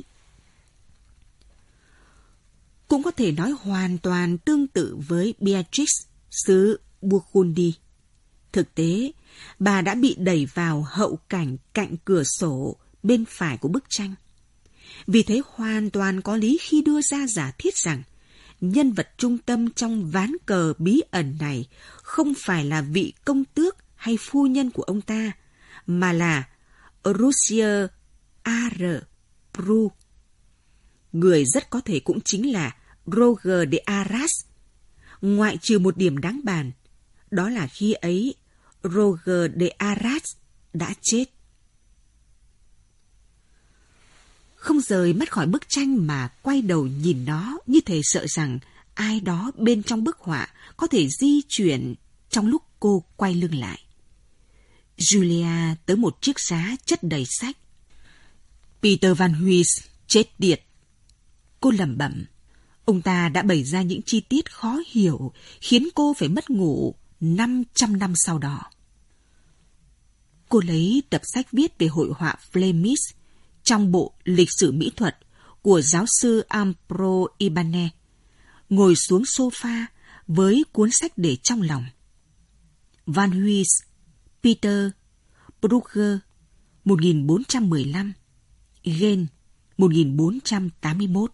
Cũng có thể nói hoàn toàn tương tự với Beatrice, xứ Burgundy. Thực tế, bà đã bị đẩy vào hậu cảnh cạnh cửa sổ bên phải của bức tranh. Vì thế hoàn toàn có lý khi đưa ra giả thiết rằng nhân vật trung tâm trong ván cờ bí ẩn này không phải là vị công tước hay phu nhân của ông ta, mà là Roger A.R. Pru. Người rất có thể cũng chính là Roger de Arras, ngoại trừ một điểm đáng bàn, đó là khi ấy Roger de Arras đã chết. Không rời mắt khỏi bức tranh mà quay đầu nhìn nó như thể sợ rằng ai đó bên trong bức họa có thể di chuyển trong lúc cô quay lưng lại. Julia tới một chiếc giá chất đầy sách. Peter Van Huynh chết tiệt. Cô lẩm bẩm. Ông ta đã bày ra những chi tiết khó hiểu khiến cô phải mất ngủ 500 năm sau đó. Cô lấy tập sách viết về hội họa Flemish trong bộ lịch sử mỹ thuật của giáo sư Ampro Ibanez, ngồi xuống sofa với cuốn sách để trong lòng. Van Huys, Peter, Brugger, 1415, Ghen, 1481.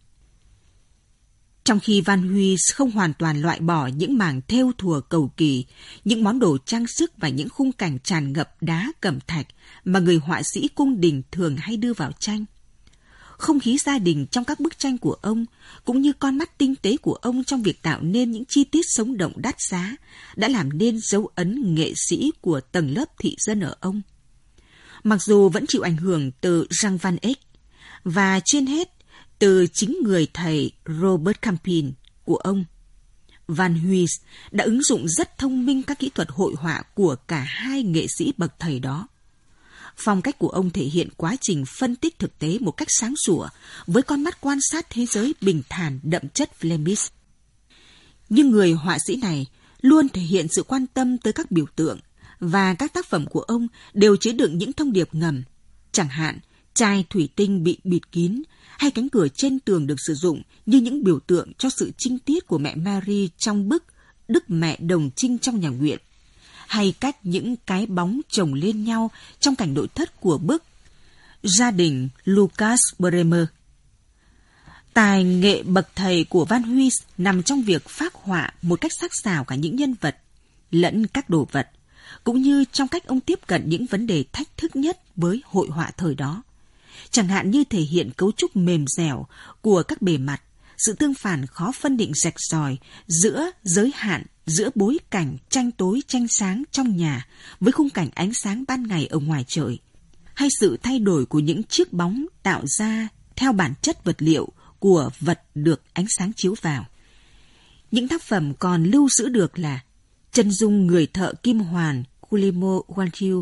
Trong khi Van Huys không hoàn toàn loại bỏ những mảng thêu thùa cầu kỳ, những món đồ trang sức và những khung cảnh tràn ngập đá cẩm thạch mà người họa sĩ cung đình thường hay đưa vào tranh. Không khí gia đình trong các bức tranh của ông, cũng như con mắt tinh tế của ông trong việc tạo nên những chi tiết sống động đắt giá, đã làm nên dấu ấn nghệ sĩ của tầng lớp thị dân ở ông. Mặc dù vẫn chịu ảnh hưởng từ Jean Van Eyck, và trên hết từ chính người thầy Robert Campin của ông, Van Huys đã ứng dụng rất thông minh các kỹ thuật hội họa của cả hai nghệ sĩ bậc thầy đó. Phong cách của ông thể hiện quá trình phân tích thực tế một cách sáng sủa, với con mắt quan sát thế giới bình thản đậm chất Flemish. Nhưng người họa sĩ này luôn thể hiện sự quan tâm tới các biểu tượng, và các tác phẩm của ông đều chứa đựng những thông điệp ngầm. Chẳng hạn, chai thủy tinh bị bịt kín, hay cánh cửa trên tường được sử dụng như những biểu tượng cho sự trinh tiết của mẹ Mary trong bức Đức Mẹ Đồng Trinh trong nhà nguyện, hay cách những cái bóng chồng lên nhau trong cảnh nội thất của bức Gia đình Lucas Bremer. Tài nghệ bậc thầy của Van Huys nằm trong việc phác họa một cách sắc sảo cả những nhân vật lẫn các đồ vật, cũng như trong cách ông tiếp cận những vấn đề thách thức nhất với hội họa thời đó. Chẳng hạn như thể hiện cấu trúc mềm dẻo của các bề mặt, sự tương phản khó phân định rạch ròi giữa giới hạn, giữa bối cảnh tranh tối tranh sáng trong nhà với khung cảnh ánh sáng ban ngày ở ngoài trời, hay sự thay đổi của những chiếc bóng tạo ra theo bản chất vật liệu của vật được ánh sáng chiếu vào. Những tác phẩm còn lưu giữ được là Chân dung người thợ kim hoàn Guillermo Guangqiu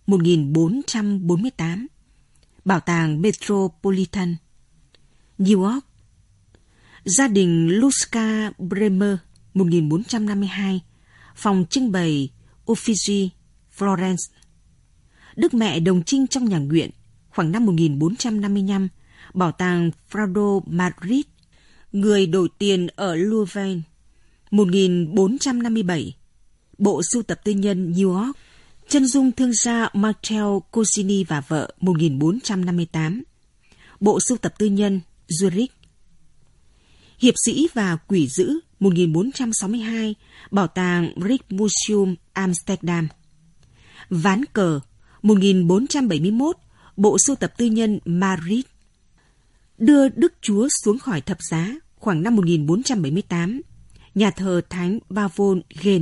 1448, Bảo tàng Metropolitan, New York, Gia đình Lucas Bremer 1452, Phòng trưng bày Uffizi, Florence, Đức Mẹ Đồng Trinh trong nhà nguyện khoảng năm 1455, Bảo tàng Prado, Madrid, Người đổi tiền ở Louvre 1457, Bộ sưu tập tư nhân New York, Chân dung thương gia Martel Cosini và vợ 1458, Bộ sưu tập tư nhân Zurich, Hiệp sĩ và quỷ dữ 1462, Bảo tàng Rijksmuseum Amsterdam, Ván cờ 1471, Bộ sưu tập tư nhân Madrid, Đưa Đức Chúa xuống khỏi thập giá khoảng năm 1478, Nhà thờ Thánh Pavon Ghen.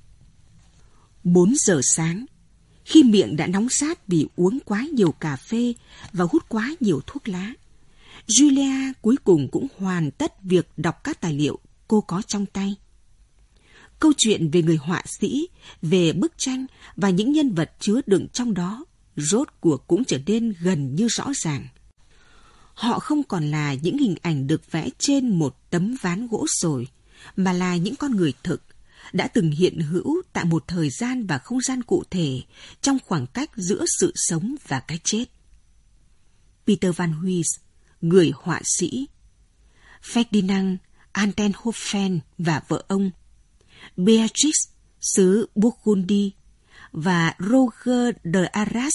4 giờ sáng, khi miệng đã nóng rát vì uống quá nhiều cà phê và hút quá nhiều thuốc lá, Julia cuối cùng cũng hoàn tất việc đọc các tài liệu cô có trong tay. Câu chuyện về người họa sĩ, về bức tranh và những nhân vật chứa đựng trong đó rốt cuộc cũng trở nên gần như rõ ràng. Họ không còn là những hình ảnh được vẽ trên một tấm ván gỗ sồi, mà là những con người thực, đã từng hiện hữu tại một thời gian và không gian cụ thể trong khoảng cách giữa sự sống và cái chết. Peter Van Huys, người họa sĩ, Ferdinand Altenhofen và vợ ông, Beatrix, xứ Burgundy, và Roger de Arras.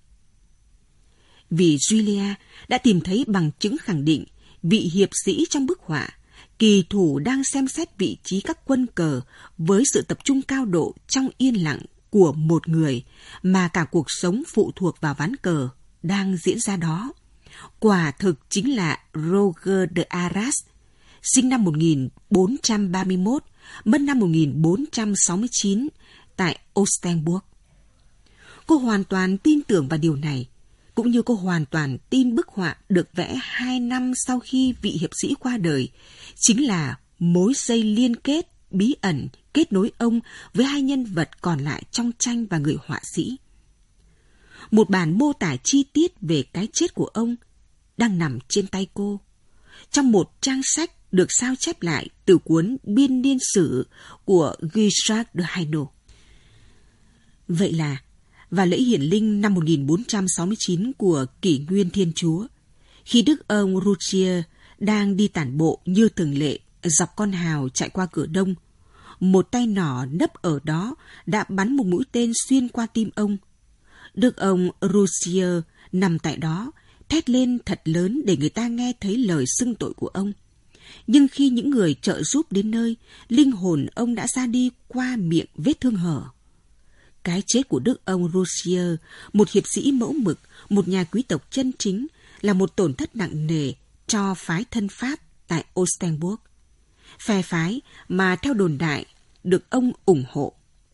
Vì Julia đã tìm thấy bằng chứng khẳng định vị hiệp sĩ trong bức họa, kỳ thủ đang xem xét vị trí các quân cờ với sự tập trung cao độ trong yên lặng của một người mà cả cuộc sống phụ thuộc vào ván cờ đang diễn ra đó. Quả thực chính là Roger de Arras, sinh năm 1431, mất năm 1469 tại Ostenburg. Cô hoàn toàn tin tưởng vào điều này, cũng như cô hoàn toàn tin bức họa được vẽ 2 năm sau khi vị hiệp sĩ qua đời chính là mối dây liên kết bí ẩn kết nối ông với hai nhân vật còn lại trong tranh và người họa sĩ. Một bản mô tả chi tiết về cái chết của ông đang nằm trên tay cô, trong một trang sách được sao chép lại từ cuốn Biên niên sử của Guillaume de Hainaut. Vậy là và lễ hiển linh năm 1469 của kỷ nguyên Thiên Chúa, khi đức ông Roussier đang đi tản bộ như thường lệ dọc con hào chạy qua cửa đông, một tay nỏ nấp ở đó đã bắn một mũi tên xuyên qua tim ông. Đức ông Roussier nằm tại đó, thét lên thật lớn để người ta nghe thấy lời xưng tội của ông. Nhưng khi những người trợ giúp đến nơi, linh hồn ông đã ra đi qua miệng vết thương hở. Cái chết của đức ông Roussier, một hiệp sĩ mẫu mực, một nhà quý tộc chân chính, là một tổn thất nặng nề cho phái thân Pháp tại Ostenburg, phe phái mà theo đồn đại được ông ủng hộ.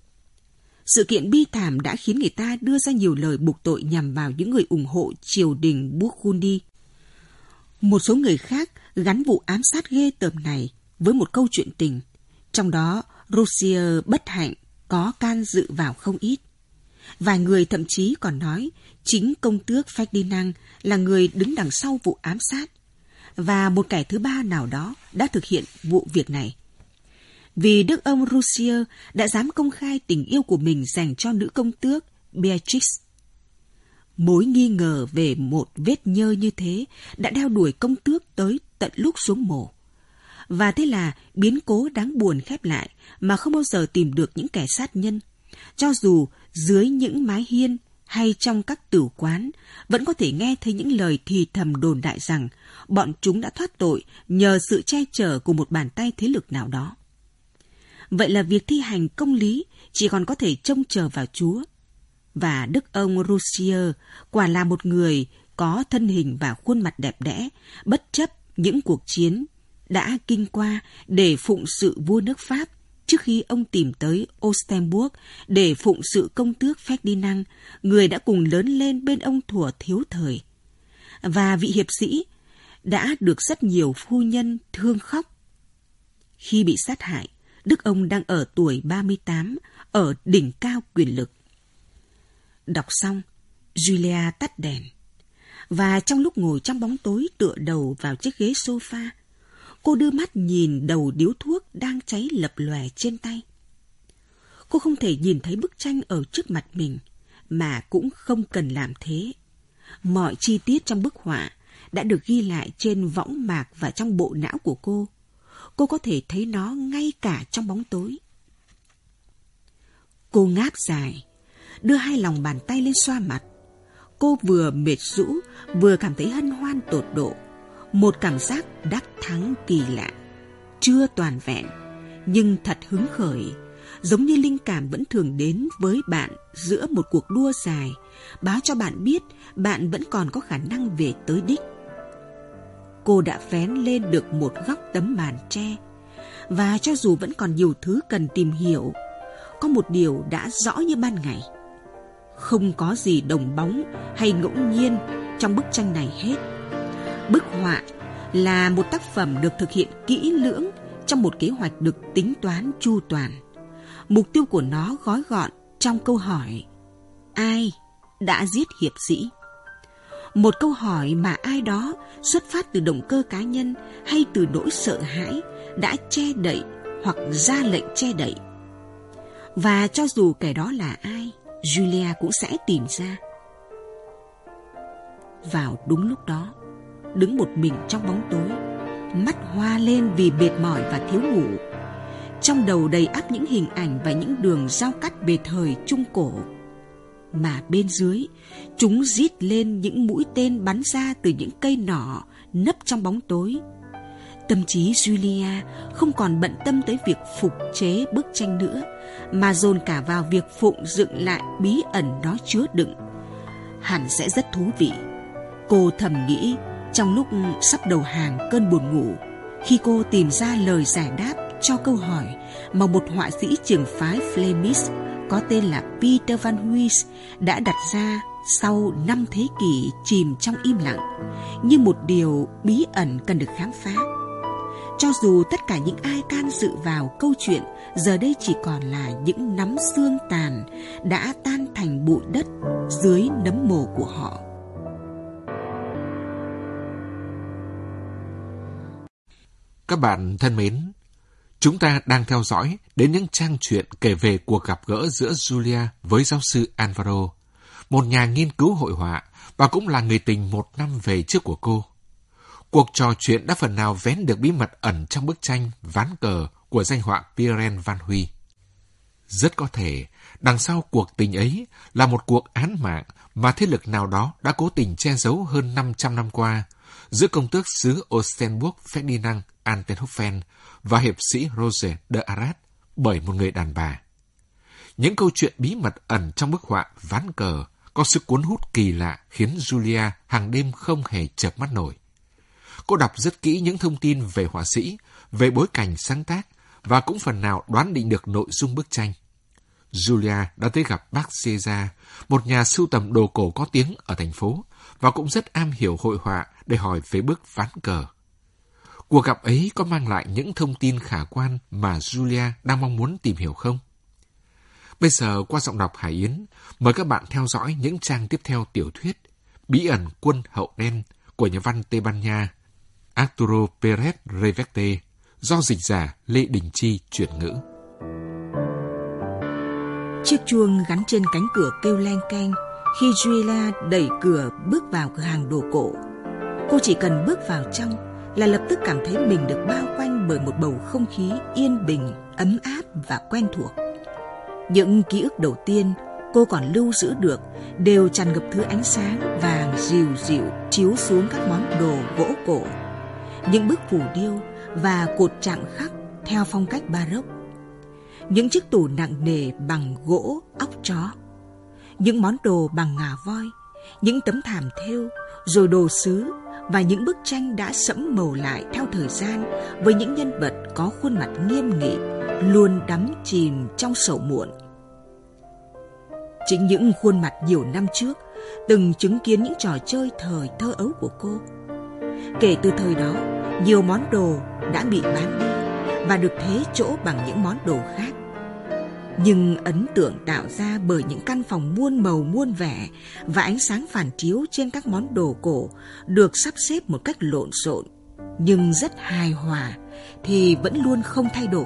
Sự kiện bi thảm đã khiến người ta đưa ra nhiều lời buộc tội nhằm vào những người ủng hộ triều đình Burgundy. Một số người khác gắn vụ ám sát ghê tởm này với một câu chuyện tình, trong đó Roussier bất hạnh có can dự vào không ít. Vài người thậm chí còn nói chính công tước Ferdinand là người đứng đằng sau vụ ám sát, và một kẻ thứ ba nào đó đã thực hiện vụ việc này. Vì đức ông Roussier đã dám công khai tình yêu của mình dành cho nữ công tước Beatrix. Mối nghi ngờ về một vết nhơ như thế đã đeo đuổi công tước tới tận lúc xuống mồ. Và thế là biến cố đáng buồn khép lại mà không bao giờ tìm được những kẻ sát nhân. Cho dù dưới những mái hiên hay trong các tửu quán vẫn có thể nghe thấy những lời thì thầm đồn đại rằng bọn chúng đã thoát tội nhờ sự che chở của một bàn tay thế lực nào đó. Vậy là việc thi hành công lý chỉ còn có thể trông chờ vào Chúa. Và đức ông Roussier quả là một người có thân hình và khuôn mặt đẹp đẽ, bất chấp những cuộc chiến đã kinh qua để phụng sự vua nước Pháp trước khi ông tìm tới Ostenburg để phụng sự công tước Ferdinand, người đã cùng lớn lên bên ông thuở thiếu thời. Và vị hiệp sĩ đã được rất nhiều phu nhân thương khóc. Khi bị sát hại, đức ông đang ở tuổi 38, ở đỉnh cao quyền lực. Đọc xong, Julia tắt đèn. Và trong lúc ngồi trong bóng tối tựa đầu vào chiếc ghế sofa, cô đưa mắt nhìn đầu điếu thuốc đang cháy lập lòe trên tay. Cô không thể nhìn thấy bức tranh ở trước mặt mình, mà cũng không cần làm thế. Mọi chi tiết trong bức họa đã được ghi lại trên võng mạc và trong bộ não của cô. Cô có thể thấy nó ngay cả trong bóng tối. Cô ngáp dài, đưa hai lòng bàn tay lên xoa mặt. Cô vừa mệt rũ, vừa cảm thấy hân hoan tột độ. Một cảm giác đắc thắng kỳ lạ, chưa toàn vẹn, nhưng thật hứng khởi, giống như linh cảm vẫn thường đến với bạn giữa một cuộc đua dài, báo cho bạn biết bạn vẫn còn có khả năng về tới đích. Cô đã vén lên được một góc tấm màn tre, và cho dù vẫn còn nhiều thứ cần tìm hiểu, có một điều đã rõ như ban ngày. Không có gì đồng bóng hay ngẫu nhiên trong bức tranh này hết. Bức họa là một tác phẩm được thực hiện kỹ lưỡng trong một kế hoạch được tính toán chu toàn. Mục tiêu của nó gói gọn trong câu hỏi: ai đã giết hiệp sĩ? Một câu hỏi mà ai đó xuất phát từ động cơ cá nhân hay từ nỗi sợ hãi đã che đậy hoặc ra lệnh che đậy. Và cho dù kẻ đó là ai, Julia cũng sẽ tìm ra. Vào đúng lúc đó, đứng một mình trong bóng tối, mắt hoa lên vì mệt mỏi và thiếu ngủ, trong đầu đầy ắp những hình ảnh và những đường giao cắt bề thời Trung Cổ, mà bên dưới chúng rít lên những mũi tên bắn ra từ những cây nỏ nấp trong bóng tối. Tâm trí Julia không còn bận tâm tới việc phục chế bức tranh nữa, mà dồn cả vào việc phụng dựng lại bí ẩn nó chứa đựng. Hẳn sẽ rất thú vị, cô thầm nghĩ trong lúc sắp đầu hàng cơn buồn ngủ, khi cô tìm ra lời giải đáp cho câu hỏi mà một họa sĩ trường phái Flemish có tên là Peter van Huys đã đặt ra sau 5 thế kỷ chìm trong im lặng, như một điều bí ẩn cần được khám phá. Cho dù tất cả những ai can dự vào câu chuyện giờ đây chỉ còn là những nắm xương tàn đã tan thành bụi đất dưới nấm mồ của họ. Các bạn thân mến, chúng ta đang theo dõi đến những trang truyện kể về cuộc gặp gỡ giữa Julia với giáo sư Alvaro một nhà nghiên cứu hội họa và cũng là người tình 1 năm về trước của cô. Cuộc trò chuyện đã phần nào vén được bí mật ẩn trong bức tranh Ván cờ của danh họa Pierre Van Huy. Rất có thể, đằng sau cuộc tình ấy là một cuộc án mạng mà thế lực nào đó đã cố tình che giấu hơn 500 năm qua giữa công tước xứ Oldenburg Ferdinand Altenhofen và hiệp sĩ Roger de Arras bởi một người đàn bà. Những câu chuyện bí mật ẩn trong bức họa Ván cờ có sức cuốn hút kỳ lạ khiến Julia hàng đêm không hề chợp mắt nổi. Cô đọc rất kỹ những thông tin về họa sĩ, về bối cảnh sáng tác và cũng phần nào đoán định được nội dung bức tranh. Julia đã tới gặp bác César, một nhà sưu tầm đồ cổ có tiếng ở thành phố, và cũng rất am hiểu hội họa để hỏi về bức Ván cờ. Cuộc gặp ấy có mang lại những thông tin khả quan mà Julia đang mong muốn tìm hiểu không? Bây giờ qua giọng đọc Hải Yến, mời các bạn theo dõi những trang tiếp theo tiểu thuyết Bí ẩn quân hậu đen của nhà văn Tây Ban Nha Arturo Pérez Reverte do dịch giả Lê Đình Chi chuyển ngữ. Chiếc chuông gắn trên cánh cửa kêu leng keng khi Julia đẩy cửa bước vào cửa hàng đồ cổ. Cô chỉ cần bước vào trong là lập tức cảm thấy mình được bao quanh bởi một bầu không khí yên bình, ấm áp và quen thuộc. Những ký ức đầu tiên cô còn lưu giữ được đều tràn ngập thứ ánh sáng vàng dịu dịu chiếu xuống các món đồ gỗ cổ, những bức phù điêu và cột chạm khắc theo phong cách Baroque, những chiếc tủ nặng nề bằng gỗ óc chó, những món đồ bằng ngà voi, những tấm thảm thêu, rồi đồ sứ và những bức tranh đã sẫm màu lại theo thời gian với những nhân vật có khuôn mặt nghiêm nghị, luôn đắm chìm trong sầu muộn. Chính những khuôn mặt nhiều năm trước từng chứng kiến những trò chơi thời thơ ấu của cô. Kể từ thời đó, nhiều món đồ đã bị bán đi và được thế chỗ bằng những món đồ khác. Nhưng ấn tượng tạo ra bởi những căn phòng muôn màu muôn vẻ và ánh sáng phản chiếu trên các món đồ cổ được sắp xếp một cách lộn xộn nhưng rất hài hòa thì vẫn luôn không thay đổi.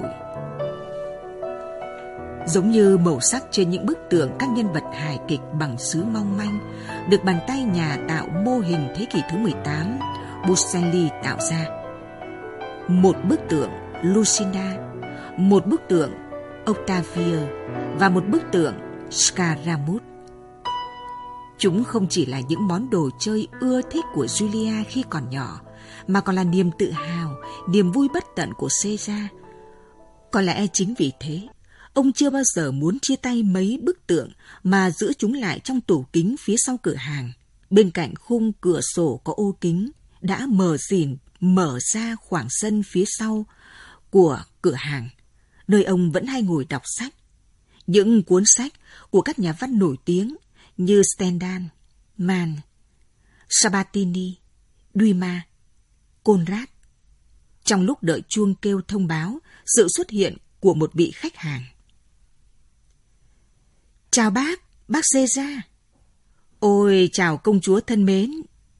Giống như màu sắc trên những bức tượng các nhân vật hài kịch bằng sứ mong manh được bàn tay nhà tạo mô hình thế kỷ thứ 18 Botticelli tạo ra. Một bức tượng Lucinda, một bức tượng Octavia và một bức tượng Scaramouche. Chúng không chỉ là những món đồ chơi ưa thích của Julia khi còn nhỏ, mà còn là niềm tự hào, niềm vui bất tận của César. Có lẽ chính vì thế, ông chưa bao giờ muốn chia tay mấy bức tượng mà giữ chúng lại trong tủ kính phía sau cửa hàng, bên cạnh khung cửa sổ có ô kính đã mở ra khoảng sân phía sau của cửa hàng, nơi ông vẫn hay ngồi đọc sách. Những cuốn sách của các nhà văn nổi tiếng như Stendhal, Mann, Sabatini, Dumas, Conrad. Trong lúc đợi chuông kêu thông báo sự xuất hiện của một vị khách hàng. Chào bác César. Ôi, chào công chúa thân mến.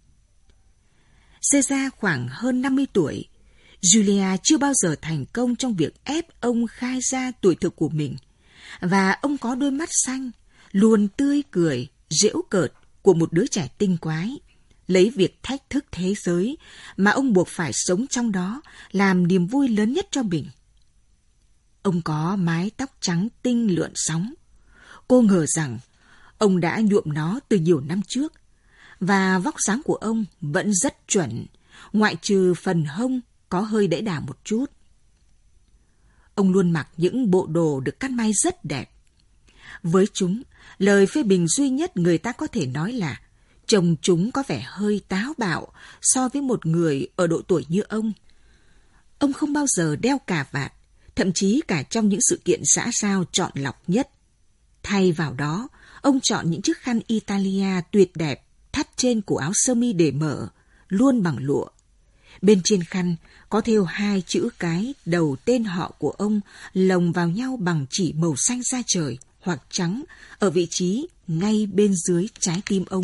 César khoảng hơn 50 tuổi. Julia chưa bao giờ thành công trong việc ép ông khai ra tuổi thực của mình. Và ông có đôi mắt xanh, luôn tươi cười, giễu cợt của một đứa trẻ tinh quái, lấy việc thách thức thế giới mà ông buộc phải sống trong đó làm niềm vui lớn nhất cho mình. Ông có mái tóc trắng tinh lượn sóng. Cô ngờ rằng ông đã nhuộm nó từ nhiều năm trước, và vóc dáng của ông vẫn rất chuẩn, ngoại trừ phần hông có hơi đẫy đà một chút. Ông luôn mặc những bộ đồ được cắt may rất đẹp. Với chúng, lời phê bình duy nhất người ta có thể nói là trông chúng có vẻ hơi táo bạo so với một người ở độ tuổi như ông. Ông không bao giờ đeo cà vạt, thậm chí cả trong những sự kiện xã giao chọn lọc nhất. Thay vào đó, ông chọn những chiếc khăn Italia tuyệt đẹp thắt trên cổ áo sơ mi để mở, luôn bằng lụa. Bên trên khăn có thêu 2 chữ cái đầu tên họ của ông lồng vào nhau bằng chỉ màu xanh da trời hoặc trắng ở vị trí ngay bên dưới trái tim ông.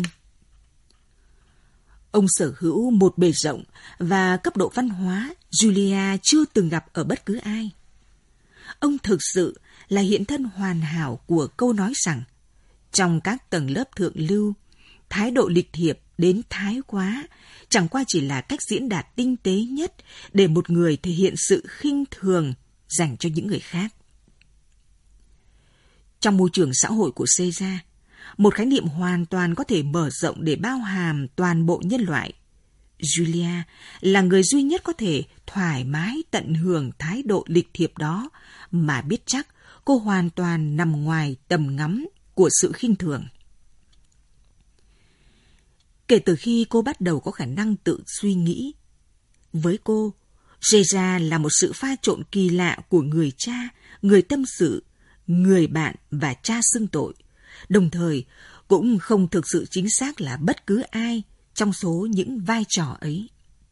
Ông sở hữu một bề rộng và cấp độ văn hóa Julia chưa từng gặp ở bất cứ ai. Ông thực sự là hiện thân hoàn hảo của câu nói rằng Trong các tầng lớp thượng lưu, thái độ lịch thiệp đến thái quá chẳng qua chỉ là cách diễn đạt tinh tế nhất để một người thể hiện sự khinh thường dành cho những người khác. Trong môi trường xã hội của Caesar, một khái niệm hoàn toàn có thể mở rộng để bao hàm toàn bộ nhân loại. Julia là người duy nhất có thể thoải mái tận hưởng thái độ lịch thiệp đó, mà biết chắc cô hoàn toàn nằm ngoài tầm ngắm của sự khinh thường. Kể từ khi cô bắt đầu có khả năng tự suy nghĩ, với cô, Caesar là một sự pha trộn kỳ lạ của người cha, người tâm sự, người bạn và cha xưng tội, đồng thời cũng không thực sự chính xác là bất cứ ai trong số những vai trò ấy.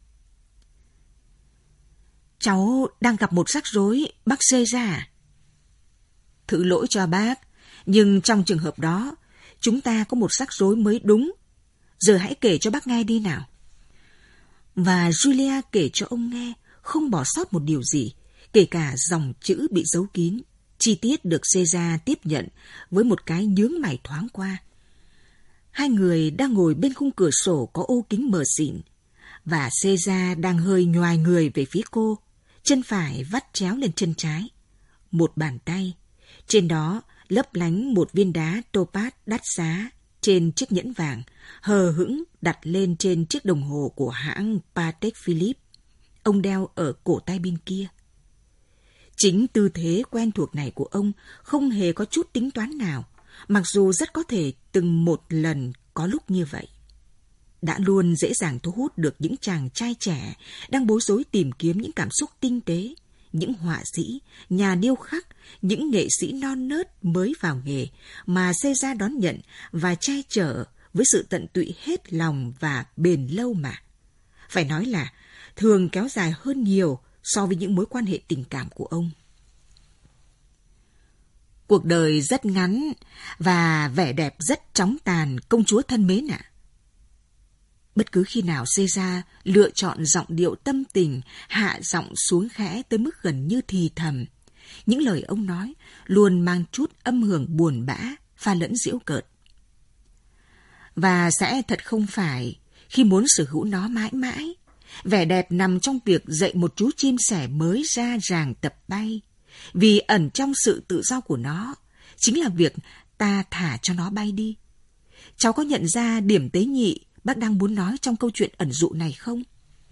Cháu đang gặp một rắc rối, bác Caesar. Thử lỗi cho bác, nhưng trong trường hợp đó, chúng ta có một rắc rối mới đúng. Giờ hãy kể cho bác nghe đi nào. Và Julia kể cho ông nghe, không bỏ sót một điều gì, kể cả dòng chữ bị giấu kín. Chi tiết được Caesar tiếp nhận với một cái nhướng mày thoáng qua. Hai người đang ngồi bên khung cửa sổ có ô kính mờ xịn, và Caesar đang hơi nhoài người về phía cô, chân phải vắt chéo lên chân trái. Một bàn tay, trên đó lấp lánh một viên đá topaz đắt giá trên chiếc nhẫn vàng, hờ hững đặt lên trên chiếc đồng hồ của hãng Patek Philippe. Ông đeo ở cổ tay bên kia. Chính tư thế quen thuộc này của ông không hề có chút tính toán nào, mặc dù rất có thể từng một lần có lúc như vậy. Đã luôn dễ dàng thu hút được những chàng trai trẻ đang bối rối tìm kiếm những cảm xúc tinh tế, những họa sĩ, nhà điêu khắc, những nghệ sĩ non nớt mới vào nghề mà Caesar đón nhận và che chở với sự tận tụy hết lòng và bền lâu mà. Phải nói là thường kéo dài hơn nhiều so với những mối quan hệ tình cảm của ông. Cuộc đời rất ngắn và vẻ đẹp rất chóng tàn, công chúa thân mến ạ. Bất cứ khi nào Caesar lựa chọn giọng điệu tâm tình, hạ giọng xuống khẽ tới mức gần như thì thầm, những lời ông nói luôn mang chút âm hưởng buồn bã, pha lẫn giễu cợt. Và sẽ thật không phải khi muốn sở hữu nó mãi mãi. Vẻ đẹp nằm trong việc dạy một chú chim sẻ mới ra ràng tập bay, vì ẩn trong sự tự do của nó chính là việc ta thả cho nó bay đi. Cháu có nhận ra điểm tế nhị bác đang muốn nói trong câu chuyện ẩn dụ này không?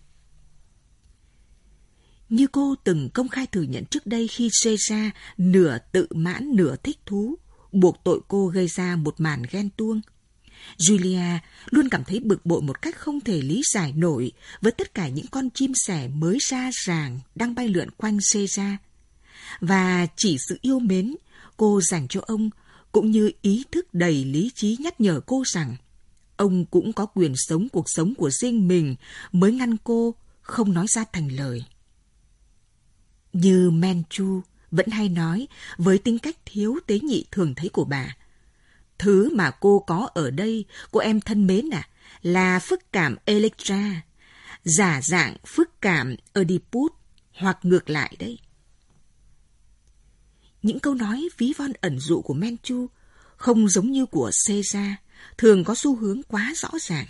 Như cô từng công khai thừa nhận trước đây khi Caesar nửa tự mãn nửa thích thú, buộc tội cô gây ra một màn ghen tuông. Julia luôn cảm thấy bực bội một cách không thể lý giải nổi với tất cả những con chim sẻ mới ra ràng đang bay lượn quanh Caesar. Và chỉ sự yêu mến cô dành cho ông cũng như ý thức đầy lý trí nhắc nhở cô rằng ông cũng có quyền sống cuộc sống của riêng mình mới ngăn cô không nói ra thành lời. Như Manchu vẫn hay nói với tính cách thiếu tế nhị thường thấy của bà, thứ mà cô có ở đây, cô em thân mến là phức cảm Electra, giả dạng phức cảm Oedipus, hoặc ngược lại đấy. Những câu nói ví von ẩn dụ của Manchu không giống như của Caesar, thường có xu hướng quá rõ ràng.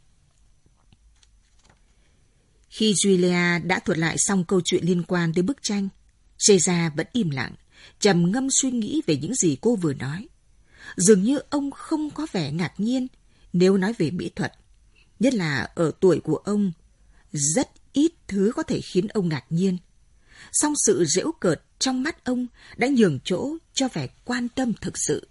Khi Julia đã thuật lại xong câu chuyện liên quan tới bức tranh, Caesar vẫn im lặng, trầm ngâm suy nghĩ về những gì cô vừa nói. Dường như ông không có vẻ ngạc nhiên nếu nói về mỹ thuật, nhất là ở tuổi của ông, rất ít thứ có thể khiến ông ngạc nhiên. Song sự giễu cợt trong mắt ông đã nhường chỗ cho vẻ quan tâm thực sự.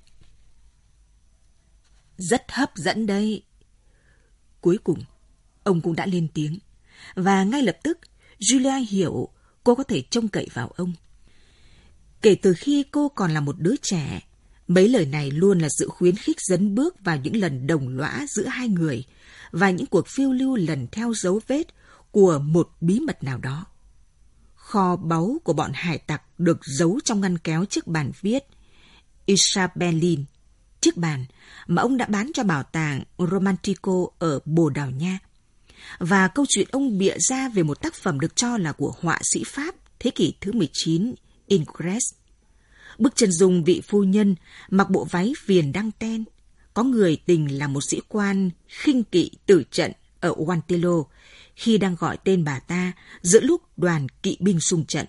Rất hấp dẫn đây. Cuối cùng, ông cũng đã lên tiếng, và ngay lập tức Julia hiểu cô có thể trông cậy vào ông. Kể từ khi cô còn là một đứa trẻ, mấy lời này luôn là sự khuyến khích dấn bước vào những lần đồng lõa giữa hai người và những cuộc phiêu lưu lần theo dấu vết của một bí mật nào đó. Kho báu của bọn hải tặc được giấu trong ngăn kéo chiếc bàn viết Isabellin, chiếc bàn mà ông đã bán cho bảo tàng Romantico ở Bồ Đào Nha. Và câu chuyện ông bịa ra về một tác phẩm được cho là của họa sĩ Pháp thế kỷ thứ 19, Ingres. Bức chân dung vị phu nhân mặc bộ váy viền đăng ten, có người tình là một sĩ quan khinh kỵ tử trận ở Wantello khi đang gọi tên bà ta giữa lúc đoàn kỵ binh xung trận.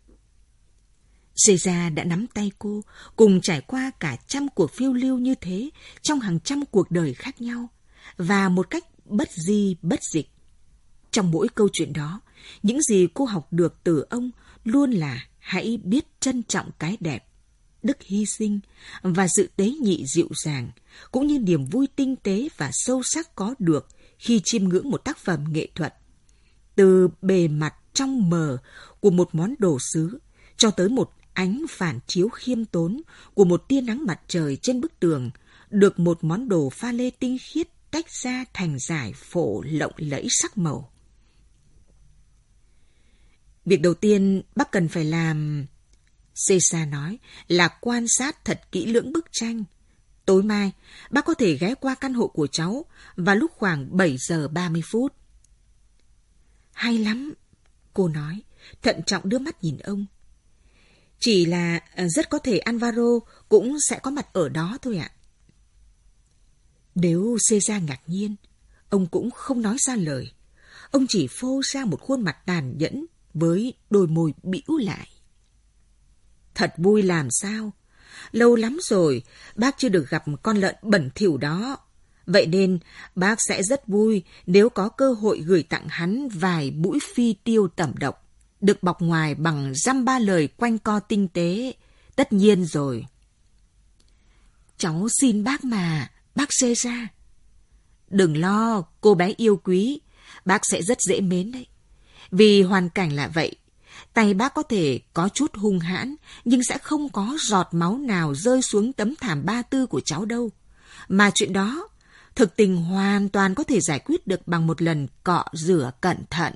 Caesar đã nắm tay cô, cùng trải qua cả trăm cuộc phiêu lưu như thế trong hàng trăm cuộc đời khác nhau, và một cách bất di bất dịch. Trong mỗi câu chuyện đó, những gì cô học được từ ông luôn là hãy biết trân trọng cái đẹp, đức hy sinh và sự tế nhị dịu dàng, cũng như niềm vui tinh tế và sâu sắc có được khi chiêm ngưỡng một tác phẩm nghệ thuật. Từ bề mặt trong mờ của một món đồ sứ cho tới một ánh phản chiếu khiêm tốn của một tia nắng mặt trời trên bức tường, được một món đồ pha lê tinh khiết tách ra thành dải phổ lộng lẫy sắc màu. Việc đầu tiên bác cần phải làm, Caesar nói, là quan sát thật kỹ lưỡng bức tranh. Tối mai, bác có thể ghé qua căn hộ của cháu vào lúc khoảng 7 giờ 30 phút. Hay lắm, cô nói, thận trọng đưa mắt nhìn ông. Chỉ là rất có thể Alvaro cũng sẽ có mặt ở đó thôi ạ. Nếu Caesar ngạc nhiên, ông cũng không nói ra lời. Ông chỉ phô ra một khuôn mặt tàn nhẫn với đôi môi bĩu lại. Thật vui làm sao? Lâu lắm rồi, bác chưa được gặp con lợn bẩn thỉu đó. Vậy nên, bác sẽ rất vui nếu có cơ hội gửi tặng hắn vài mũi phi tiêu tẩm độc, được bọc ngoài bằng dăm ba lời quanh co tinh tế. Tất nhiên rồi. Cháu xin bác mà, bác Caesar. Đừng lo, cô bé yêu quý, bác sẽ rất dễ mến đấy. Vì hoàn cảnh là vậy, tay bác có thể có chút hung hãn, nhưng sẽ không có giọt máu nào rơi xuống tấm thảm ba tư của cháu đâu. Mà chuyện đó, thực tình hoàn toàn có thể giải quyết được bằng một lần cọ rửa cẩn thận.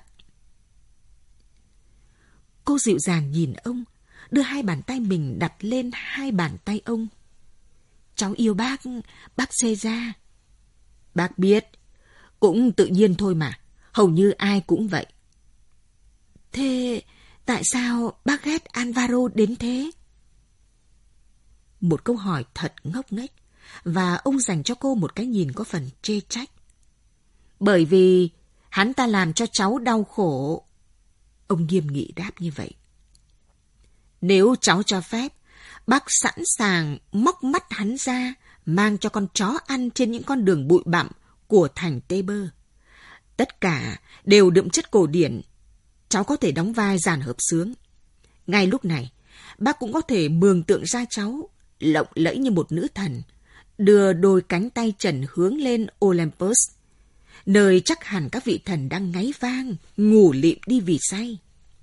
Cô dịu dàng nhìn ông, đưa hai bàn tay mình đặt lên hai bàn tay ông. Cháu yêu bác Caesar. Bác biết, cũng tự nhiên thôi mà, hầu như ai cũng vậy. Thế tại sao bác ghét Alvaro đến thế? Một câu hỏi thật ngốc nghếch, và ông dành cho cô một cái nhìn có phần chê trách. Bởi vì hắn ta làm cho cháu đau khổ. Ông nghiêm nghị đáp như vậy. Nếu cháu cho phép, bác sẵn sàng móc mắt hắn ra, mang cho con chó ăn trên những con đường bụi bặm của thành Tê-bơ. Tất cả đều đượm chất cổ điển. Cháu có thể đóng vai dàn hợp xướng. Ngay lúc này, bác cũng có thể mường tượng ra cháu, lộng lẫy như một nữ thần, đưa đôi cánh tay trần hướng lên Olympus, nơi chắc hẳn các vị thần đang ngáy vang, ngủ lịm đi vì say.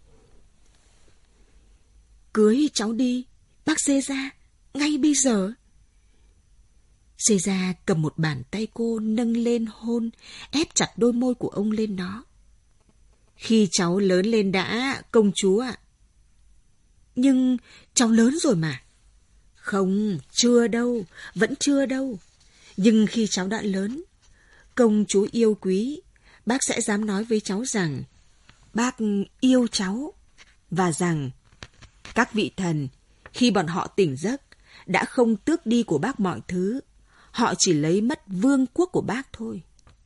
Cưới cháu đi, bác Caesar, ngay bây giờ. Caesar cầm một bàn tay cô nâng lên hôn, ép chặt đôi môi của ông lên đó. Khi cháu lớn lên đã, công chúa ạ. Nhưng cháu lớn rồi mà. Không, chưa đâu, vẫn chưa đâu. Nhưng khi cháu đã lớn, công chúa yêu quý, bác sẽ dám nói với cháu rằng bác yêu cháu, và rằng các vị thần, khi bọn họ tỉnh giấc, đã không tước đi của bác mọi thứ. Họ chỉ lấy mất vương quốc của bác thôi.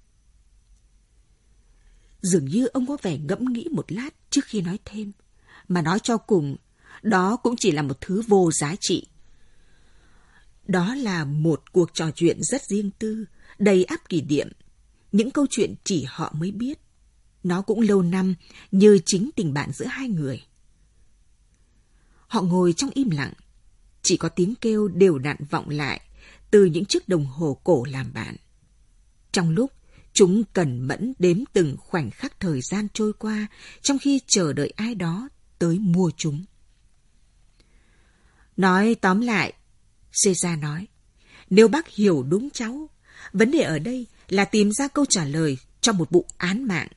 Dường như ông có vẻ ngẫm nghĩ một lát trước khi nói thêm, mà nói cho cùng, đó cũng chỉ là một thứ vô giá trị. Đó là một cuộc trò chuyện rất riêng tư, đầy ắp kỷ niệm, những câu chuyện chỉ họ mới biết. Nó cũng lâu năm như chính tình bạn giữa hai người. Họ ngồi trong im lặng, chỉ có tiếng kêu đều đặn vọng lại từ những chiếc đồng hồ cổ làm bạn. Trong lúc chúng cẩn mẫn đếm từng khoảnh khắc thời gian trôi qua trong khi chờ đợi ai đó tới mua chúng. Nói tóm lại, Caesar nói, nếu bác hiểu đúng cháu, vấn đề ở đây là tìm ra câu trả lời cho một vụ án mạng.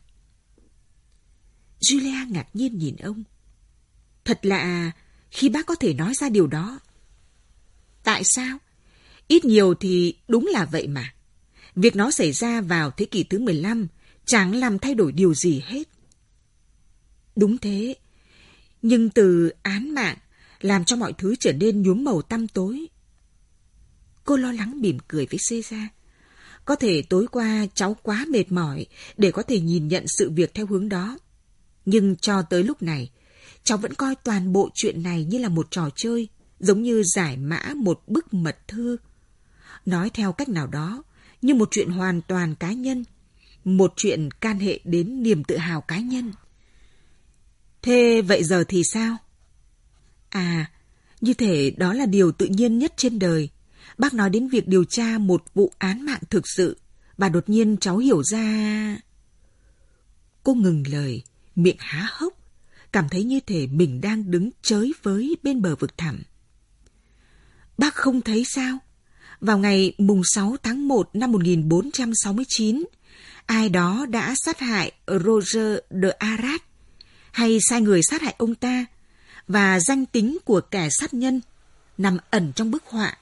Julia ngạc nhiên nhìn ông. Thật lạ khi bác có thể nói ra điều đó. Tại sao? Ít nhiều thì đúng là vậy mà. Việc nó xảy ra vào thế kỷ thứ 15 chẳng làm thay đổi điều gì hết. Đúng thế, nhưng từ án mạng làm cho mọi thứ trở nên nhuốm màu tăm tối. Cô lo lắng mỉm cười với Caesar. Có thể tối qua cháu quá mệt mỏi để có thể nhìn nhận sự việc theo hướng đó. Nhưng cho tới lúc này, cháu vẫn coi toàn bộ chuyện này như là một trò chơi, giống như giải mã một bức mật thư. Nói theo cách nào đó, như một chuyện hoàn toàn cá nhân, một chuyện can hệ đến niềm tự hào cá nhân. Thế vậy giờ thì sao? À, như thể đó là điều tự nhiên nhất trên đời. Bác nói đến việc điều tra một vụ án mạng thực sự, và đột nhiên cháu hiểu ra... Cô ngừng lời, miệng há hốc, cảm thấy như thể mình đang đứng chới với bên bờ vực thẳm. Bác không thấy sao? Vào ngày mùng 6 tháng 1 năm 1469, ai đó đã sát hại Roger de Arras, hay sai người sát hại ông ta, và danh tính của kẻ sát nhân nằm ẩn trong bức họa.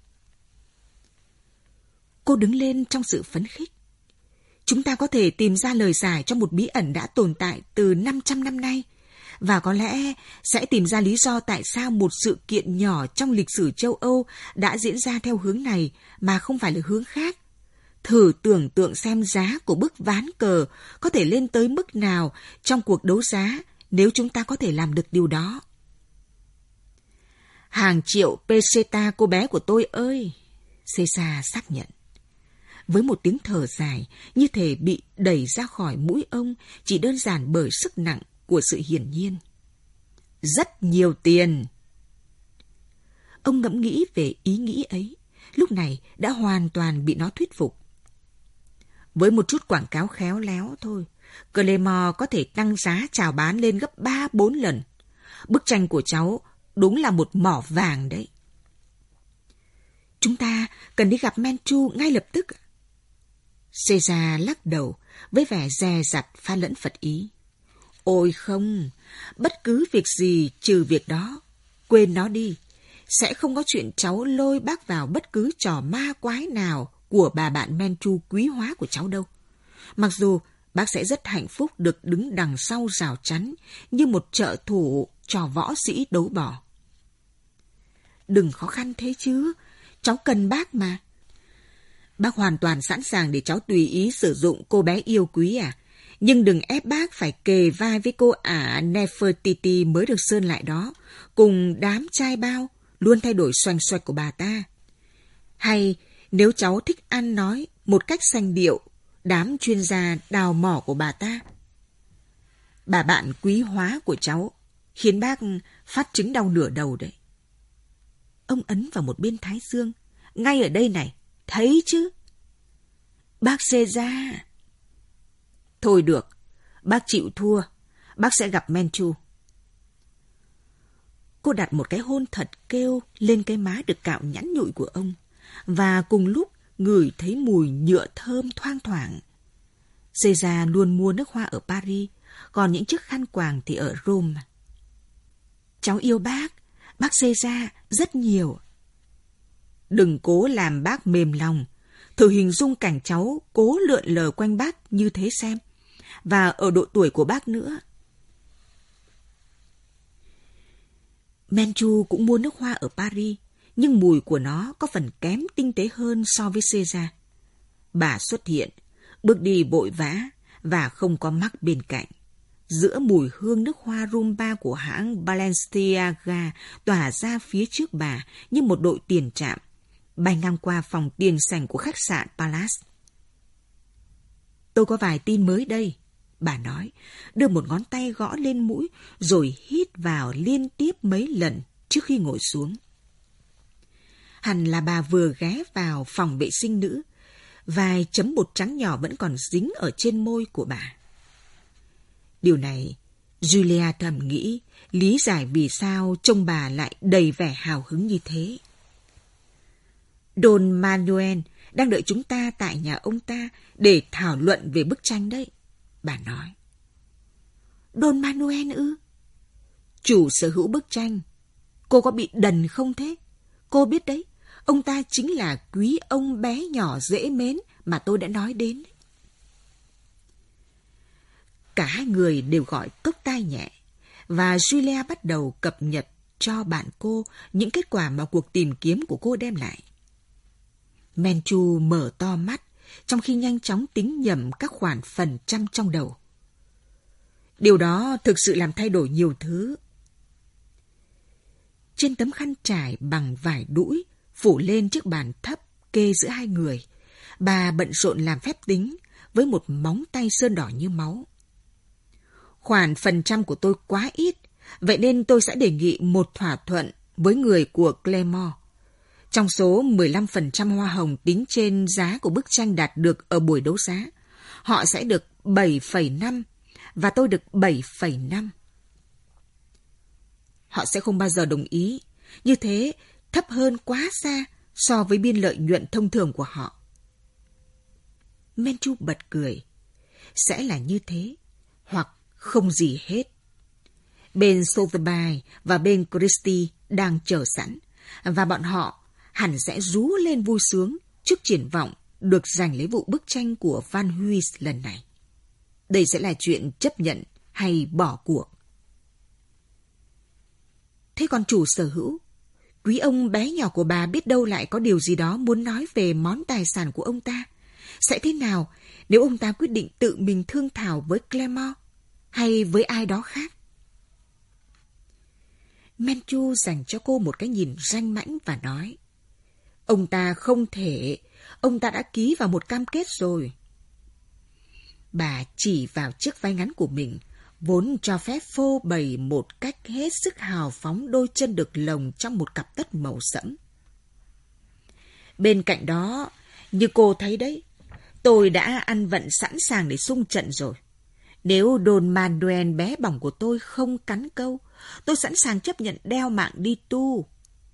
Cô đứng lên trong sự phấn khích. Chúng ta có thể tìm ra lời giải cho một bí ẩn đã tồn tại từ 500 năm nay, và có lẽ sẽ tìm ra lý do tại sao một sự kiện nhỏ trong lịch sử châu Âu đã diễn ra theo hướng này mà không phải là hướng khác. Thử tưởng tượng xem giá của bức ván cờ có thể lên tới mức nào trong cuộc đấu giá nếu chúng ta có thể làm được điều đó. Hàng triệu peseta cô bé của tôi ơi, Caesar xác nhận. Với một tiếng thở dài, như thể bị đẩy ra khỏi mũi ông chỉ đơn giản bởi sức nặng của sự hiển nhiên. Rất nhiều tiền. Ông ngẫm nghĩ về ý nghĩ ấy, lúc này đã hoàn toàn bị nó thuyết phục. Với một chút quảng cáo khéo léo thôi, Claymore có thể tăng giá chào bán lên gấp 3-4 lần. Bức tranh của cháu đúng là một mỏ vàng đấy. Chúng ta cần đi gặp Manchu ngay lập tức. Caesar lắc đầu với vẻ dè dặt pha lẫn phật ý. Ôi không, bất cứ việc gì trừ việc đó, quên nó đi. Sẽ không có chuyện cháu lôi bác vào bất cứ trò ma quái nào của bà bạn Manchu quý hóa của cháu đâu. Mặc dù bác sẽ rất hạnh phúc được đứng đằng sau rào chắn như một trợ thủ cho võ sĩ đấu bò. Đừng khó khăn thế chứ, cháu cần bác mà. Bác hoàn toàn sẵn sàng để cháu tùy ý sử dụng cô bé yêu quý à. Nhưng đừng ép bác phải kề vai với cô ả Nefertiti mới được sơn lại đó, cùng đám trai bao luôn thay đổi xoành xoạch của bà ta. Hay nếu cháu thích ăn nói một cách sành điệu, đám chuyên gia đào mỏ của bà ta. Bà bạn quý hóa của cháu khiến bác phát chứng đau nửa đầu đấy. Ông ấn vào một bên thái dương. Ngay ở đây này, thấy chứ? Bác Caesar. Thôi được, bác chịu thua, bác sẽ gặp Manchu. Cô đặt một cái hôn thật kêu lên cái má được cạo nhẵn nhụi của ông, và cùng lúc ngửi thấy mùi nhựa thơm thoang thoảng. Caesar luôn mua nước hoa ở Paris, còn những chiếc khăn quàng thì ở Rome. Cháu yêu bác Caesar rất nhiều. Đừng cố làm bác mềm lòng. Thử hình dung cảnh cháu cố lượn lờ quanh bác như thế xem. Và ở độ tuổi của bác nữa. Manchu cũng mua nước hoa ở Paris, nhưng mùi của nó có phần kém tinh tế hơn so với Caesar. Bà xuất hiện, bước đi vội vã và không có mắc bên cạnh. Giữa mùi hương nước hoa rumba của hãng Balenciaga tỏa ra phía trước bà như một đội tiền trạm, bay ngang qua phòng tiền sảnh của khách sạn Palace. Tôi có vài tin mới đây, bà nói, đưa một ngón tay gõ lên mũi rồi hít vào liên tiếp mấy lần trước khi ngồi xuống. Hẳn là bà vừa ghé vào phòng vệ sinh nữ, vài chấm bột trắng nhỏ vẫn còn dính ở trên môi của bà. Điều này, Julia thầm nghĩ, lý giải vì sao trông bà lại đầy vẻ hào hứng như thế. Don Manuel đang đợi chúng ta tại nhà ông ta để thảo luận về bức tranh đấy, bà nói. Don Manuel ư? Chủ sở hữu bức tranh. Cô có bị đần không thế? Cô biết đấy, ông ta chính là quý ông bé nhỏ dễ mến mà tôi đã nói đến. Cả hai người đều gọi cốc tai nhẹ, và Julia bắt đầu cập nhật cho bạn cô những kết quả mà cuộc tìm kiếm của cô đem lại. Manchu mở to mắt, trong khi nhanh chóng tính nhầm các khoản phần trăm trong đầu. Điều đó thực sự làm thay đổi nhiều thứ. Trên tấm khăn trải bằng vải đũi, phủ lên chiếc bàn thấp kê giữa hai người, bà bận rộn làm phép tính với một móng tay sơn đỏ như máu. Khoản phần trăm của tôi quá ít, vậy nên tôi sẽ đề nghị một thỏa thuận với người của Clermont. Trong số 15% hoa hồng tính trên giá của bức tranh đạt được ở buổi đấu giá, họ sẽ được 7,5 và tôi được 7,5. Họ sẽ không bao giờ đồng ý, như thế thấp hơn quá xa so với biên lợi nhuận thông thường của họ. Manchu bật cười. Sẽ là như thế, hoặc không gì hết. Bên Sotheby và bên Christie đang chờ sẵn, và bọn họ hẳn sẽ rú lên vui sướng trước triển vọng được giành lấy vụ bức tranh của Van Huynh lần này. Đây sẽ là chuyện chấp nhận hay bỏ cuộc. Thế còn chủ sở hữu, quý ông bé nhỏ của bà biết đâu lại có điều gì đó muốn nói về món tài sản của ông ta. Sẽ thế nào nếu ông ta quyết định tự mình thương thảo với Clermont hay với ai đó khác? Manchu dành cho cô một cái nhìn ranh mãnh và nói, ông ta không thể, ông ta đã ký vào một cam kết rồi. Bà chỉ vào chiếc váy ngắn của mình, vốn cho phép phô bày một cách hết sức hào phóng đôi chân được lồng trong một cặp tất màu sẫm. Bên cạnh đó, như cô thấy đấy, tôi đã ăn vận sẵn sàng để xung trận rồi. Nếu Don Manuel bé bỏng của tôi không cắn câu, tôi sẵn sàng chấp nhận đeo mạng đi tu.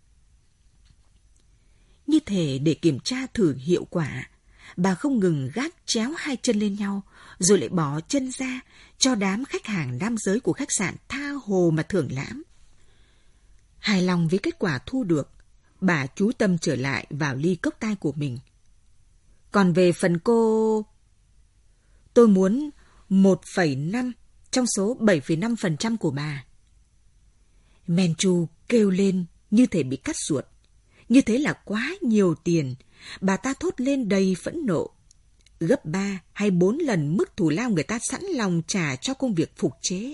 Như thể để kiểm tra thử hiệu quả, bà không ngừng gác chéo hai chân lên nhau, rồi lại bỏ chân ra cho đám khách hàng nam giới của khách sạn tha hồ mà thưởng lãm. Hài lòng với kết quả thu được, bà chú tâm trở lại vào ly cốc tai của mình. Còn về phần cô, tôi muốn 1,5 trong số 7,5% của bà. Manchu kêu lên như thể bị cắt ruột. Như thế là quá nhiều tiền. Bà ta thốt lên đầy phẫn nộ. Gấp 3 hay 4 lần mức thù lao người ta sẵn lòng trả cho công việc phục chế.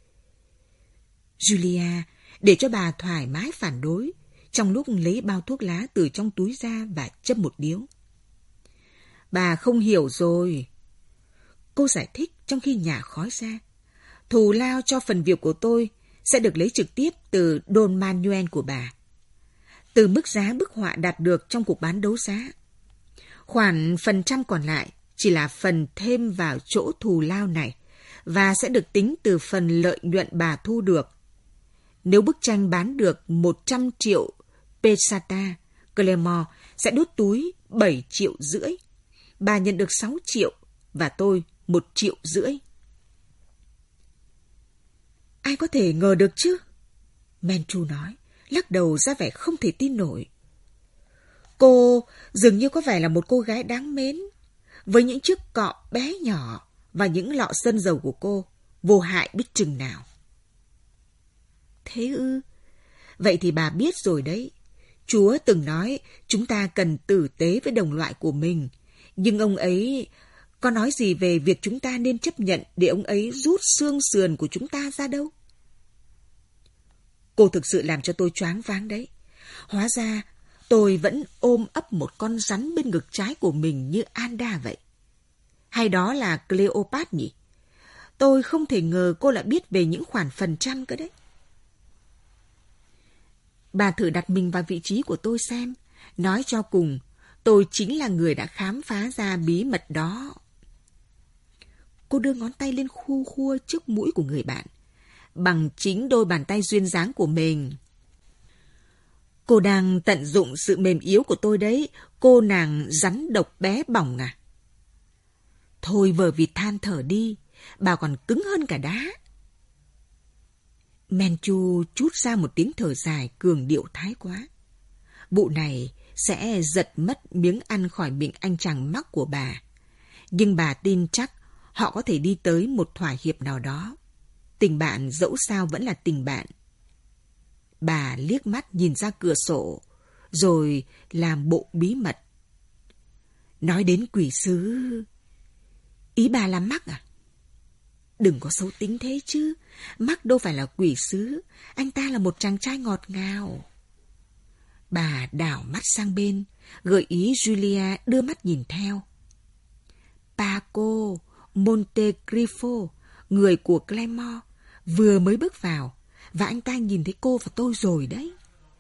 Julia để cho bà thoải mái phản đối, trong lúc lấy bao thuốc lá từ trong túi ra và châm một điếu. Bà không hiểu rồi. Cô giải thích trong khi nhả khói ra. Thù lao cho phần việc của tôi sẽ được lấy trực tiếp từ Don Manuel của bà, từ mức giá bức họa đạt được trong cuộc bán đấu giá. Khoản phần trăm còn lại chỉ là phần thêm vào chỗ thù lao này và sẽ được tính từ phần lợi nhuận bà thu được. Nếu bức tranh bán được 100 triệu peseta, Clermont sẽ đút túi 7,5 triệu. Bà nhận được 6 triệu và tôi 1,5 triệu. Ai có thể ngờ được chứ? Manchu nói, lắc đầu ra vẻ không thể tin nổi. Cô dường như có vẻ là một cô gái đáng mến. Với những chiếc cọ bé nhỏ và những lọ sơn dầu của cô, vô hại biết chừng nào. Thế ư? Vậy thì bà biết rồi đấy. Chúa từng nói chúng ta cần tử tế với đồng loại của mình. Nhưng ông ấy có nói gì về việc chúng ta nên chấp nhận để ông ấy rút xương sườn của chúng ta ra đâu? Cô thực sự làm cho tôi choáng váng đấy. Hóa ra tôi vẫn ôm ấp một con rắn bên ngực trái của mình như Anda vậy. Hay đó là Cleopat nhỉ? Tôi không thể ngờ cô lại biết về những khoản phần trăm cơ đấy. Bà thử đặt mình vào vị trí của tôi xem. Nói cho cùng, tôi chính là người đã khám phá ra bí mật đó. Cô đưa ngón tay lên khu khua trước mũi của người bạn, bằng chính đôi bàn tay duyên dáng của mình. Cô đang tận dụng sự mềm yếu của tôi đấy, cô nàng rắn độc bé bỏng à. Thôi vờ vịt than thở đi, bà còn cứng hơn cả đá. Manchu trút ra một tiếng thở dài cường điệu thái quá. Vụ này sẽ giật mất miếng ăn khỏi miệng anh chàng mắc của bà. Nhưng bà tin chắc họ có thể đi tới một thỏa hiệp nào đó. Tình bạn dẫu sao vẫn là tình bạn. Bà liếc mắt nhìn ra cửa sổ, rồi làm bộ bí mật. Nói đến quỷ sứ... Ý bà là Mark à? Đừng có xấu tính thế chứ. Mark đâu phải là quỷ sứ. Anh ta là một chàng trai ngọt ngào. Bà đảo mắt sang bên, gợi ý Julia đưa mắt nhìn theo. Paco Montecristo, người của Claymore, vừa mới bước vào, và anh ta nhìn thấy cô và tôi rồi đấy.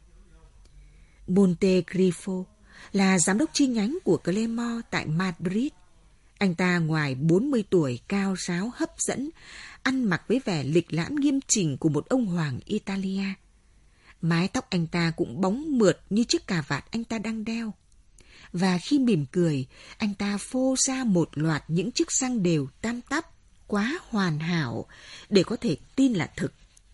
Montecristo là giám đốc chi nhánh của Claymore tại Madrid. Anh ta ngoài 40 tuổi, cao ráo, hấp dẫn, ăn mặc với vẻ lịch lãm nghiêm chỉnh của một ông hoàng Italia. Mái tóc anh ta cũng bóng mượt như chiếc cà vạt anh ta đang đeo. Và khi mỉm cười, anh ta phô ra một loạt những chiếc răng đều tam tắp, quá hoàn hảo để có thể tin là thực.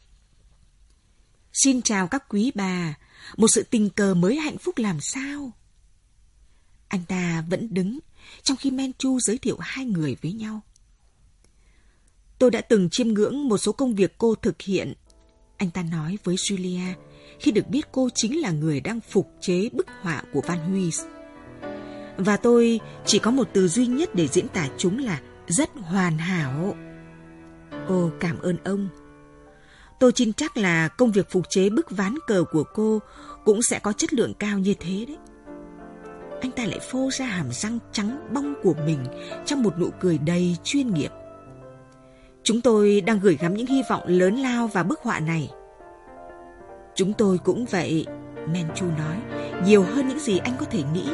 Xin chào các quý bà, một sự tình cờ mới hạnh phúc làm sao? Anh ta vẫn đứng, trong khi Menchu giới thiệu hai người với nhau. Tôi đã từng chiêm ngưỡng một số công việc cô thực hiện, anh ta nói với Julia, khi được biết cô chính là người đang phục chế bức họa của Van Huy. Và tôi chỉ có một từ duy nhất để diễn tả chúng là rất hoàn hảo. Ồ, cảm ơn ông. Tôi tin chắc là công việc phục chế bức ván cờ của cô cũng sẽ có chất lượng cao như thế đấy. Anh ta lại phô ra hàm răng trắng bong của mình trong một nụ cười đầy chuyên nghiệp. Chúng tôi đang gửi gắm những hy vọng lớn lao vào bức họa này. Chúng tôi cũng vậy, Menchu nói, nhiều hơn những gì anh có thể nghĩ.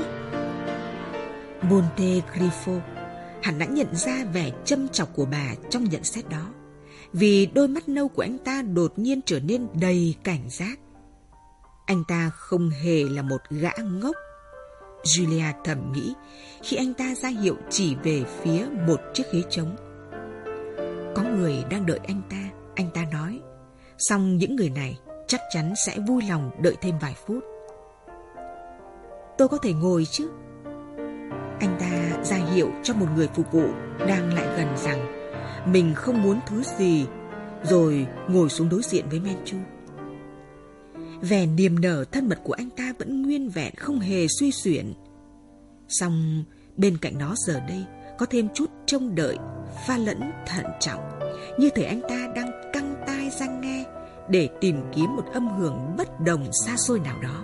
Montecristo hẳn đã nhận ra vẻ châm chọc của bà trong nhận xét đó, vì đôi mắt nâu của anh ta đột nhiên trở nên đầy cảnh giác. Anh ta không hề là một gã ngốc, Julia thầm nghĩ khi anh ta ra hiệu chỉ về phía một chiếc ghế trống. Có người đang đợi anh ta nói. Song những người này chắc chắn sẽ vui lòng đợi thêm vài phút. Tôi có thể ngồi chứ? Anh ta ra hiệu cho một người phục vụ đang lại gần rằng mình không muốn thứ gì, rồi ngồi xuống đối diện với Menchu. Vẻ niềm nở thân mật của anh ta vẫn nguyên vẹn, không hề suy xuyển. Song bên cạnh nó giờ đây có thêm chút trông đợi, pha lẫn thận trọng, như thể anh ta đang căng tai ra nghe để tìm kiếm một âm hưởng bất đồng xa xôi nào đó.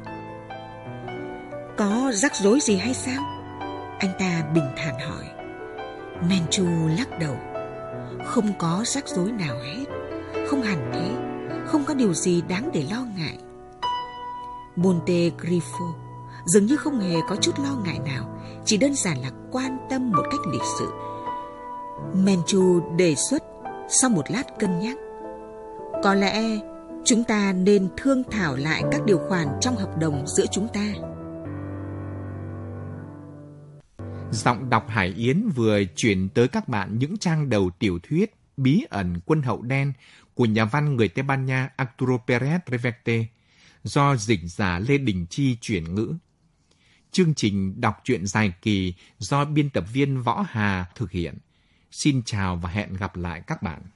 Có rắc rối gì hay sao? Anh ta bình thản hỏi. Menchu lắc đầu. Không có rắc rối nào hết. Không hẳn thế. Không có điều gì đáng để lo ngại. Montecristo dường như không hề có chút lo ngại nào, chỉ đơn giản là quan tâm một cách lịch sự. Menchu đề xuất sau một lát cân nhắc. Có lẽ chúng ta nên thương thảo lại các điều khoản trong hợp đồng giữa chúng ta. Giọng đọc Hải Yến vừa chuyển tới các bạn những trang đầu tiểu thuyết Bí ẩn quân hậu đen của nhà văn người Tây Ban Nha Arturo Pérez Reverte, do dịch giả Lê Đình Chi chuyển ngữ. Chương trình đọc truyện dài kỳ do biên tập viên Võ Hà thực hiện. Xin chào và hẹn gặp lại các bạn.